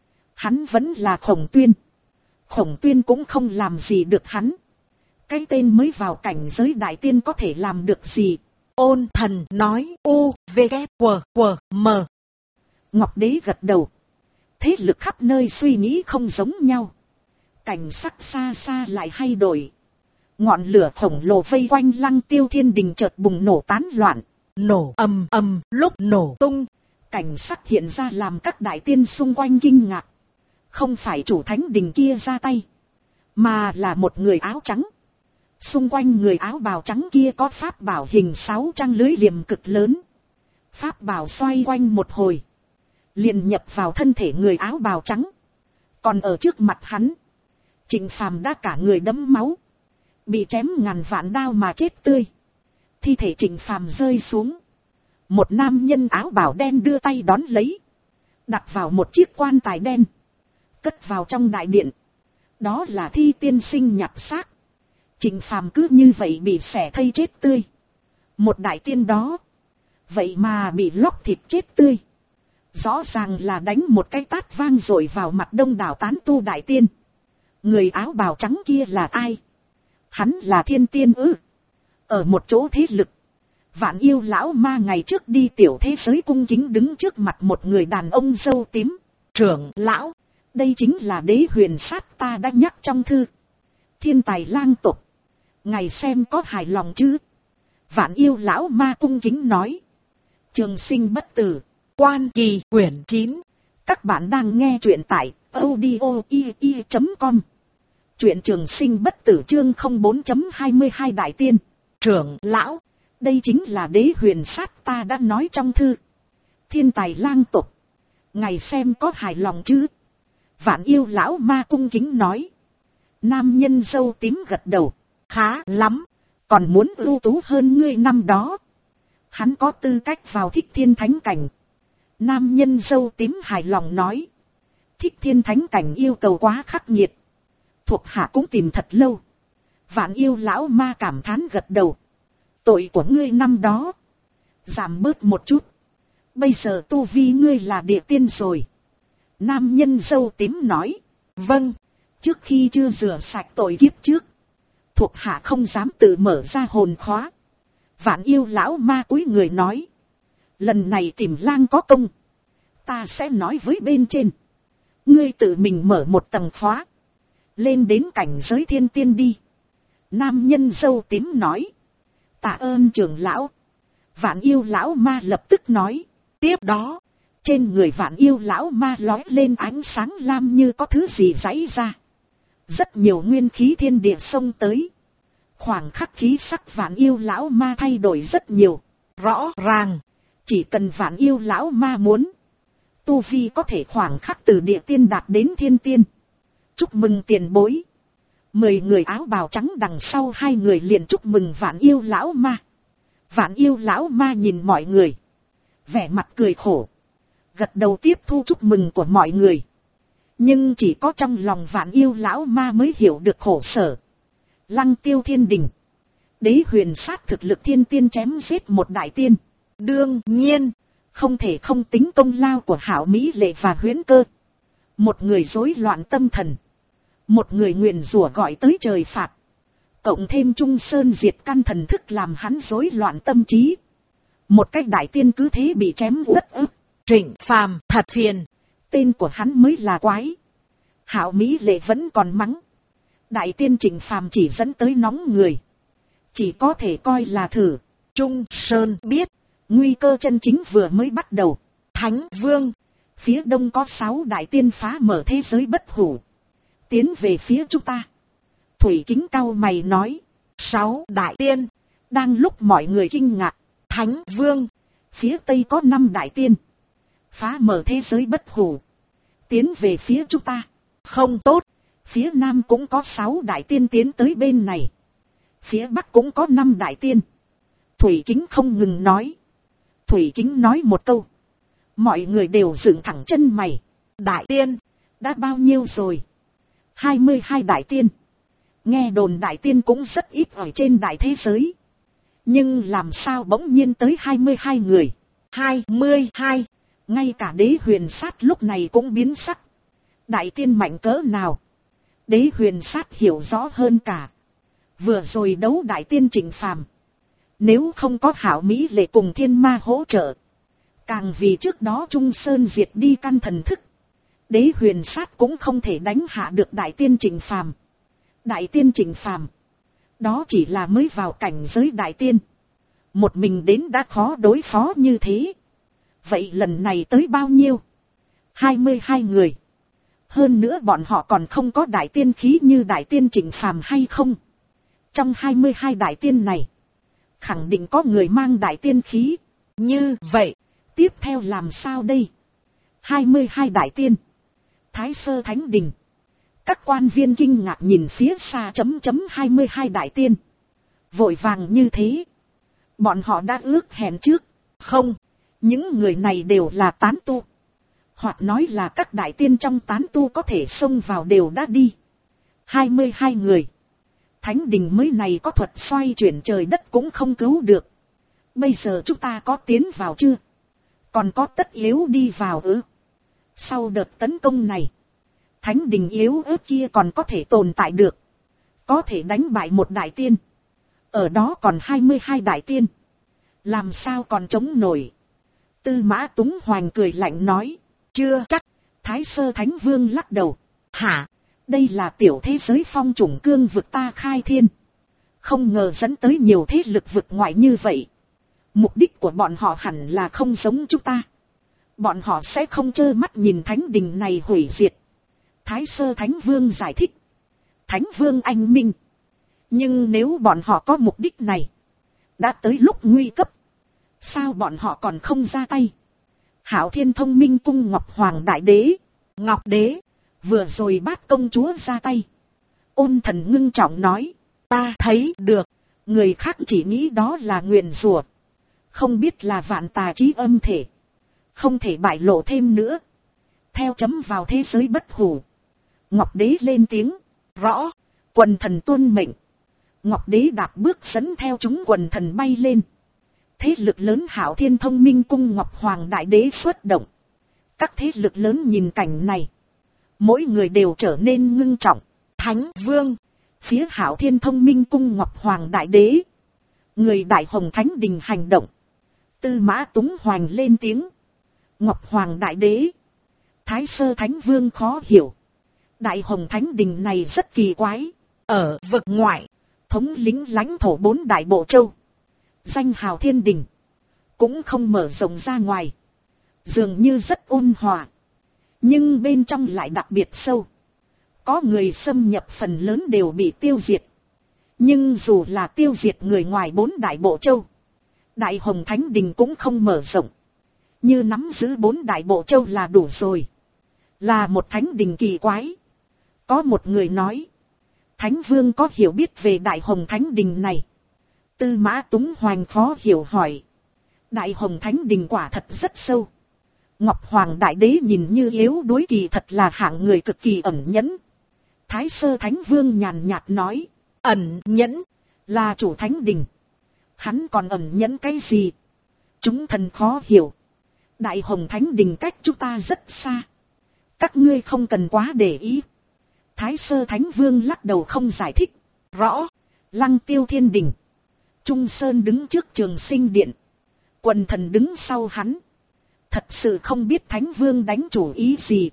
Hắn vẫn là Khổng Tuyên. Khổng Tuyên cũng không làm gì được hắn. Cái tên mới vào cảnh giới đại tiên có thể làm được gì. Ôn thần nói u, v, k, w, m. Ngọc Đế gật đầu. Thế lực khắp nơi suy nghĩ không giống nhau. Cảnh sắc xa xa lại thay đổi. Ngọn lửa khổng lồ vây quanh Lăng Tiêu Thiên Đình chợt bùng nổ tán loạn. Nổ ầm ầm, lúc nổ tung. Cảnh sắc hiện ra làm các đại tiên xung quanh kinh ngạc. Không phải chủ thánh đình kia ra tay, mà là một người áo trắng. Xung quanh người áo bào trắng kia có pháp bảo hình 6 trăng lưới liềm cực lớn. Pháp bảo xoay quanh một hồi, liền nhập vào thân thể người áo bào trắng. Còn ở trước mặt hắn, Trịnh Phàm đã cả người đẫm máu, bị chém ngàn vạn đao mà chết tươi. Thi thể Trịnh Phàm rơi xuống, một nam nhân áo bào đen đưa tay đón lấy, đặt vào một chiếc quan tài đen, cất vào trong đại điện. Đó là Thi tiên sinh nhặt xác. Trịnh Phàm cứ như vậy bị xẻ thây chết tươi. Một đại tiên đó, vậy mà bị lóc thịt chết tươi. Rõ ràng là đánh một cái tát vang rồi vào mặt đông đảo tán tu đại tiên. Người áo bào trắng kia là ai? Hắn là thiên tiên ư? Ở một chỗ thế lực, Vạn Yêu lão ma ngày trước đi tiểu thế giới cung kính đứng trước mặt một người đàn ông râu tím. Trưởng lão, đây chính là Đế Huyền Sát ta đã nhắc trong thư. Thiên tài lang tộc, ngài xem có hài lòng chứ? Vạn Yêu lão ma cung kính nói. Trường sinh bất tử, Quan Kỳ quyển 9. Các bạn đang nghe truyện tại audio.com. Truyện Trường sinh bất tử chương 04.22 đại tiên. Trưởng lão, đây chính là Đế Huyền Sát ta đã nói trong thư. Thiên tài lang tộc, ngài xem có hài lòng chứ? Vạn Yêu lão ma cung kính nói. Nam nhân râu tím gật đầu. khá lắm, còn muốn ưu tú hơn ngươi năm đó. Hắn có tư cách vào Thích Thiên Thánh Cảnh. Nam nhân râu tím hài lòng nói. Thích Thiên Thánh Cảnh yêu cầu quá khắc nghiệt, thuộc hạ cũng tìm thật lâu. Vạn Yêu lão ma cảm thán gật đầu. Tội của ngươi năm đó giảm bớt một chút, bây giờ tu vi ngươi là địa tiên rồi. Nam nhân râu tím nói. Vâng, trước khi chưa rửa sạch tội kiếp trước, thuộc hạ không dám tự mở ra hồn khóa. Vạn Yêu lão ma cúi người nói. Lần này tìm lang có công, ta sẽ nói với bên trên, ngươi tự mình mở một tầng khóa, lên đến cảnh giới thiên tiên đi. Nam nhân râu tím nói. Tạ ơn trưởng lão. Vạn Yêu lão ma lập tức nói. Tiếp đó, trên người Vạn Yêu lão ma lói lên ánh sáng lam như có thứ gì giãy ra. Rất nhiều nguyên khí thiên địa xông tới. Khoảng khắc khí sắc Vạn Yêu lão ma thay đổi rất nhiều. rõ ràng, chỉ cần Vạn Yêu lão ma muốn, tu vi có thể khoảng khắc từ địa tiên đạt đến thiên tiên. Chúc mừng tiền bối. 10 người áo bào trắng đằng sau 2 người liền chúc mừng Vạn Yêu lão ma. Vạn Yêu lão ma nhìn mọi người, vẻ mặt cười khổ, gật đầu tiếp thu chúc mừng của mọi người. Nhưng chỉ có trong lòng Vạn Yêu lão ma mới hiểu được khổ sở. Lăng Tiêu Thiên Đình, Đế Huyền Sát thực lực thiên tiên chém giết một đại tiên, đương nhiên không thể không tính công lao của Hảo Mỹ Lệ và Huyễn Cơ. Một người rối loạn tâm thần, một người nguyền rủa gọi tới trời phạt, cộng thêm Trung Sơn diệt căn thần thức làm hắn rối loạn tâm trí. Một cách đại tiên cứ thế bị chém uất ức. Trịnh Phàm thật phiền, tên của hắn mới là quái. Hảo Mỹ Lệ vẫn còn mắng. Đại tiên Trịnh Phàm chỉ dẫn tới nóng người, chỉ có thể coi là thử. Trung Sơn biết, nguy cơ chân chính vừa mới bắt đầu. Thánh Vương, phía đông có 6 đại tiên phá mở thế giới bất hủ, tiến về phía chúng ta. Thủy Kính cau mày nói. 6 đại tiên. Đang lúc mọi người kinh ngạc, Thánh Vương, phía tây có 5 đại tiên phá mở thế giới bất hủ, tiến về phía chúng ta. không tốt. Phía nam cũng có 6 đại tiên tiến tới bên này. Phía bắc cũng có 5 đại tiên. Thủy Kính không ngừng nói. Thủy Kính nói một câu, mọi người đều dựng thẳng chân mày. Đại tiên, đã bao nhiêu rồi? 22 đại tiên. Nghe đồn đại tiên cũng rất ít ở trên đại thế giới, nhưng làm sao bỗng nhiên tới 22 người? 22. Ngay cả Đế Huyền Sát lúc này cũng biến sắc. Đại tiên mạnh cỡ nào? Đế Huyền Sát hiểu rõ hơn cả. Vừa rồi đấu đại tiên Trịnh Phàm, Nếu không có Hạo Mỹ Lệ cùng thiên ma hỗ trợ, càng vì trước đó Trung Sơn diệt đi căn thần thức, Đế Huyền Sát cũng không thể đánh hạ được Đại Tiên Trịnh Phàm. Đại Tiên Trịnh Phàm, đó chỉ là mới vào cảnh giới Đại Tiên, một mình đến đã khó đối phó như thế. Vậy lần này tới bao nhiêu? 22 người. Hơn nữa bọn họ còn không có đại tiên khí như Đại Tiên Trịnh Phàm hay không? Trong 22 đại tiên này, khẳng định có người mang đại tiên khí. Như vậy, tiếp theo làm sao đây? 22 đại tiên. Thái Sơ Thánh Đình. Các quan viên kinh ngạc nhìn phía xa 22 đại tiên. Vội vàng như thế. Bọn họ đã ước hẹn trước. Không, những người này đều là tán tu. Hoặc nói là các đại tiên trong tán tu có thể xông vào đều đã đi. 22 người. Thánh đình mới này có thuật xoay chuyển trời đất cũng không cứu được. Bây giờ chúng ta có tiến vào chưa? Còn có tất yếu đi vào ư? Sau đợt tấn công này, thánh đình yếu ớt kia còn có thể tồn tại được. Có thể đánh bại một đại tiên. Ở đó còn 22 đại tiên. Làm sao còn chống nổi? Tư Mã Túng Hoành cười lạnh nói. Chưa chắc. Thái Sơ Thánh Vương lắc đầu. Hả? Đây là tiểu thế giới phong chủng cương vực ta khai thiên. Không ngờ dẫn tới nhiều thế lực vực ngoại như vậy. Mục đích của bọn họ hẳn là không giống chúng ta. Bọn họ sẽ không trơ mắt nhìn thánh đình này hủy diệt. Thái Sơ Thánh Vương giải thích. Thánh Vương anh minh. Nhưng nếu bọn họ có mục đích này, đã tới lúc nguy cấp, sao bọn họ còn không ra tay? Hạo Thiên Thông Minh Cung Ngọc Hoàng Đại Đế. Ngọc Đế. Vừa rồi Bát công chúa ra tay. Ôn Thần ngưng trọng nói. Ta thấy được. Người khác chỉ nghĩ đó là nguyền rủa, không biết là vạn tà chí âm thể. Không thể bại lộ thêm nữa. Theo chấm vào thế giới bất hủ. Ngọc Đế lên tiếng. Rõ. Quần thần tuân mệnh. Ngọc Đế đạp bước dẫn theo chúng quần thần bay lên. Thế lực lớn Hạo Thiên Thông Minh Cung Ngọc Hoàng Đại Đế xuất động. Các thế lực lớn nhìn cảnh này, mỗi người đều trở nên ngưng trọng. Thánh Vương. Phía Hạo Thiên Thông Minh Cung Ngọc Hoàng Đại Đế. Người Đại Hồng Thánh Đình hành động. Tư Mã Túng Hoành lên tiếng. Ngọc Hoàng Đại Đế. Thái Sơ Thánh Vương khó hiểu. Đại Hồng Thánh Đình này rất kỳ quái. Ở vực ngoại, thống lĩnh lãnh thổ 4 đại bộ châu. Danh hào Thiên Đình. Cũng không mở rộng ra ngoài. Dường như rất ôn hòa. Nhưng bên trong lại đặc biệt sâu. Có người xâm nhập phần lớn đều bị tiêu diệt. Nhưng dù là tiêu diệt người ngoài 4 đại bộ châu, Đại Hồng Thánh Đình cũng không mở rộng. Như nắm giữ 4 đại bộ châu là đủ rồi. Là một thánh đình kỳ quái. Có một người nói. Thánh Vương có hiểu biết về Đại Hồng Thánh Đình này? Tư Mã Túng Hoành khó hiểu hỏi. Đại Hồng Thánh Đình quả thật rất sâu. Ngọc Hoàng Đại Đế nhìn như yếu đuối kỳ thật là hạng người cực kỳ ẩn nhẫn. Thái Sơ Thánh Vương nhàn nhạt nói. Ẩn nhẫn là chủ thánh đình. Hắn còn ẩn nhẫn cái gì? Chúng thần khó hiểu. Đại Hồng Thánh Đình cách chúng ta rất xa. Các ngươi không cần quá để ý. Thái Sơ Thánh Vương lắc đầu không giải thích. Rõ. Lăng Tiêu Thiên Đình. Trung Sơn đứng trước Trường Sinh Điện. Quần thần đứng sau hắn. Thật sự không biết Thánh Vương đánh chủ ý gì.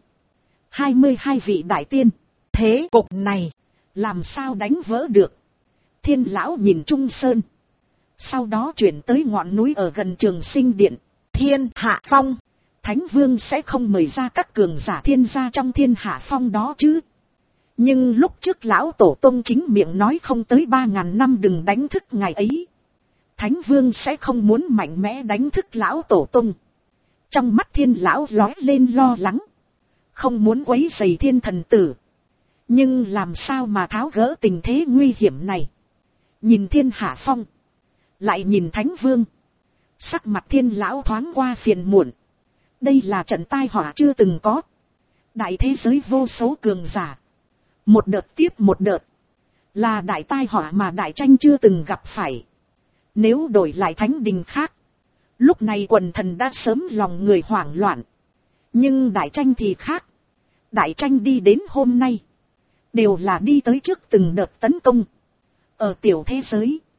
22 vị đại tiên. Thế cục này, làm sao đánh vỡ được? Thiên lão nhìn Trung Sơn. Sau đó chuyển tới ngọn núi ở gần Trường Sinh Điện. Thiên Hạ Phong. Thánh Vương sẽ không mời ra các cường giả thiên gia trong Thiên Hạ Phong đó chứ. Nhưng lúc trước lão tổ tông chính miệng nói không tới 3.000 năm đừng đánh thức ngày ấy. Thánh Vương sẽ không muốn mạnh mẽ đánh thức lão tổ tông. Trong mắt Thiên lão lóe lên lo lắng. Không muốn quấy rầy Thiên thần tử. Nhưng làm sao mà tháo gỡ tình thế nguy hiểm này? Nhìn Thiên Hạ Phong. Lại nhìn Thánh Vương. Sắc mặt Thiên lão thoáng qua phiền muộn. Đây là trận tai họa chưa từng có. Đại thế giới vô số cường giả. Một đợt tiếp một đợt. Là đại tai họa mà đại tranh chưa từng gặp phải. Nếu đổi lại thánh đình khác. Lúc này quần thần đã sớm lòng người hoảng loạn. Nhưng đại tranh thì khác. Đại tranh đi đến hôm nay. Đều là đi tới trước từng đợt tấn công. Ở tiểu thế giới.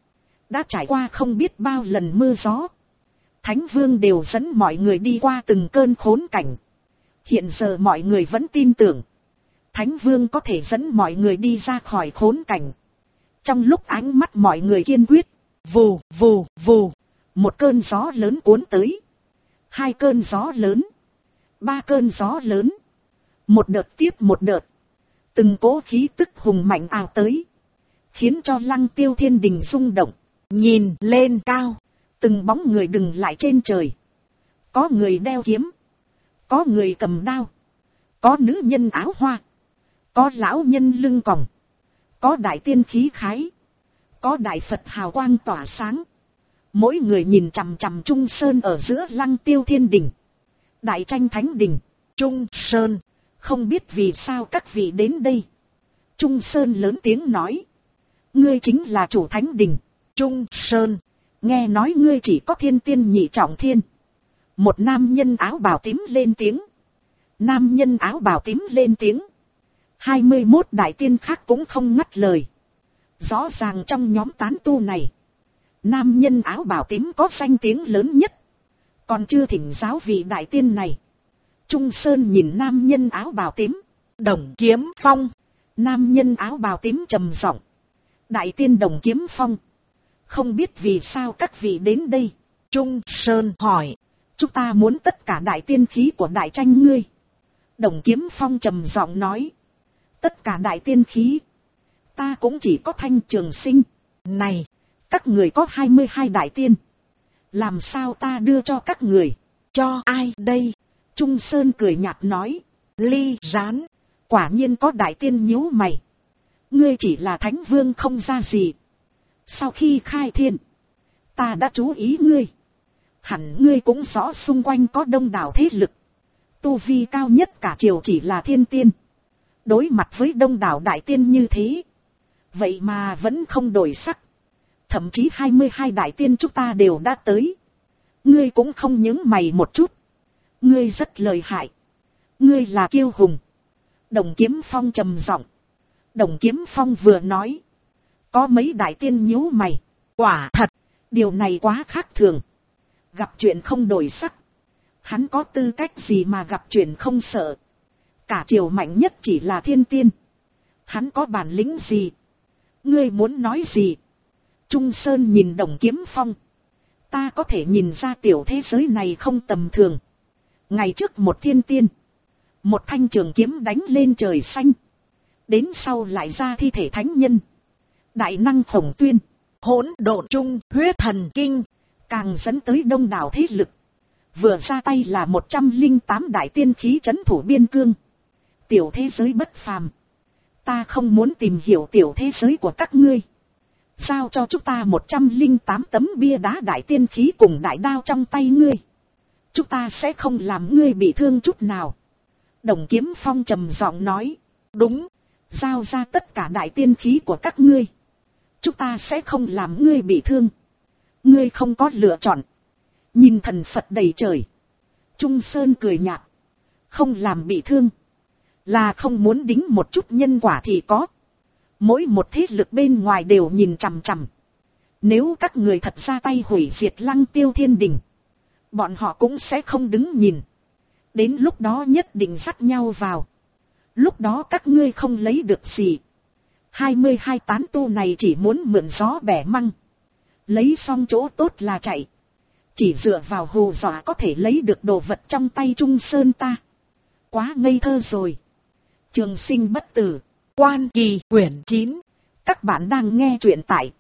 Đã trải qua không biết bao lần mưa gió. Thánh Vương đều dẫn mọi người đi qua từng cơn khốn cảnh. Hiện giờ mọi người vẫn tin tưởng. Thánh Vương có thể dẫn mọi người đi ra khỏi khốn cảnh. Trong lúc ánh mắt mọi người kiên quyết. Vù, vù, vù. Một cơn gió lớn cuốn tới. 2 cơn gió lớn. 3 cơn gió lớn. Một đợt tiếp một đợt. Từng cỗ khí tức hùng mạnh ào tới. Khiến cho Lăng Tiêu Thiên Đình rung động. Nhìn lên cao. Từng bóng người đừng lại trên trời. Có người đeo kiếm. Có người cầm đao. Có nữ nhân áo hoa. Có lão nhân lưng còng. Có đại tiên khí khái. Có đại Phật hào quang tỏa sáng. Mỗi người nhìn chằm chằm Trung Sơn ở giữa Lăng Tiêu Thiên Đình. Đại Tranh Thánh Đình. Trung Sơn. Không biết vì sao các vị đến đây. Trung Sơn lớn tiếng nói. Ngươi chính là chủ Thánh Đình. Trung Sơn. Nghe nói ngươi chỉ có thiên tiên nhị trọng thiên. Một nam nhân áo bào tím lên tiếng. Nam nhân áo bào tím lên tiếng. 21 đại tiên khác cũng không ngắt lời. Rõ ràng trong nhóm tán tu này, nam nhân áo bào tím có danh tiếng lớn nhất. Còn chưa thỉnh giáo vị đại tiên này. Trung Sơn nhìn nam nhân áo bào tím. Đồng Kiếm Phong. Nam nhân áo bào tím trầm giọng. Đại tiên Đồng Kiếm Phong. Không biết vì sao các vị đến đây. Trung Sơn hỏi. Chúng ta muốn tất cả đại tiên khí của đại tranh ngươi. Đồng Kiếm Phong trầm giọng nói. Tất cả đại tiên khí. Ta cũng chỉ có Thanh Trường Sinh. Này, các người có 22 đại tiên. Làm sao ta đưa cho các người? Cho ai đây? Trung Sơn cười nhạt nói. Ly Gián. Quả nhiên có đại tiên nhíu mày. Ngươi chỉ là Thánh Vương không ra gì. Sau khi khai thiên, ta đã chú ý ngươi. Hẳn ngươi cũng rõ xung quanh có đông đảo thế lực. Tu vi cao nhất cả triều chỉ là thiên tiên. Đối mặt với đông đảo đại tiên như thế, vậy mà vẫn không đổi sắc. Thậm chí 22 đại tiên chúng ta đều đã tới. Ngươi cũng không nhướng mày một chút. Ngươi rất lợi hại. Ngươi là kiêu hùng. Đồng Kiếm Phong trầm giọng. Đồng Kiếm Phong vừa nói. Có mấy đại tiên nhíu mày. Quả thật, điều này quá khác thường. Gặp chuyện không đổi sắc. Hắn có tư cách gì mà gặp chuyện không sợ. Cả triều mạnh nhất chỉ là thiên tiên. Hắn có bản lĩnh gì? Ngươi muốn nói gì? Trung Sơn nhìn Đồng Kiếm Phong. Ta có thể nhìn ra tiểu thế giới này không tầm thường. Ngày trước một thiên tiên. Một thanh trường kiếm đánh lên trời xanh. Đến sau lại ra thi thể thánh nhân. Đại năng Khổng Tuyên. Hỗn Độn Trung Huyết Thần Kinh. Càng dẫn tới đông đảo thế lực. Vừa ra tay là 108 đại tiên khí trấn thủ biên cương. Tiểu thế giới bất phàm. Ta không muốn tìm hiểu tiểu thế giới của các ngươi. Giao cho chúng ta 108 tấm bia đá đại tiên khí cùng đại đao trong tay ngươi. Chúng ta sẽ không làm ngươi bị thương chút nào. Đồng Kiếm Phong trầm giọng nói. Đúng. Giao ra tất cả đại tiên khí của các ngươi. Chúng ta sẽ không làm ngươi bị thương. Ngươi không có lựa chọn. Nhìn thần Phật đầy trời. Trung Sơn cười nhạt. Không làm bị thương. Là không muốn đính một chút nhân quả thì có. Mỗi một thế lực bên ngoài đều nhìn chằm chằm. Nếu các người thật ra tay hủy diệt Lăng Tiêu Thiên Đình, bọn họ cũng sẽ không đứng nhìn. Đến lúc đó nhất định dắt nhau vào. Lúc đó các ngươi không lấy được gì. 22 tán tu này chỉ muốn mượn gió bẻ măng. Lấy xong chỗ tốt là chạy. Chỉ dựa vào hù dọa có thể lấy được đồ vật trong tay Trung Sơn ta. Quá ngây thơ rồi. Trường Sinh bất tử. Quan Kỳ quyển 9. Các bạn đang nghe truyện tại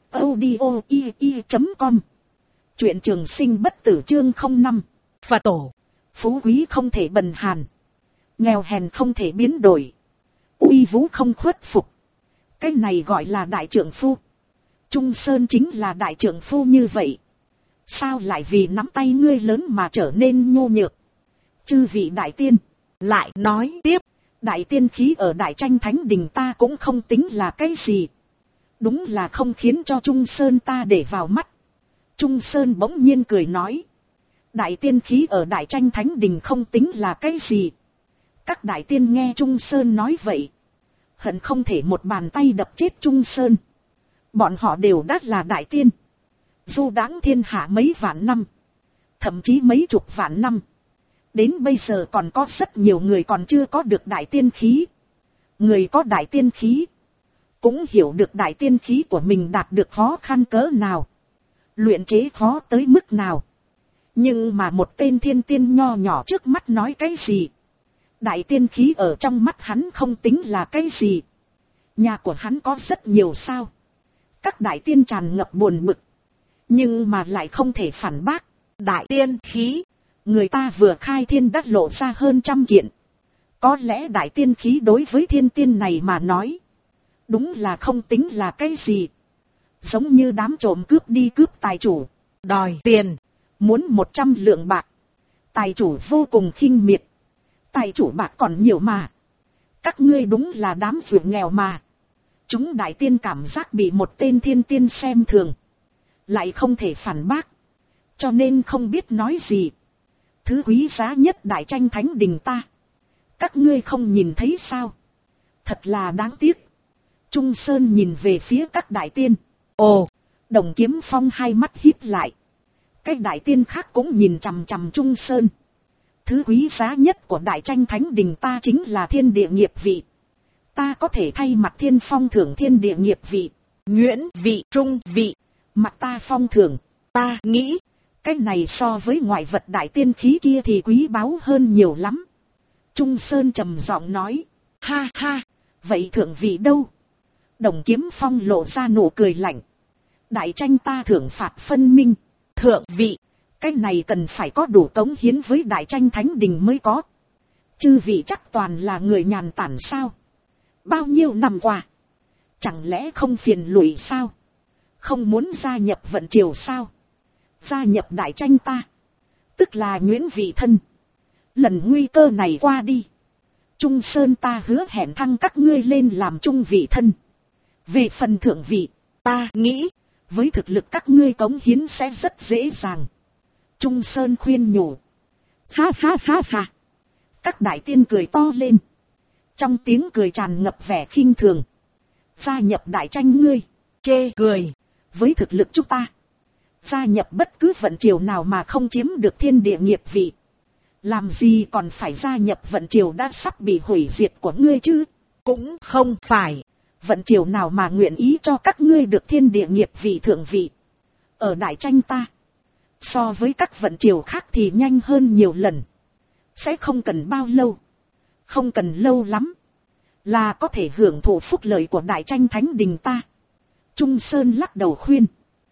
audio.com. Truyện Trường Sinh bất tử chương 05. Phật tổ. Phú quý không thể bần hàn. Nghèo hèn không thể biến đổi. Uy vũ không khuất phục. Cái này gọi là đại trượng phu. Trung Sơn chính là đại trượng phu như vậy. Sao lại vì nắm tay ngươi lớn mà trở nên nhô nhược? Chư vị đại tiên. Lại nói tiếp. Đại tiên khí ở Đại Tranh Thánh Đình ta cũng không tính là cái gì. Đúng là không khiến cho Trung Sơn ta để vào mắt. Trung Sơn bỗng nhiên cười nói. Đại tiên khí ở Đại Tranh Thánh Đình không tính là cái gì. Các đại tiên nghe Trung Sơn nói vậy. Hận không thể một bàn tay đập chết Trung Sơn. Bọn họ đều đã là đại tiên. du đãng thiên hạ mấy vạn năm, thậm chí mấy chục vạn năm. Đến bây giờ còn có rất nhiều người còn chưa có được đại tiên khí. Người có đại tiên khí, cũng hiểu được đại tiên khí của mình đạt được khó khăn cỡ nào, luyện chế khó tới mức nào. Nhưng mà một tên thiên tiên nho nhỏ trước mắt nói cái gì? Đại tiên khí ở trong mắt hắn không tính là cái gì. Nhà của hắn có rất nhiều sao? Các đại tiên tràn ngập buồn bực, nhưng mà lại không thể phản bác. Đại tiên khí, người ta vừa khai thiên đã lộ ra hơn 100 kiện. Có lẽ đại tiên khí đối với thiên tiên này mà nói, đúng là không tính là cái gì. Giống như đám trộm cướp đi cướp tài chủ, đòi tiền, muốn 100 lượng bạc. Tài chủ vô cùng khinh miệt. Tài chủ bạc còn nhiều mà. Các ngươi đúng là đám ruột nghèo mà. Chúng đại tiên cảm giác bị một tên thiên tiên xem thường, lại không thể phản bác, cho nên không biết nói gì. Thứ quý giá nhất đại tranh thánh đình ta, các ngươi không nhìn thấy sao? Thật là đáng tiếc. Trung Sơn nhìn về phía các đại tiên. Ồ, Đồng Kiếm Phong hai mắt híp lại. Các đại tiên khác cũng nhìn chằm chằm Trung Sơn. Thứ quý giá nhất của đại tranh thánh đình ta chính là thiên địa nghiệp vị. Ta có thể thay mặt thiên phong thưởng thiên địa nghiệp vị, nhuyễn vị, trung vị. Mặt ta phong thưởng, ta nghĩ, cái này so với ngoại vật đại tiên khí kia thì quý báu hơn nhiều lắm. Trung Sơn trầm giọng nói, ha ha, vậy thưởng vị đâu? Đồng Kiếm Phong lộ ra nụ cười lạnh. Đại tranh ta thưởng phạt phân minh, thượng vị, cái này cần phải có đủ cống hiến với đại tranh thánh đình mới có. Chư vị chắc toàn là người nhàn tản sao? Bao nhiêu năm qua, chẳng lẽ không phiền lụy sao? Không muốn gia nhập vận triều sao? Gia nhập đại tranh ta, tức là nhuyễn vị thân. Lần nguy cơ này qua đi, Trung Sơn ta hứa hẹn thăng các ngươi lên làm trung vị thân. Về phần thượng vị, ta nghĩ, với thực lực các ngươi cống hiến sẽ rất dễ dàng. Trung Sơn khuyên nhủ. Ha ha ha ha. Các đại tiên cười to lên. Trong tiếng cười tràn ngập vẻ khinh thường. Gia nhập đại tranh ngươi, chê cười. Với thực lực chúng ta, gia nhập bất cứ vận triều nào mà không chiếm được thiên địa nghiệp vị, làm gì còn phải gia nhập vận triều đã sắp bị hủy diệt của ngươi chứ? Cũng không phải vận triều nào mà nguyện ý cho các ngươi được thiên địa nghiệp vị thượng vị. Ở đại tranh ta, so với các vận triều khác thì nhanh hơn nhiều lần. Sẽ không cần bao lâu, không cần lâu lắm, là có thể hưởng thụ phúc lợi của đại tranh thánh đình ta. Trung Sơn lắc đầu khuyên.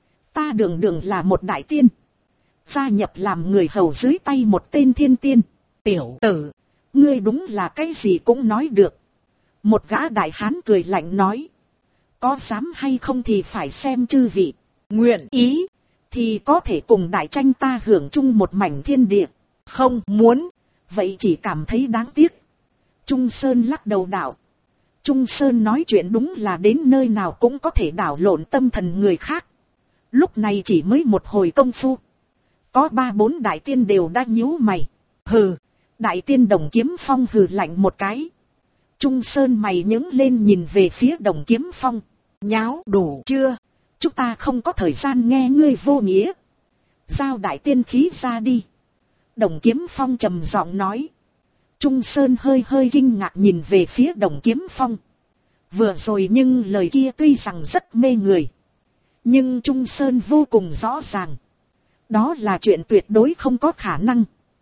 Ta đường đường là một đại tiên, gia nhập làm người hầu dưới tay một tên thiên tiên. Tiểu tử, ngươi đúng là cái gì cũng nói được. Một gã đại hán cười lạnh nói. Có dám hay không thì phải xem chư vị. Nguyện ý, thì có thể cùng đại tranh ta hưởng chung một mảnh thiên địa. Không muốn, vậy chỉ cảm thấy đáng tiếc. Trung Sơn lắc đầu đạo. Trung Sơn nói chuyện đúng là đến nơi nào cũng có thể đảo lộn tâm thần người khác. Lúc này chỉ mới một hồi công phu, có 3-4 đại tiên đều đã nhíu mày. Hừ, đại tiên Đồng Kiếm Phong hừ lạnh một cái. Trung Sơn mày nhướng lên nhìn về phía Đồng Kiếm Phong. Nháo đủ chưa? Chúng ta không có thời gian nghe ngươi vô nghĩa. Giao đại tiên khí ra đi. Đồng Kiếm Phong trầm giọng nói. Trung Sơn hơi hơi kinh ngạc nhìn về phía Đồng Kiếm Phong. Vừa rồi nhưng lời kia tuy rằng rất mê người, nhưng Trung Sơn vô cùng rõ ràng, đó là chuyện tuyệt đối không có khả năng.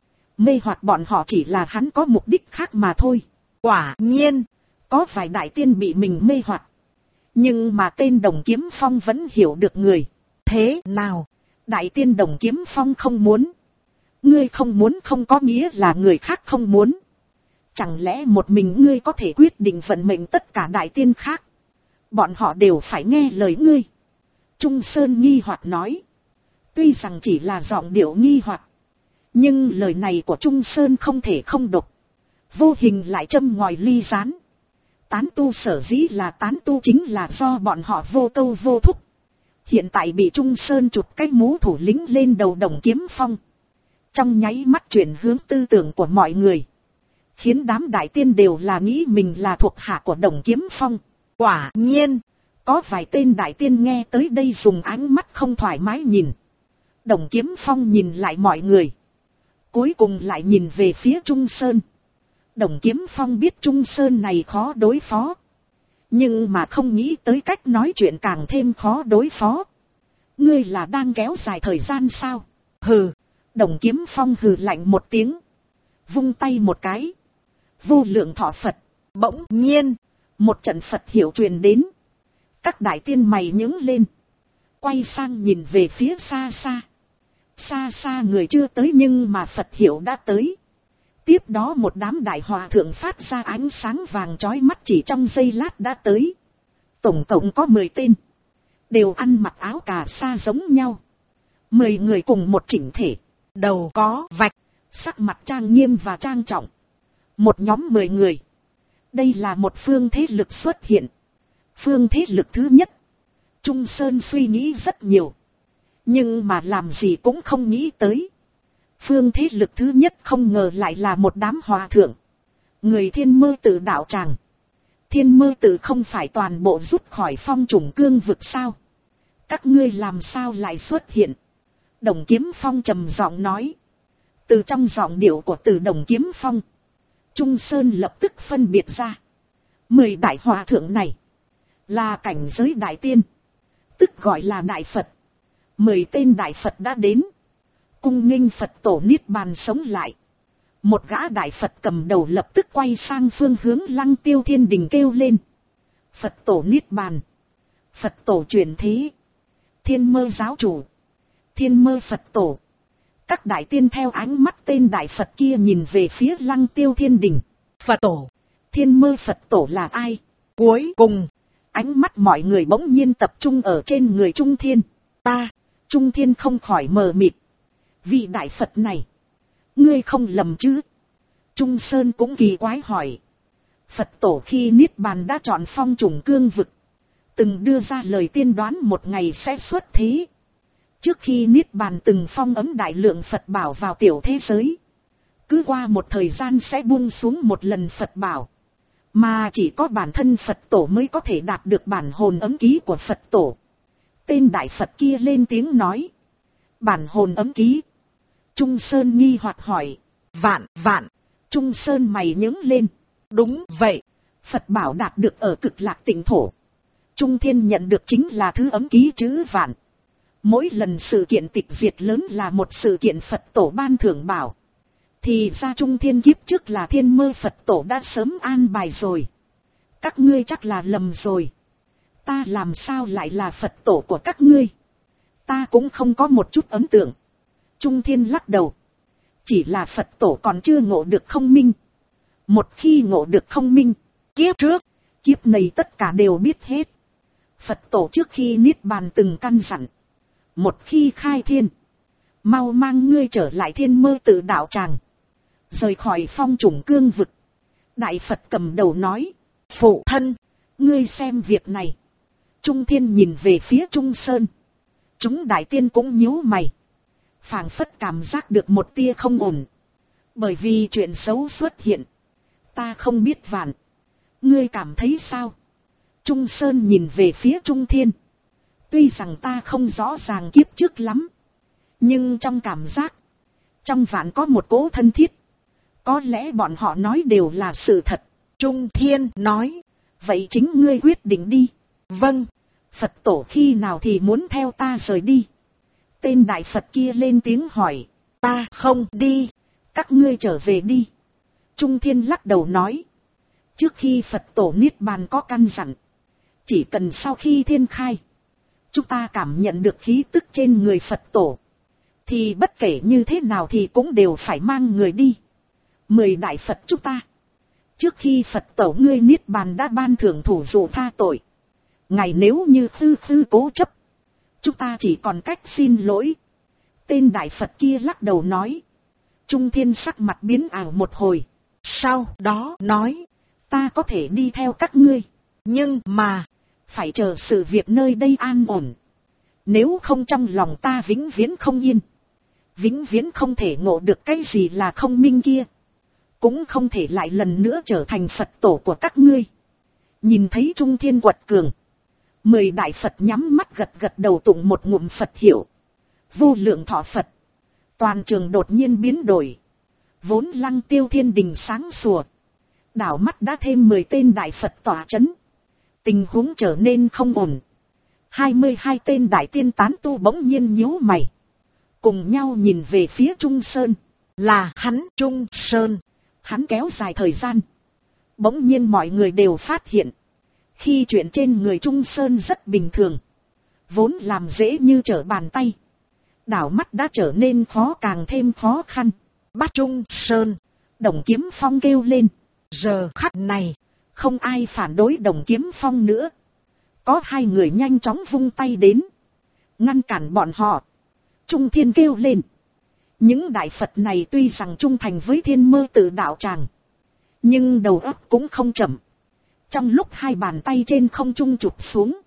Mê hoặc bọn họ chỉ là hắn có mục đích khác mà thôi. Quả nhiên, có vài đại tiên bị mình mê hoặc, nhưng mà tên Đồng Kiếm Phong vẫn hiểu được người. Thế nào? Đại tiên Đồng Kiếm Phong không muốn. Ngươi không muốn không có nghĩa là người khác không muốn. Chẳng lẽ một mình ngươi có thể quyết định vận mệnh tất cả đại tiên khác? Bọn họ đều phải nghe lời ngươi. Trung Sơn nghi hoặc nói. Tuy rằng chỉ là giọng điệu nghi hoặc, nhưng lời này của Trung Sơn không thể không độc. Vô hình lại châm ngòi ly rán. Tán tu sở dĩ là tán tu chính là do bọn họ vô câu vô thúc. Hiện tại bị Trung Sơn chụp cái mũ thủ lĩnh lên đầu Đồng Kiếm Phong, trong nháy mắt chuyển hướng tư tưởng của mọi người, khiến đám đại tiên đều là nghĩ mình là thuộc hạ của Đồng Kiếm Phong. Quả nhiên, Có vài tên đại tiên nghe tới đây dùng ánh mắt không thoải mái nhìn. Đồng Kiếm Phong nhìn lại mọi người. Cuối cùng lại nhìn về phía Trung Sơn. Đồng Kiếm Phong biết Trung Sơn này khó đối phó. Nhưng mà không nghĩ tới cách nói chuyện càng thêm khó đối phó. Ngươi là đang kéo dài thời gian sao? Hừ. Đồng Kiếm Phong hừ lạnh một tiếng. Vung tay một cái. Vô lượng thọ Phật. Bỗng nhiên. Một trận Phật hiệu truyền đến. Các đại tiên mày nhướng lên. Quay sang nhìn về phía xa xa. Xa xa người chưa tới nhưng mà Phật hiệu đã tới. Tiếp đó một đám đại hòa thượng phát ra ánh sáng vàng chói mắt chỉ trong giây lát đã tới. Tổng cộng có 10 tên. Đều ăn mặc áo cà sa giống nhau. 10 người cùng một chỉnh thể. Đầu có vạch. Sắc mặt trang nghiêm và trang trọng. Một nhóm 10 người. Đây là một phương thế lực xuất hiện. Phương thế lực thứ nhất. Trung Sơn suy nghĩ rất nhiều. Nhưng mà làm gì cũng không nghĩ tới. Phương thế lực thứ nhất không ngờ lại là một đám hòa thượng. Người Thiên Mơ Tự đạo tràng. Thiên Mơ Tự không phải toàn bộ rút khỏi phong trùng cương vực sao? Các ngươi làm sao lại xuất hiện? Đồng Kiếm Phong trầm giọng nói. Từ trong giọng điệu của từ Đồng Kiếm Phong, Trung Sơn lập tức phân biệt ra. 10 đại hòa thượng này là cảnh giới đại tiên, tức gọi là đại Phật. 10 tên đại Phật đã đến. Cung nghênh Phật tổ Niết Bàn sống lại. Một gã đại Phật cầm đầu lập tức quay sang phương hướng Lăng Tiêu Thiên Đình kêu lên. Phật tổ Niết Bàn. Phật tổ chuyển thế. Thiên Mơ giáo chủ. Thiên Mơ Phật tổ. Các đại tiên theo ánh mắt tên đại Phật kia nhìn về phía Lăng Tiêu Thiên Đình. Phật tổ. Thiên Mơ Phật tổ là ai? Cuối cùng, ánh mắt mọi người bỗng nhiên tập trung ở trên người Trung Thiên. Trung Thiên không khỏi mờ mịt. Vị đại Phật này, ngươi không lầm chứ? Trung Sơn cũng kỳ quái hỏi. Phật tổ khi Niết Bàn đã chọn phong trùng cương vực, từng đưa ra lời tiên đoán một ngày sẽ xuất thế. Trước khi Niết Bàn từng phong ấn đại lượng Phật bảo vào tiểu thế giới. Cứ qua một thời gian sẽ buông xuống một lần Phật bảo. Mà chỉ có bản thân Phật tổ mới có thể đạt được bản hồn ấm ký của Phật tổ. Tên đại Phật kia lên tiếng nói. Bản hồn ấm ký. Trung Sơn nghi hoặc hỏi. Vạn. Trung Sơn mày nhướng lên. Đúng vậy. Phật bảo đạt được ở Cực Lạc Tịnh thổ. Trung Thiên nhận được chính là thứ ấm ký chữ vạn. Mỗi lần sự kiện tịch diệt lớn là một sự kiện Phật tổ ban thưởng bảo. Thì ra Trung Thiên kiếp trước là Thiên Mơ Phật tổ đã sớm an bài rồi. Các ngươi chắc là lầm rồi. Ta làm sao lại là Phật tổ của các ngươi? Ta cũng không có một chút ấn tượng. Trung Thiên lắc đầu. Chỉ là Phật tổ còn chưa ngộ được không minh. Một khi ngộ được không minh, kiếp trước, kiếp này tất cả đều biết hết. Phật tổ trước khi Niết Bàn từng căn dặn. Một khi khai thiên, mau mang ngươi trở lại Thiên Mơ Tự đạo tràng. Rời khỏi phong trùng cương vực. Đại Phật cầm đầu nói. Phụ thân, ngươi xem việc này. Trung Thiên nhìn về phía Trung Sơn. Chúng đại tiên cũng nhíu mày. Phảng phất cảm giác được một tia không ổn. Bởi vì chuyện xấu xuất hiện. Ta không biết vạn. Ngươi cảm thấy sao? Trung Sơn nhìn về phía Trung Thiên. Tuy rằng ta không rõ ràng kiếp trước lắm. Nhưng trong cảm giác, trong vạn có một cỗ thân thiết. Có lẽ bọn họ nói đều là sự thật. Trung Thiên nói. Vậy chính ngươi quyết định đi. Vâng. Phật tổ khi nào thì muốn theo ta rời đi? Tên đại Phật kia lên tiếng hỏi. Ta không đi. Các ngươi trở về đi. Trung Thiên lắc đầu nói. Trước khi Phật tổ Niết Bàn có căn dặn. Chỉ cần sau khi thiên khai, chúng ta cảm nhận được khí tức trên người Phật tổ. Thì bất kể như thế nào thì cũng đều phải mang người đi. 10 đại Phật chúng ta. Trước khi Phật tổ ngươi Niết Bàn đã ban thưởng thủ dụ tha tội. Ngày nếu như tư cố chấp, chúng ta chỉ còn cách xin lỗi. Tên đại Phật kia lắc đầu nói. Trung Thiên sắc mặt biến ảo một hồi. Sau đó nói. Ta có thể đi theo các ngươi. Nhưng mà, phải chờ sự việc nơi đây an ổn. Nếu không trong lòng ta vĩnh viễn không yên. Vĩnh viễn không thể ngộ được cái gì là không minh kia. Cũng không thể lại lần nữa trở thành Phật tổ của các ngươi. Nhìn thấy Trung Thiên quật cường. 10 đại Phật nhắm mắt gật gật đầu tụng một ngụm Phật hiệu. Vô lượng thọ Phật. Toàn trường đột nhiên biến đổi. Vốn Lăng Tiêu Thiên Đình sáng sủa. Đảo mắt đã thêm 10 tên đại Phật tỏa chấn. Tình huống trở nên không ổn. 22 tên đại tiên tán tu bỗng nhiên nhíu mày. Cùng nhau nhìn về phía Trung Sơn. Là hắn Trung Sơn. Hắn kéo dài thời gian. Bỗng nhiên mọi người đều phát hiện. Khi chuyện trên người Trung Sơn rất bình thường. Vốn làm dễ như trở bàn tay. Đảo mắt đã trở nên khó càng thêm khó khăn. Bắt Trung Sơn. Đồng Kiếm Phong kêu lên. Giờ khắc này. Không ai phản đối Đồng Kiếm Phong nữa. Có 2 người nhanh chóng vung tay đến. Ngăn cản bọn họ. Trung Thiên kêu lên. Những đại Phật này tuy rằng trung thành với Thiên Mơ Tự đạo tràng. Nhưng đầu óc cũng không chậm. Trong lúc 2 bàn tay trên không trung chụp xuống.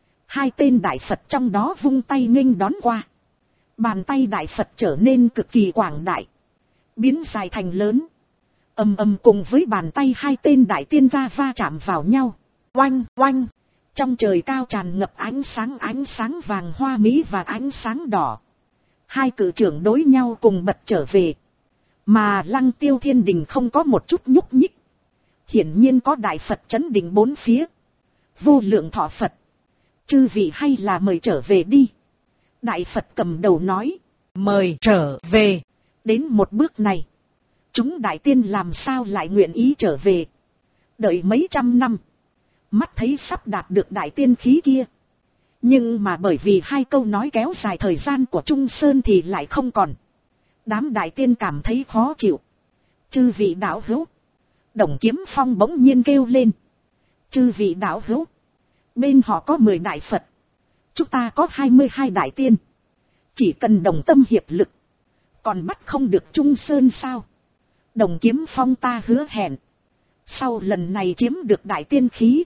2 tên đại Phật trong đó vung tay nghênh đón qua. Bàn tay đại Phật trở nên cực kỳ quảng đại. Biến dài thành lớn. Ầm ầm cùng với bàn tay 2 tên đại tiên gia va chạm vào nhau. Oanh oanh. Trong trời cao tràn ngập ánh sáng vàng hoa mỹ và ánh sáng đỏ. 2 cự trưởng đối nhau cùng bật trở về. Mà Lăng Tiêu Thiên Đình không có một chút nhúc nhích. Hiển nhiên có đại Phật chấn định 4 phía. Vô lượng thọ Phật. Chư vị hay là mời trở về đi. Đại Phật cầm đầu nói. Mời trở về. Đến một bước này. Chúng đại tiên làm sao lại nguyện ý trở về. Đợi mấy trăm năm. Mắt thấy sắp đạt được đại tiên khí kia. Nhưng mà bởi vì 2 câu nói kéo dài thời gian của Trung Sơn thì lại không còn. Đám đại tiên cảm thấy khó chịu. Chư vị đạo hữu. Đồng Kiếm Phong bỗng nhiên kêu lên. Chư vị đạo hữu. Bên họ có 10 đại Phật. Chúng ta có 22 đại tiên. Chỉ cần đồng tâm hiệp lực. Còn bắt không được Trung Sơn sao? Đồng Kiếm Phong ta hứa hẹn. Sau lần này chiếm được đại tiên khí.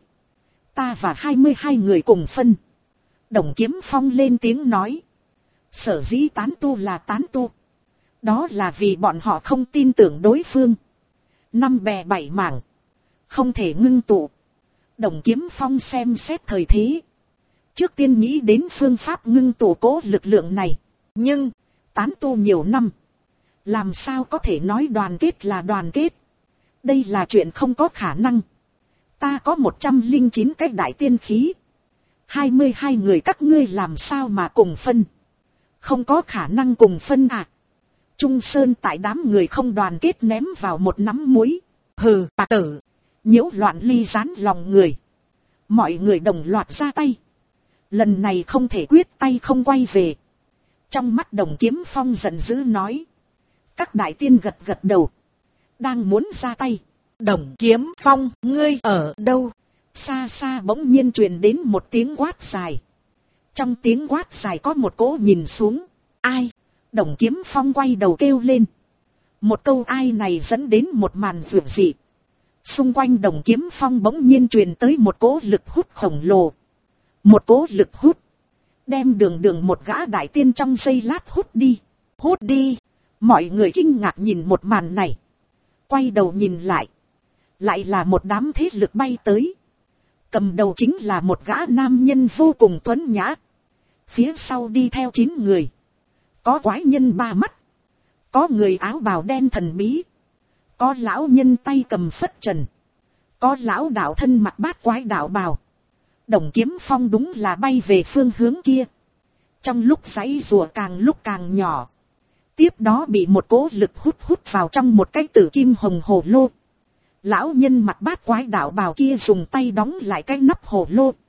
Ta và 22 người cùng phân. Đồng Kiếm Phong lên tiếng nói. Sở dĩ tán tu là tán tu. Đó là vì bọn họ không tin tưởng đối phương. 5 bè 7 mảng. Không thể ngưng tụ. Đồng Kiếm Phong xem xét thời thế. Trước tiên nghĩ đến phương pháp ngưng tụ cố lực lượng này. Nhưng, tán tu nhiều năm. Làm sao có thể nói đoàn kết là đoàn kết. Đây là chuyện không có khả năng. Ta có 109 cái đại tiên khí. 22 người các ngươi làm sao mà cùng phân. Không có khả năng cùng phân à. Trung Sơn tại đám người không đoàn kết ném vào một nắm muối. Hừ, tà tử. Nhiễu loạn ly gián lòng người. Mọi người đồng loạt ra tay. Lần này không thể quyết tay không quay về. Trong mắt Đồng Kiếm Phong giận dữ nói. Các đại tiên gật gật đầu. Đang muốn ra tay. Đồng Kiếm Phong, ngươi ở đâu? Xa xa bỗng nhiên truyền đến một tiếng quát dài. Trong tiếng quát dài có một cỗ nhìn xuống. Ai? Đồng Kiếm Phong quay đầu kêu lên. Một câu ai này dẫn đến một màn dữ dị. Xung quanh Đồng Kiếm Phong bỗng nhiên truyền tới một cỗ lực hút khổng lồ. Một cỗ lực hút. Đem đường một gã đại tiên trong giây lát hút đi. Hút đi. Mọi người kinh ngạc nhìn một màn này. Quay đầu nhìn lại. Lại là một đám thế lực bay tới. Cầm đầu chính là một gã nam nhân vô cùng tuấn nhã. Phía sau đi theo 9 người. Có quái nhân 3 mắt. Có người áo bào đen thần bí. Có lão nhân tay cầm phất trần. Có lão đạo thân mặc bát quái đạo bào. Đồng Kiếm Phong đúng là bay về phương hướng kia. Trong lúc giãy giụa càng lúc càng nhỏ. Tiếp đó bị một cỗ lực hút vào trong một cái tử kim hồng hồ lô. Lão nhân mặt bát quái đạo bào kia dùng tay đóng lại cái nắp hồ lô.